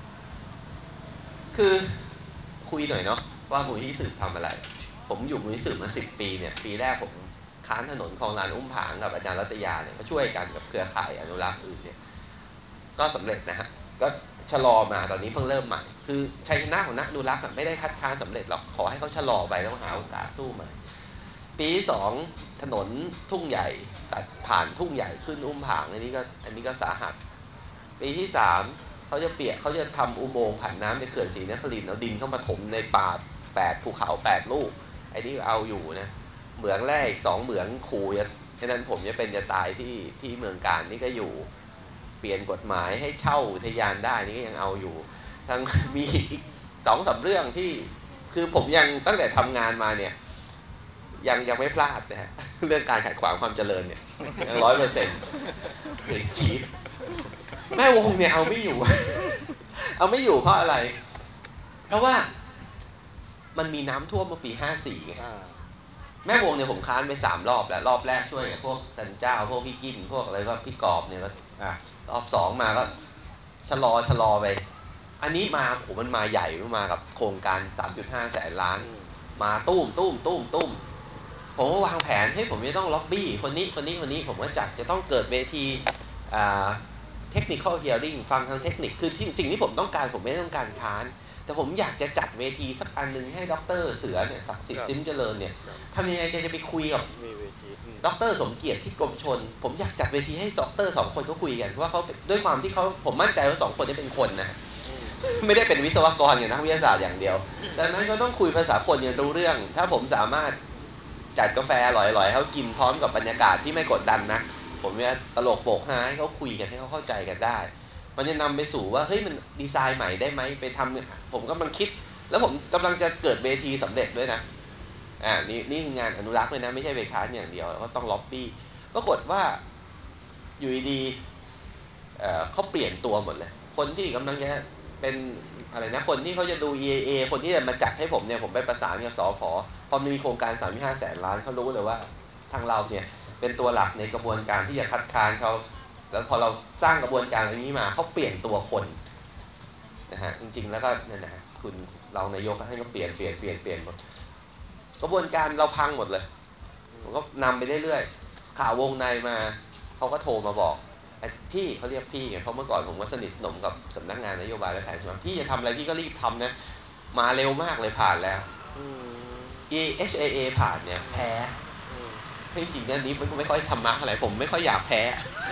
คือคุยหน่อยเนาะว่ามูลที่สืบทำอะไรผมอยู่มูลที่สืบมาสิบปีเนี่ยปีแรกผมค้านถนนคลองลานอุ้มผางกับอาจารย์รัตยาเนี่ยก็ช่วยกันกับเครือข่ายอนุรักษ์อื่นเนี่ยก็สำเร็จนะฮะก็ชะลอมาตอนนี้เพิ่งเริ่มใหม่คือชัยชนะของนักอนุรักษ์ไม่ได้คัดค้านสำเร็จหรอกขอให้เขาชะลอไปแล้วหาโอกาสสู้ใหม่ปีที่สองถนนทุ่งใหญ่ตัดผ่านทุ่งใหญ่ขึ้นอุ้มผางอันนี้ก็อันนี้ก็สาหัสปีที่สามเขาจะเปียกเขาจะทำอุโมงค์ผ่านน้ำในเขื่อนศรีนครินทร์เอาดินเข้ามาถมในป่าแปดภูเขาแปดลูกไอ้นี่เอาอยู่นะเหมืองแรกอีกสองเหมืองขู่จะฉะนั้นผมจะเป็นจะตายที่ที่เมืองการนี่ก็อยู่เปลี่ยนกฎหมายให้เช่าอุทยานได้นี่ก็ยังเอาอยู่ทั้งมีอีกสองสามเรื่องที่คือผมยังตั้งแต่ทำงานมาเนี่ยยังยังไม่พลาดนะฮะเรื่องการขัดขวางความเจริญเนี่ยยังร้อยเปอร์เซ็นต์เด็กชีพแม่วงเนี่ยเอาไม่อยู่เอาไม่อยู่เพราะอะไรเพราะว่ามันมีน้ำท่วมเมื่อปีห้าสี่ไงแม่วงเนี่ยผมค้านไปสามรอบแล้วรอบแรกช่วยกับพวกจันเจ้าพวกพี่กินพวกอะไรว่าพี่กอบเนี่ยก็อ่ะรอบสองมาก็ชะลอชะลอไปอันนี้มาโอ้มันมาใหญ่มากับโครงการ สามจุดห้า แสนล้านมาตุ้มตุ้มตุ้มตุ้มผมก็วางแผนให้ผมจะต้องล็อบบี้คนนี้คนนี้คนนี้ผมก็จัดจะต้องเกิดเวทีอ่าเทคนิคอลเฮียริ่งฟังทางเทคนิคคือที่สิ่งที่ผมต้องการผมไม่ต้องการค้านแต่ผมอยากจะจัดเวทีสักอันนึงให้ดร.เสือเนี่ยศักดิ์สิทธิ์ซิมเจริญเนี่ยทำยังไงจะไปคุยกับดร.สมเกียรติที่กรมชลผมอยากจัดเวทีให้ดร.สองคนเขาคุยกันเพราะว่าเขาด้วยความที่เขาผมมั่นใจว่าสองคนนี้เป็นคนนะไม่ได้เป็นวิศวกรอย่างนักวิทยาศาสตร์อย่างเดียวดังนั้นเขาต้องคุยภาษาคนอย่างรู้เรื่องถ้าผมสามารถจัดกาแฟอร่อยๆเขากินพร้อมกับบรรยากาศที่ไม่กดดันนะผมจะตลกโปกฮาให้เขาคุยกันให้เขาเข้าใจกันได้มันจะนำไปสู่ว่าเฮ้ยมันดีไซน์ใหม่ได้ไหมไปทำผมกำลังคิดแล้วผมกำลังจะเกิดเวทีสำเร็จด้วยนะอ่านี่นี่งานอนุรักษ์ด้วยนะไม่ใช่ไปค้านอย่างเดียวก็ต้องล็อบบี้ปรากฏว่าอยู่ดีๆ เอ่อเขาเปลี่ยนตัวหมดเลยคนที่กำลังจะเป็นอะไรนะคนที่เขาจะดู อี เอ เอ คนที่จะมาจัดให้ผมเนี่ยผมไปประสานกับสผพอมีโครงการ สามจุดห้า แสนล้านเขารู้เลยว่าทางเราเนี่ยเป็นตัวหลักในกระบวนการที่จะคัดค้านเขาแล้วพอเราสร้างกระบวนการอะไรนี้มาเขาเปลี่ยนตัวคนนะฮะจริงๆแล้วก็นั่นนะคุณเรานายกก็ให้เขาเปลี่ยนเปลี่ยนเปลี่ยนเปลี่ยนหมดกระบวนการเราพังหมดเลยผมก็นำไปเรื่อยๆข่าววงในมาเขาก็โทรมาบอกพี่เขาเรียกพี่ไงเพราะเมื่อก่อนผมก็สนิทสนมกับสำนักงานนโยบายและแผนพี่จะทำอะไรพี่ก็รีบทำนะมาเร็วมากเลยผ่านแล้ว เอ ช เอ เอ ผ่านเนี่ยแพ้จริงๆเนี่ยนี้ไม่ค่อยธรรมะอะไรผมไม่ค่อยอยากแพ้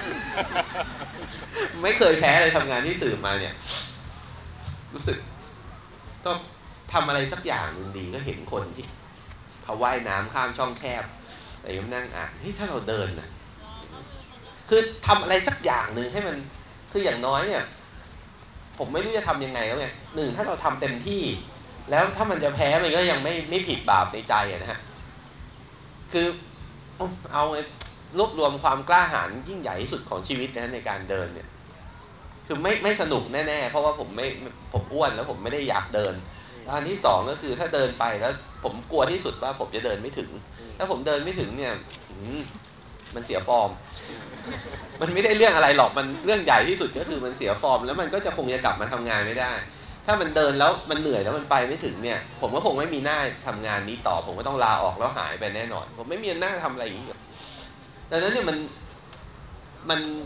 ไม่เคยแพ้เลยทำงานที่สื่อมาเนี่ยรู้สึกก็ทำอะไรสักอย่างนึงดีก็เห็นคนที่เขาว่ายน้ำข้ามช่องแคบแต่ยังนั่งอ่านเฮ้ยถ้าเราเดินนะคือทำอะไรสักอย่างหนึ่งให้มันคืออย่างน้อยเนี่ยผมไม่รู้จะทำยังไงแล้วไงหนึ่งถ้าเราทำเต็มที่แล้วถ้ามันจะแพ้มันก็ยังไม่ไม่ผิดบาปในใจนะฮะคือเอารวบรวมความกล้าหาญยิ่งใหญ่ที่สุดของชีวิตนะในการเดินเนี่ยคือไม่ไม่สนุกแน่ๆเพราะว่าผมไม่ผมอ้วนแล้วผมไม่ได้อยากเดินอันที่สองก็คือถ้าเดินไปแล้วผมกลัวที่สุดว่าผมจะเดินไม่ถึงถ้าผมเดินไม่ถึงเนี่ยมันเสียฟอร์มมันไม่ได้เรื่องอะไรหรอกมันเรื่องใหญ่ที่สุดก็คือมันเสียฟอร์มแล้วมันก็จะคงจะกลับมาทำงานไม่ได้ถ้ามันเดินแล้วมันเหนื่อยแล้วมันไปไม่ถึงเนี่ยผมก็คงไม่มีหน้าทำงานนี้ต่อผมก็ต้องลาออกแล้วหายไปแน่นอนผมไม่มีหน้าทำอะไรอย่างนี้ดังนั้นเนี่ยมันมัน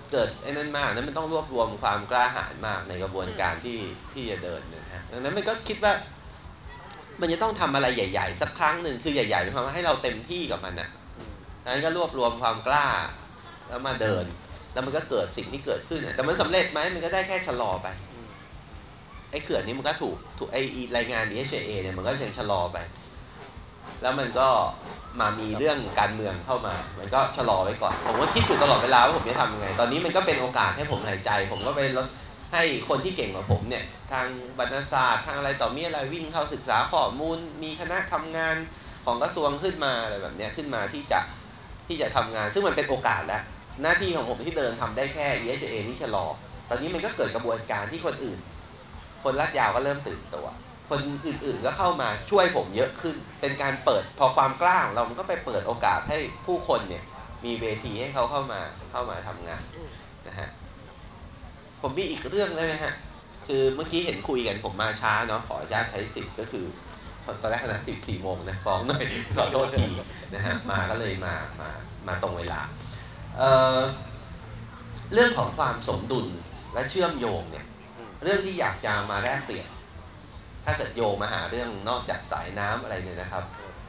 เกิดไอ้นั่นมากนั้นมันต้องรวบรวมความกล้าหาญมากในกระบวนการที่ที่จะเดินนะฮะดังนั้นมันก็คิดว่ามันจะต้องทำอะไรใหญ่ๆสักครั้งหนึ่งคือใหญ่ๆหมายความว่าให้เราเต็มที่กับมันนะดังนั้นก็รวบรวมความกล้าแล้วมาเดินแล้วมันก็เกิดสิ่งที่เกิดขึ้นแต่มันสำเร็จไหมมันก็ได้แค่ชะลอไปไอ้เขื่อนนี้มันก็ถูกถูกไอ้รายงาน ดี เอช เอ เนี่ยมันก็ยังชะลอไปแล้วมันก็มามีเรื่องการเมืองเข้ามามันก็ชะลอไว้ก่อนผมก็คิดอยู่ตลอดเวลาว่าผมจะทำยังไงตอนนี้มันก็เป็นโอกาสให้ผมหายใจผมก็ไปลดให้คนที่เก่งกว่าผมเนี่ยทางบรรณศาสตร์ทางอะไรต่อมีอะไรวิ่งเข้าศึกษาข้อมูลมีคณะทำงานของกระทรวงขึ้นมาอะไรแบบนี้ขึ้นมาที่จะที่จะทำงานซึ่งมันเป็นโอกาสแล้วหน้าที่ของผมที่เดินทำได้แค่ อี เอช เอ นี่ชะลอตอนนี้มันก็เกิดกระบวนการที่คนอื่นคนลาดยาวก็เริ่มตื่นตัวคนอื่นๆก็เข้ามาช่วยผมเยอะขึ้นเป็นการเปิดพอความกล้าของเรามันก็ไปเปิดโอกาสให้ผู้คนเนี่ยมีเวทีให้เขาเข้ามาเข้ามาทำงานนะฮะผมมีอีกเรื่องเลยนะฮะคือเมื่อกี้เห็นคุยกันผมมาช้าเนาะขออนุญาตใช้สิทธิ์ก็คือตอนแรกนะสิบสี่โมงนะฟ้องหน่อยขอโทษทีนะฮะมาก็เลยมามามาตรงเวลาเอ่อเรื่องของความสมดุลและเชื่อมโยงเนี่ยเรื่องที่อยากจะมาแลกเปลี่ยนถ้าเกิดโยงมาหาเรื่องนอกจากสายน้ำอะไรเนี่ยนะครับ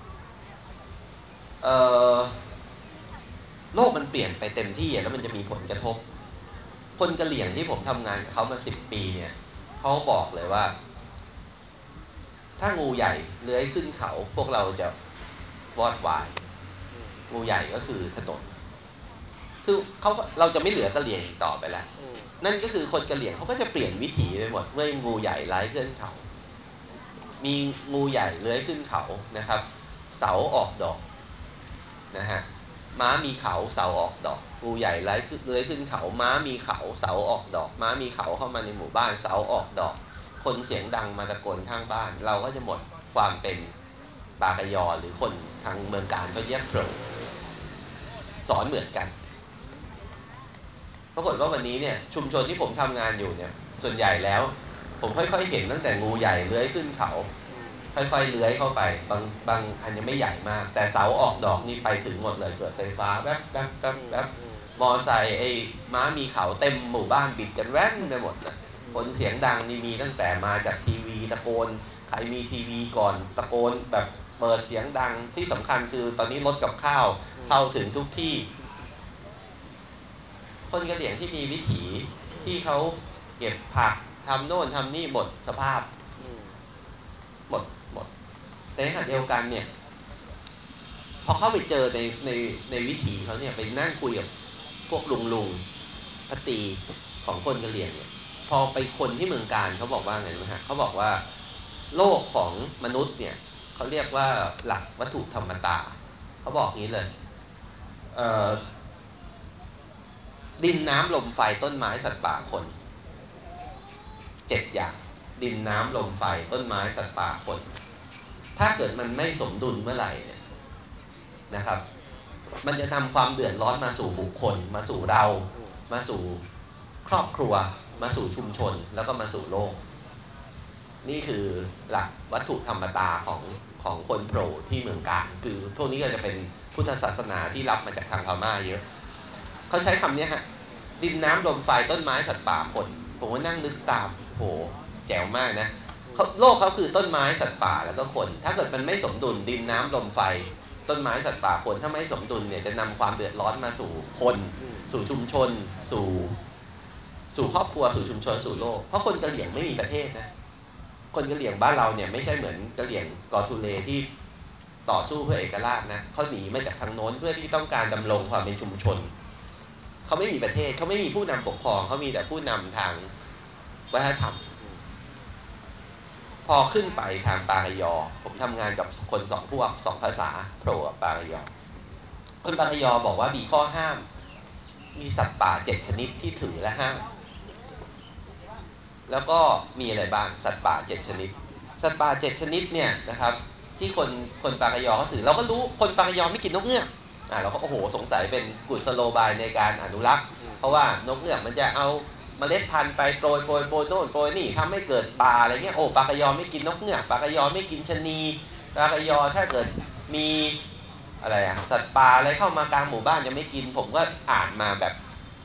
เอ่อโลกมันเปลี่ยนไปเต็มที่แล้วมันจะมีผลกระทบคนกะเหรี่ยงที่ผมทำงานกับเขามาสิบปีเนี่ยเขาบอกเลยว่าถ้างูใหญ่เลื้อยขึ้นเขาพวกเราจะวอดวายงูใหญ่ก็คือถนนคือเขาเราจะไม่เหลือกะเหรี่ยงอีกต่อไปแล้วนั่นก็คือคนกะเหรี่ยงเขาก็จะเปลี่ยนวิถีไปหมดเมื่องูใหญ่ไล่ขึ้นเขามีงูใหญ่เลื้อยขึ้นเขานะครับเสาออกดอกนะฮะม้ามีเขาเสาออกดอกงูใหญ่ไล่เลื้อยขึ้นเขาม้ามีเขาเสาออกดอกม้ามีเขาเข้ามาในหมู่บ้านเสาออกดอกคนเสียงดังมาตะโกนข้างบ้านเราก็จะหมดความเป็นปากยอหรือคนทางเมืองการก็เรียกโปรสอนเหมือนกันปรากฏว่าวันนี้เนี่ยชุมชนที่ผมทำงานอยู่เนี่ยส่วนใหญ่แล้วผมค่อยๆเห็นตั้งแต่งูใหญ่เลื้อยขึ้นเขาค่อยๆเลื้อยเข้าไปบางบางอันยังไม่ใหญ่มากแต่เสาออกดอกนี่ไปถึงหมดเลยเกิดไฟฟ้าแวบแวบแวบแวบมอไซค์ไอ้ม้ามีเขาเต็มหมู่บ้านบิดกันแว่นไปหมดนะคนเสียงดังนี่มีตั้งแต่มาจากทีวีตะโกนใครมีทีวีก่อนตะโกนแบบเปิดเสียงดังที่สำคัญคือตอนนี้รถกับข้าวเข้าถึงทุกที่คนกะเหรี่ยงที่มีวิถีที่เขาเก็บผักทำโน่นทำนี่หมดสภาพหมดหมดแต่ในขณะเดียวกันเนี่ยพอเข้าไปเจอในในในวิถีเขาเนี่ยไปนั่งคุยกับพวกลุงลุงพตีของคนกะเหรี่ยงเนี่ยพอไปคนที่เมืองการเขาบอกว่าไงรู้ไหมฮะเขาบอกว่าโลกของมนุษย์เนี่ยเขาเรียกว่าหลักวัตถุธรรมตาเขาบอกงี้เลยเอ่อดินน้ำลมไฟต้นไม้สัตว์ป่าคนเจ็ดอย่างดินน้ำลมไฟต้นไม้สัตว์ป่าคนถ้าเกิดมันไม่สมดุลเมื่อไหร่เนี่ยนะครับมันจะนำความเดือดร้อนมาสู่บุคคลมาสู่เรามาสู่ครอบครัวมาสู่ชุมชนแล้วก็มาสู่โลกนี่คือหลักวัตถุธรรมตาของของคนโปรที่เมืองการคือพวกนี้ก็จะเป็นพุทธศาสนาที่รับมาจากทางพม่าเยอะเขาใช้คำนี้ฮะดินน้ำลมไฟต้นไม้สัตว์ป่าคนผมก็นั่งนึกตามโหแจ๋วมากนะโลกเขาคือต้นไม้สัตว์ป่าแล้วก็คนถ้าเกิดมันไม่สมดุลดินน้ำลมไฟต้นไม้สัตว์ป่าคนถ้าไม่สมดุลเนี่ยจะนำความเดือดร้อนมาสู่คนสู่ชุมชนสู่สู่ครอบครัวสู่ชุมชนสู่โลกเพราะคนกะเหรี่ยงไม่มีประเทศนะคนกะเหรี่ยงบ้านเราเนี่ยไม่ใช่เหมือนกะเหรี่ยงกอทูเลที่ต่อสู้เพื่อเอกราชนะเขาหนีมาจากทางโน้นเพื่อที่ต้องการดำรงความเป็นชุมชนเขาไม่มีประเทศเขาไม่มีผู้นำปกครองเขามีแต่ผู้นำทางวัฒนธรรมพอขึ้นไปทางปากยอผมทำงานกับคนสองพวกสองภาษาโปรกับปากยอคนปากยอบอกว่ามีข้อห้ามมีสัตว์ป่าเจ็ดชนิดที่ถือและห้ามแล้วก็มีอะไรบ้างสัตว์ป่าเจ็ดชนิดสัตว์ป่าเจ็ดชนิดเนี่ยนะครับที่คนคนปากยอเขาถือเราก็รู้คนปากยอไม่กินนกเงือกอ่าเราก็โอ้โหสงสัยเป็นกุศโลบายในการอนุรักษ์เพราะว่านกเงือกมันจะเอาเมล็ดพันธุ์ไปโปรยโปรยโปรยโน่นโปรยนี่ทำให้เกิดป่าอะไรเงี้ยโอ้ปากยอไม่กินนกเงือกปากยอไม่กินชะนีปากยอถ้าเกิดมีอะไรอะสัตว์ป่าอะไรเข้ามากลางหมู่บ้านจะไม่กินผมก็อ่านมาแบบ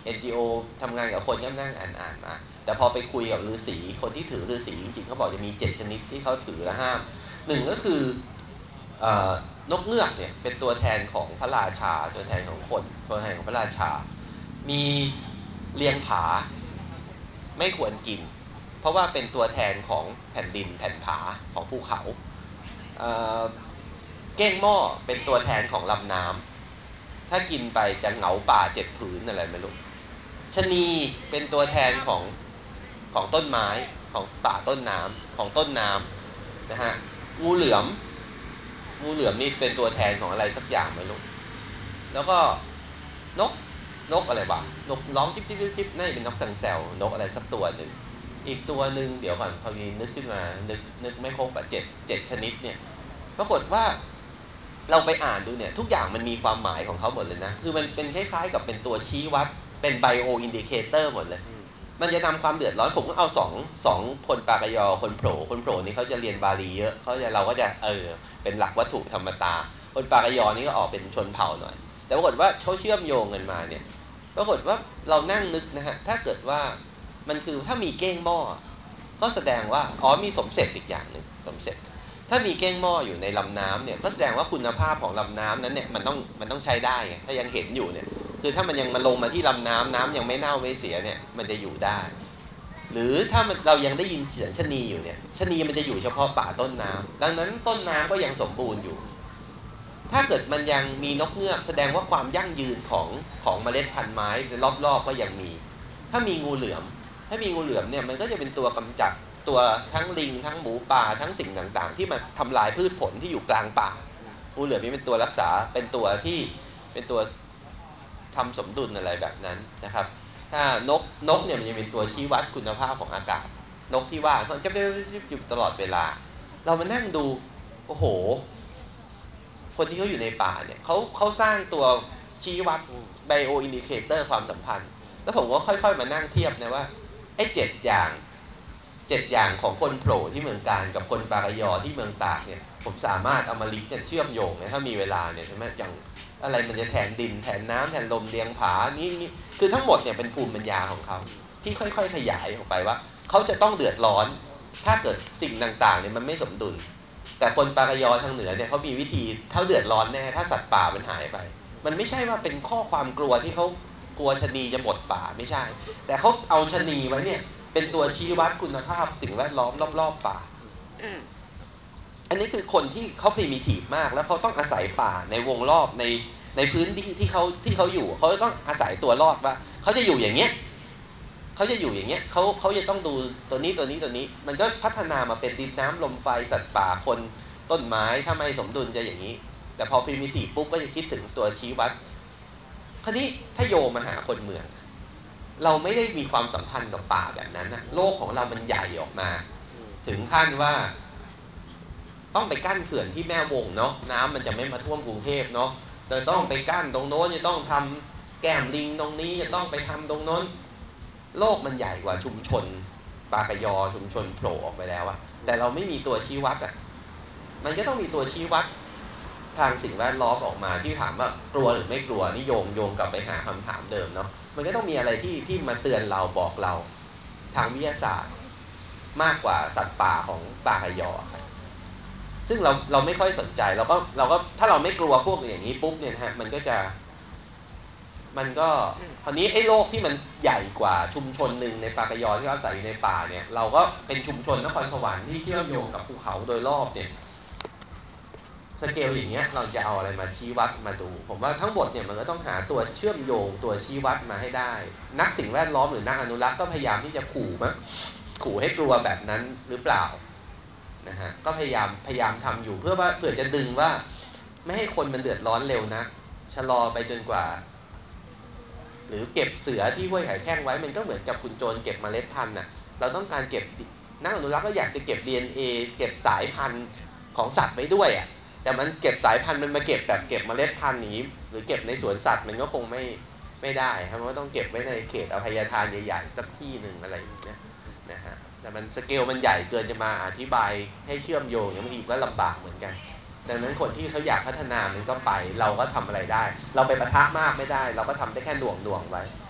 เอ็น จี โอ ทำงานกับคนก็นั่งอ่านๆมาแต่พอไปคุยกับฤาษีคนที่ถือฤาษีจริงๆเขาบอกจะมีเจ็ดชนิดที่เขาถือและห้ามหนึ่งก็คือนกเงือกเนี่ยเป็นตัวแทนของพระราชาตัวแทนของคนตัวแทนของพระราชามีเลียงผาไม่ควรกินเพราะว่าเป็นตัวแทนของแผ่นดินแผ่นผาของภูเขาเอ่อเก้งหม้อเป็นตัวแทนของลำน้ำถ้ากินไปจะเหงาป่าเจ็ดผืนอะไรไม่รู้ชะนีเป็นตัวแทนของของต้นไม้ของป่าต้นน้ำของต้นน้ำนะฮะงูเหลือมงูเหลือมนี่เป็นตัวแทนของอะไรสักอย่างไม่รู้แล้วก็นกนกอะไรบ้างนกร้องจิ๊บจิ๊บจิ๊บจิ๊บนี่เป็นนกสังแซวนกอะไรสักตัวหนึ่งอีกตัวหนึ่งเดี๋ยวก่อนพอมีนึกขึ้นมานึกนึกไม่ครบอ่ะเจ็ดเจ็ดชนิดเนี่ยปรากฏว่าเราไปอ่านดูเนี่ยทุกอย่างมันมีความหมายของเขาหมดเลยนะคือมันเป็นคล้ายๆกับเป็นตัวชี้วัดเป็นไบโออินดิเคเตอร์หมดเลยมันจะนำความเดือดร้อนผมก็เอาสองสองคนปากยอคนโผล่คนโผล่นี่เขาจะเรียนบาลีเยอะเขาจะเราก็จะเออเป็นหลักวัตถุธรรมตาคนปากยอนี่ก็ออกเป็นชนเผ่าหน่อยแต่ปรากฏว่าเขาเชื่อมโยงกันมาเนี่ยปรากฏว่าเรานั่งนึกนะฮะถ้าเกิดว่ามันคือถ้ามีเก้งหม้อก็แสดงว่าอ๋อมีสมเสร็จอีกอย่างหนึ่งสมเสร็จถ้ามีเก้งหม้ออยู่ในลำน้ำเนี่ยก็แสดงว่าคุณภาพของลำน้ำนั้นเนี่ยมันต้องมันต้องใช้ได้ไงถ้ายังเห็นอยู่เนี่ยคือถ้ามันยังมาลงมาที่ลำน้ำน้ำยังไม่เน่าไม่เสียเนี่ยมันจะอยู่ได้หรือถ้ามันเรายังได้ยินเสียงชะนีอยู่เนี่ยชะนีมันจะอยู่เฉพาะป่าต้นน้ำดังนั้นต้นน้ำก็ยังสมบูรณ์อยู่ถ้าเกิดมันยังมีนกเงือกแสดงว่าความยั่งยืนของของเมล็ดพันธุ์ไม้รอบๆก็ยังมีถ้ามีงูเหลือมถ้ามีงูเหลือมเนี่ยมันก็จะเป็นตัวกำจัดตัวทั้งลิงทั้งหมูป่าทั้งสิ่งต่างๆที่มาทำลายพืชผลที่อยู่กลางป่างูเหลือมนี่เป็นตัวรักษาเป็นตัวที่เป็นตัวทำสมดุลอะไรแบบนั้นนะครับถ้านกนกเนี่ยมันจะเป็นตัวชี้วัดคุณภาพของอากาศนกที่ว่ามันจะอยู่ตลอดเวลาเรามานั่งดูโอ้โหคนที่เขาอยู่ในป่าเนี่ยเขาเขาสร้างตัวชี้วัดไบโออินดิเคเตอร์ความสัมพันธ์แล้วผมก็ค่อยๆมานั่งเทียบนะว่าไอ้เจ็ดอย่างเจ็ดอย่างของคนโผล่ที่เมืองการกับคนปากยอที่เมืองตากเนี่ยผมสามารถเอามาลิงก์เชื่อมโยงเนี่ยถ้ามีเวลาเนี่ยใช่ไหมอย่างอะไรมันจะแทนดินแทนน้ำแทนลมเลียงผานี่นี่คือทั้งหมดเนี่ยเป็นภูมิปัญญาของเขาที่ค่อยๆขยายออกไปว่าเขาจะต้องเดือดร้อนถ้าเกิดสิ่งต่างๆเนี่ยมันไม่สมดุลแต่คนปากยอทางเหนือเนี่ยเขามีวิธีเขาเดือดร้อนแน่ถ้าสัตว์ป่ามันหายไปมันไม่ใช่ว่าเป็นข้อความกลัวที่เขากลัวชะนีจะหมดป่าไม่ใช่แต่เขาเอาชะนีไว้เนี่ยเป็นตัวชี้วัดคุณภาพสิ่งแวดล้อมรอบๆป่าอันนี้คือคนที่เขาพรีมิทีฟมากแล้วเขาต้องอาศัยป่าในวงรอบในในพื้นที่ที่เขาที่เขาอยู่เขาต้องอาศัยตัวรอดว่าเขาจะอยู่อย่างเงี้ยเขาจะอยู่อย่างเงี้ยเขาเขาจะต้องดูตัวนี้ตัวนี้ตัวนี้มันก็พัฒนามาเป็นดินน้ำลมไฟสัตว์ป่าคนต้นไม้ถ้าไม่สมดุลจะอย่างนี้แต่พอพรีมิทีฟปุ๊บก็จะคิดถึงตัวชี้วัดคราวนี้ถ้าโยมาหาคนเมืองเราไม่ได้มีความสัมพันธ์กับป่าแบบนั้นนะโลกของเรามันใหญ่ออกมาถึงขั้นว่าต้องไปกั้นเขื่อนที่แม่วงเนาะน้ำมันจะไม่มาท่วมกรุงเทพเนาะจะต้องไปกั้นตรงโน้นจะต้องทำแก้มลิงตรงนี้จะต้องไปทำตรงโน้นโลกมันใหญ่กว่าชุมชนปากยอชุมชนโผล่ออกไปแล้วอะแต่เราไม่มีตัวชี้วัดอะมันก็ต้องมีตัวชี้วัดทางสิ่งแวดล้อมออกมาที่ถามว่ากลัวหรือไม่กลัวนี่โยงโยงกลับไปหาคำถามเดิมเนาะมันก็ต้องมีอะไรที่ที่มาเตือนเราบอกเราทางวิทยาศาสตร์มากกว่าสัตว์ป่าของปากยอซึ่งเราเราไม่ค่อยสนใจเราก็เราก็ถ้าเราไม่กลัวพวกอย่างนี้ปุ๊บเนี่ยนะฮะมันก็จะมันก็คราวนี้ไอ้โลกที่มันใหญ่กว่าชุมชนหนึ่งในปากยอที่อาศัยอยู่ในป่าเนี่ยเราก็เป็นชุมชนนครสวรรค์ที่เชื่อมโยงกับภูเขาโดยรอบเนี่ยสเกลอย่างเงี้ยเราจะเอาอะไรมาชี้วัดมาดูผมว่าทั้งหมดเนี่ยมันก็ต้องหาตัวเชื่อมโยงตัวชี้วัดมาให้ได้นักสิ่งแวดล้อมหรือนักอนุรักษ์ก็พยายามที่จะขู่มั้งขู่ให้กลัวแบบนั้นหรือเปล่านะฮะก็พยายามพยายามทำอยู่เพื่อว่าเพื่อจะดึงว่าไม่ให้คนมันเดือดร้อนเร็วนะชะลอไปจนกว่าหรือเก็บเสือที่ห้วยไห่แข้งไว้มันก็เหมือนกับคุณโจรเก็บเมล็ดพันธุ์น่ะเราต้องการเก็บนักอนุรักษ์ก็อยากจะเก็บ ดี เอ็น เอ เก็บสายพันธุ์ของสัตว์ไว้ด้วยอ่ะแต่มันเก็บสายพันธุ์มันมาเก็บแบบเก็บเมล็ดพันธุ์นี้หรือเก็บในสวนสัตว์มันก็คงไม่ไม่ได้ครับมันก็ต้องเก็บไว้ในเขตอภัยทานใหญ่ๆสักที่หนึ่งอะไรอย่างเงี้ยนะฮะแต่มันสเกลมันใหญ่เกินจะมาอธิบายให้เชื่อมโยงอย่างบางทีก็ลำบากเหมือนกันดังนั้นคนที่เขาอยากพัฒนามันก็ไปเราก็ทำอะไรได้เราไปปะทะมากไม่ได้เราก็ทำได้แค่หน่วงหน่วงไว้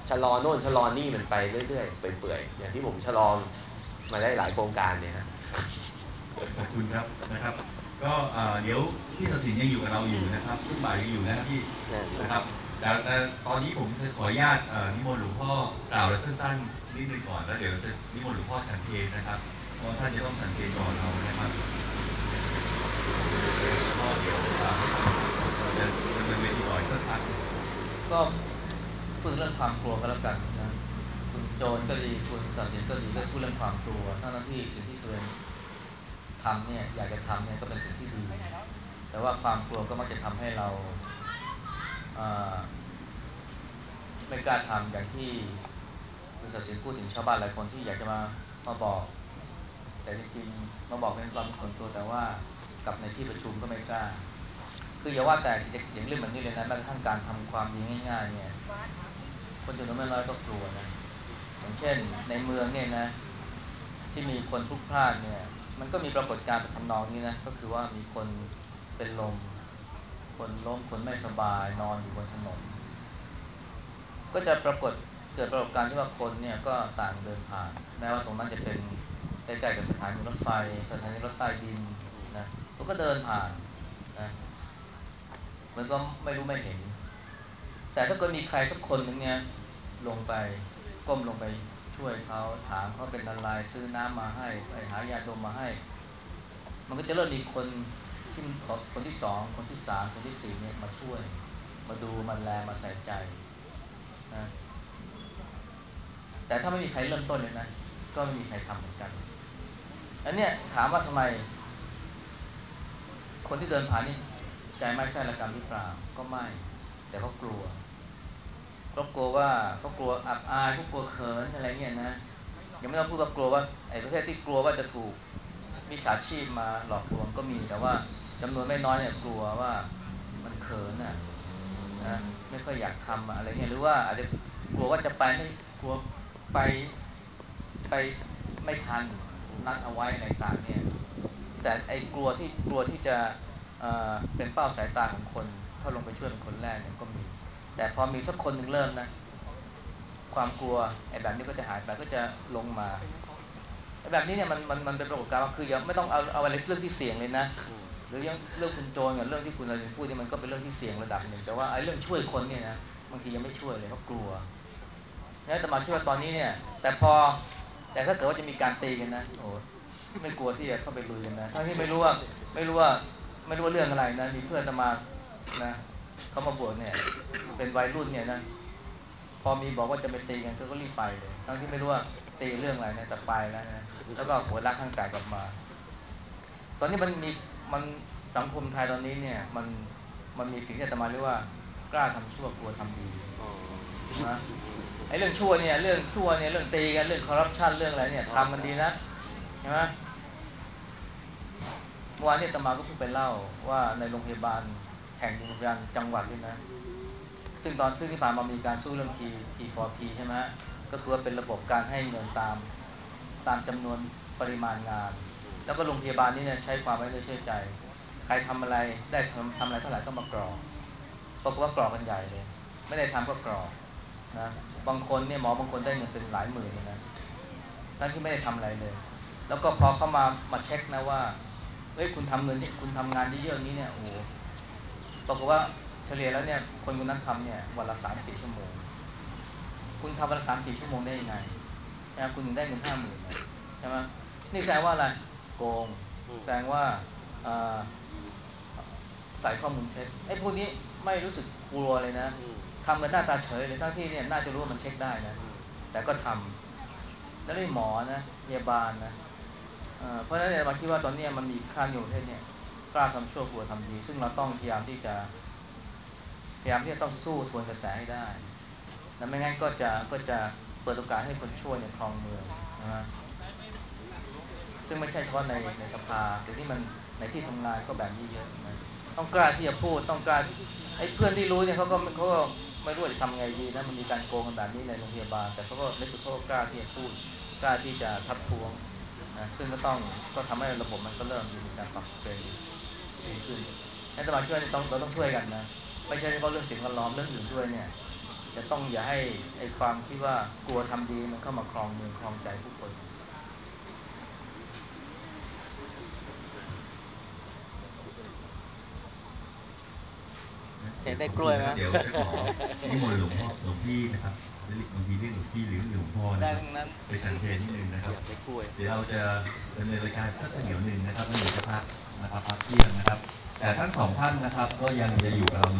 ชะลอโน่นชะลอนี่มันไปเรื่อยๆเปื่อยๆอย่างที่ผมชะลอมาได้หลายโครงการเนี่ยฮะขอบคุณครับนะครับก็เดี๋ยวพี่ศศินยังอยู่กับเราอยู่นะครับช่วงบ่ายยังอยู่นะครับพี่นะครับแต่ตอนนี้ผมขออนุญาตนิมนต์หลวงพ่อกล่าวอะไรสั้นๆนิดนึงก่อนแล้วเดี๋ยวจะนิมนต์หลวงพ่อฉันเพลนะครับเพราะท่านจะต้องฉันเพลก่อนเรานะครับก็เดี๋ยวจะดำเนินเวทีต่ออีกสักพักก็พูดเรื่องความกลัวก็แล้วกันนะคุณโจรก็ดีคุณศาสินก็ดีก็พูดเรื่องความกลัวทั้งที่สิ่งที่ตัวเองทำเนี่ยอยากจะทำเนี่ยก็เป็นสิ่งที่ดีแต่ว่าความกลัวก็มักจะทำให้เราไม่กล้าทำอย่างที่คุณศาสินพูดถึงชาวบ้านหลายคนที่อยากจะมามาบอกแต่จริงๆมาบอกเป็นความส่วนตัวแต่ว่ากับในที่ประชุมก็ไม่กล้าคืออย่าว่าแต่อย่างเรื่องแบบนี้เลยนะแม้กระทั่งการทำความดีง่ายๆเนี่ยคนจำนวนไม่น้อยก็กลัวนะอย่างเช่นในเมืองเนี่ยนะที่มีคนพลุกพล่านเนี่ยมันก็มีปรากฏการณ์ทำนองนี้นะก็คือว่ามีคนเป็นลมคนล้มคนไม่สบายนอนอยู่บนถนนก็จะปรากฏเกิดปรากฏการณ์ที่ว่าคนเนี่ยก็ต่างเดินผ่านแม้ว่าตรงนั้นจะเป็นใกล้ๆกับสถานีรถไฟสถานีรถใต้ดินนะเขาก็เดินผ่านนะมันก็ไม่รู้ไม่เห็นแต่ถ้าเกิดมีใครสักคนหนึ่งเนี่ยลงไปก้มลงไปช่วยเขาถามเขาเป็นอะไรซื้อน้ำมาให้ไปหายาดมมาให้มันก็จะเริ่มมีคนที่คนที่สองคนที่สามคนที่สี่เนี่ยมาช่วยมาดูมาแลมาใส่ใจนะแต่ถ้าไม่มีใครเริ่มต้นเลยนะก็ไม่มีใครทำเหมือนกันอันเนี้ยถามว่าทำไมคนที่เดินผ่านนี่ใจไม่ใช่ละกรรมหรือเปล่าก็ไม่แต่เขากลัวเขากลัวว่าเขากลัวอับอายเขากลัวเขินอะไรเงี้ยนะยังไม่ต้องพูดว่ากลัวว่าไอ้ประเภทที่กลัวว่าจะถูกมิจฉาชีพมาหลอกลวงก็มีแต่ว่าจำนวนไม่น้อยเนี่ยกลัวว่ามันเขินน่ะนะไม่ค่อยอยากทำอะไรเงี้ยหรือว่าอาจจะกลัวว่าจะไปไม่กลัวไปไปไม่ทันนัดเอาไว้อะไรต่างเนี่ยแต่ไอ้กลัวที่กลัวที่จะเอ่อเป็นเป้าสายตาของคนเข้าลงไปช่วยเป็นคนแรกเนี่ยก็มีแต่พอมีสักคนหนึ่งเริ่มนะความกลัวไอ้แบบนี้ก็จะหายไปก็จะลงมาไอ้แบบนี้เนี่ยมันมันมันเป็นปรากฏการณ์คืออย่าไม่ต้องเอาเอาอะไรเรื่องที่เสี่ยงเลยนะหรือยังเรื่องคุณโจรกับเรื่องที่คุณอะไรพูดที่มันก็เป็นเรื่องที่เสี่ยงระดับหนึ่งแต่ว่าไอ้เรื่องช่วยคนเนี่ยนะบางทียังไม่ช่วยเลยเพราะกลัวนี่แต่มาช่วยตอนนี้เนี่ยแต่พอแต่ถ้าเกิดว่าจะมีการตีกันนะโอ้ไม่กลัวที่จะเข้าไปลุยกันนะถ้าที่ไม่รู้ว่าไม่รู้ว่าไม่รู้ว่าเรื่องอะไรนะมีเพื่อนจะมานะเขามาบวชเนี่ยเป็นวัยรุ่นเนี่ยนะพอมีบอกว่าจะไปตีกันก็รีบไปเลยทั้งที่ไม่รู้ว่าตีเรื่องอะไรนะแต่ไปแล้วนะแล้วก็หัวรักข้างกายกลับมาตอนนี้มันมีมันสังคมไทยตอนนี้เนี่ยมันมันมีสิ่งที่จะมาเรียกว่ากล้าทำชั่วกลัวทำดีนะไอ้เรื่องชั่วเนี่ยเรื่องชั่วเนี่ยเรื่องตีกันเรื่องคอร์รัปชันเรื่องอะไรเนี่ยทำมันดีนะใช่ไหมเมื่อวานนี้อาตมาก็เพิ่งไปเล่าว่าในโรงพยาบาลแห่งหนึ่งโรงพยาบาลจังหวัดนี่นะซึ่งตอนซึ่งที่ผ่านมามีการสู้เรื่อง P พี โฟร์ พี ใช่ไหมก็คือว่าเป็นระบบการให้เงินตามตามจำนวนปริมาณงานแล้วก็โรงพยาบาลนี้เนี่ยใช้ความไว้เนื้อเชื่อใจใครทำอะไรได้ทำทำอะไรเท่าไหร่ก็มากรอกปรากฏว่ากรอกกันใหญ่เลยไม่ได้ทำก็กรอกนะบางคนเนี่ยหมอบางคนได้เงินเป็นหลายหมื่นเลยนะทั้งที่ไม่ได้ทำอะไรเลยแล้วก็พอเขามามาเช็คนะว่าเฮ้ยคุณทำเงินนี่คุณทำงานเยอะๆนี้เนี่ยโอ้โหปรากฏว่าเฉลี่ยแล้วเนี่ยคนคนนั้นทำเนี่ยวันละสามสี่ชั่วโมงคุณทำวันละสามสี่ชั่วโมงได้ยังไงนะคุณได้เงินห้าหมื่นใช่ไหมนี่แสดงว่าอะไรโกงแสดงว่าใส่ข้อมูลเท็จไอ้พวกนี้ไม่รู้สึกกลัวเลยนะทำกันหน้าตาเฉยเลยทั้งที่เนี่ยน่าจะรู้ว่ามันเช็คได้นะแต่ก็ทำแล้วได้หมอนะพยาบาลนะเพราะฉะนั้นเนี่ยมาคิดว่าตอนนี้มันมีค่านิยมประเทศเนี่ยกล้าทำชั่วกลัวทำดีซึ่งเราต้องพยายามที่จะพยายามที่จะต้องสู้ทวนกระแสให้ได้แล้วไม่งั้นก็จะก็จะเปิดโอกาสให้คนชั่วเนี่ยครองเมืองนะซึ่งไม่ใช่เฉพาะในในสภาเดี๋ยวนี้มันในที่ทำงานก็แบบนี้เยอะนะต้องกล้าที่จะพูดต้องกล้าไอ้เพื่อนที่รู้เนี่ยเขาก็เขาก็ไม่รู้จะทำไงดีนะมันมีการโกงกันแบบนี้ในโรงพยาบาลแต่เขาก็ในสุดเขาก็กล้าที่จะพูดกล้าที่จะทักท้วงนะซึ่งก็ต้องก็ทำให้ระบบมันก็เริ่มมีการปรับเปลี่ยนดีขึ้นให้สมาชิกเราต้องเราต้องช่วยกันนะไม่ใช่เฉพาะเรื่องสิ่งแวดล้อมเรื่องอื่นด้วยเนี่ยจะต้องอย่าให้ไอ้ความคิดว่ากลัวทำดีมันเข้ามาครองเมืองครองใจผู้คนเห็นได้กล้วยไหมเดี๋ยวจะขอนิมนต์หลวงพ่อหลวงพี่นะครับบางทีเรียกหลวงพี่หรือหลวงพ่อนะครับไปฉันเพลนิดนึงนะครับเดี๋ยวเราจะดำเนินรายการสักเดี๋ยวหนึ่งนะครับแล้วเดี๋ยวจะพักนะครับพักเที่ยงนะครับแต่ทั้งสองท่านนะครับก็ยังจะอยู่กับเรา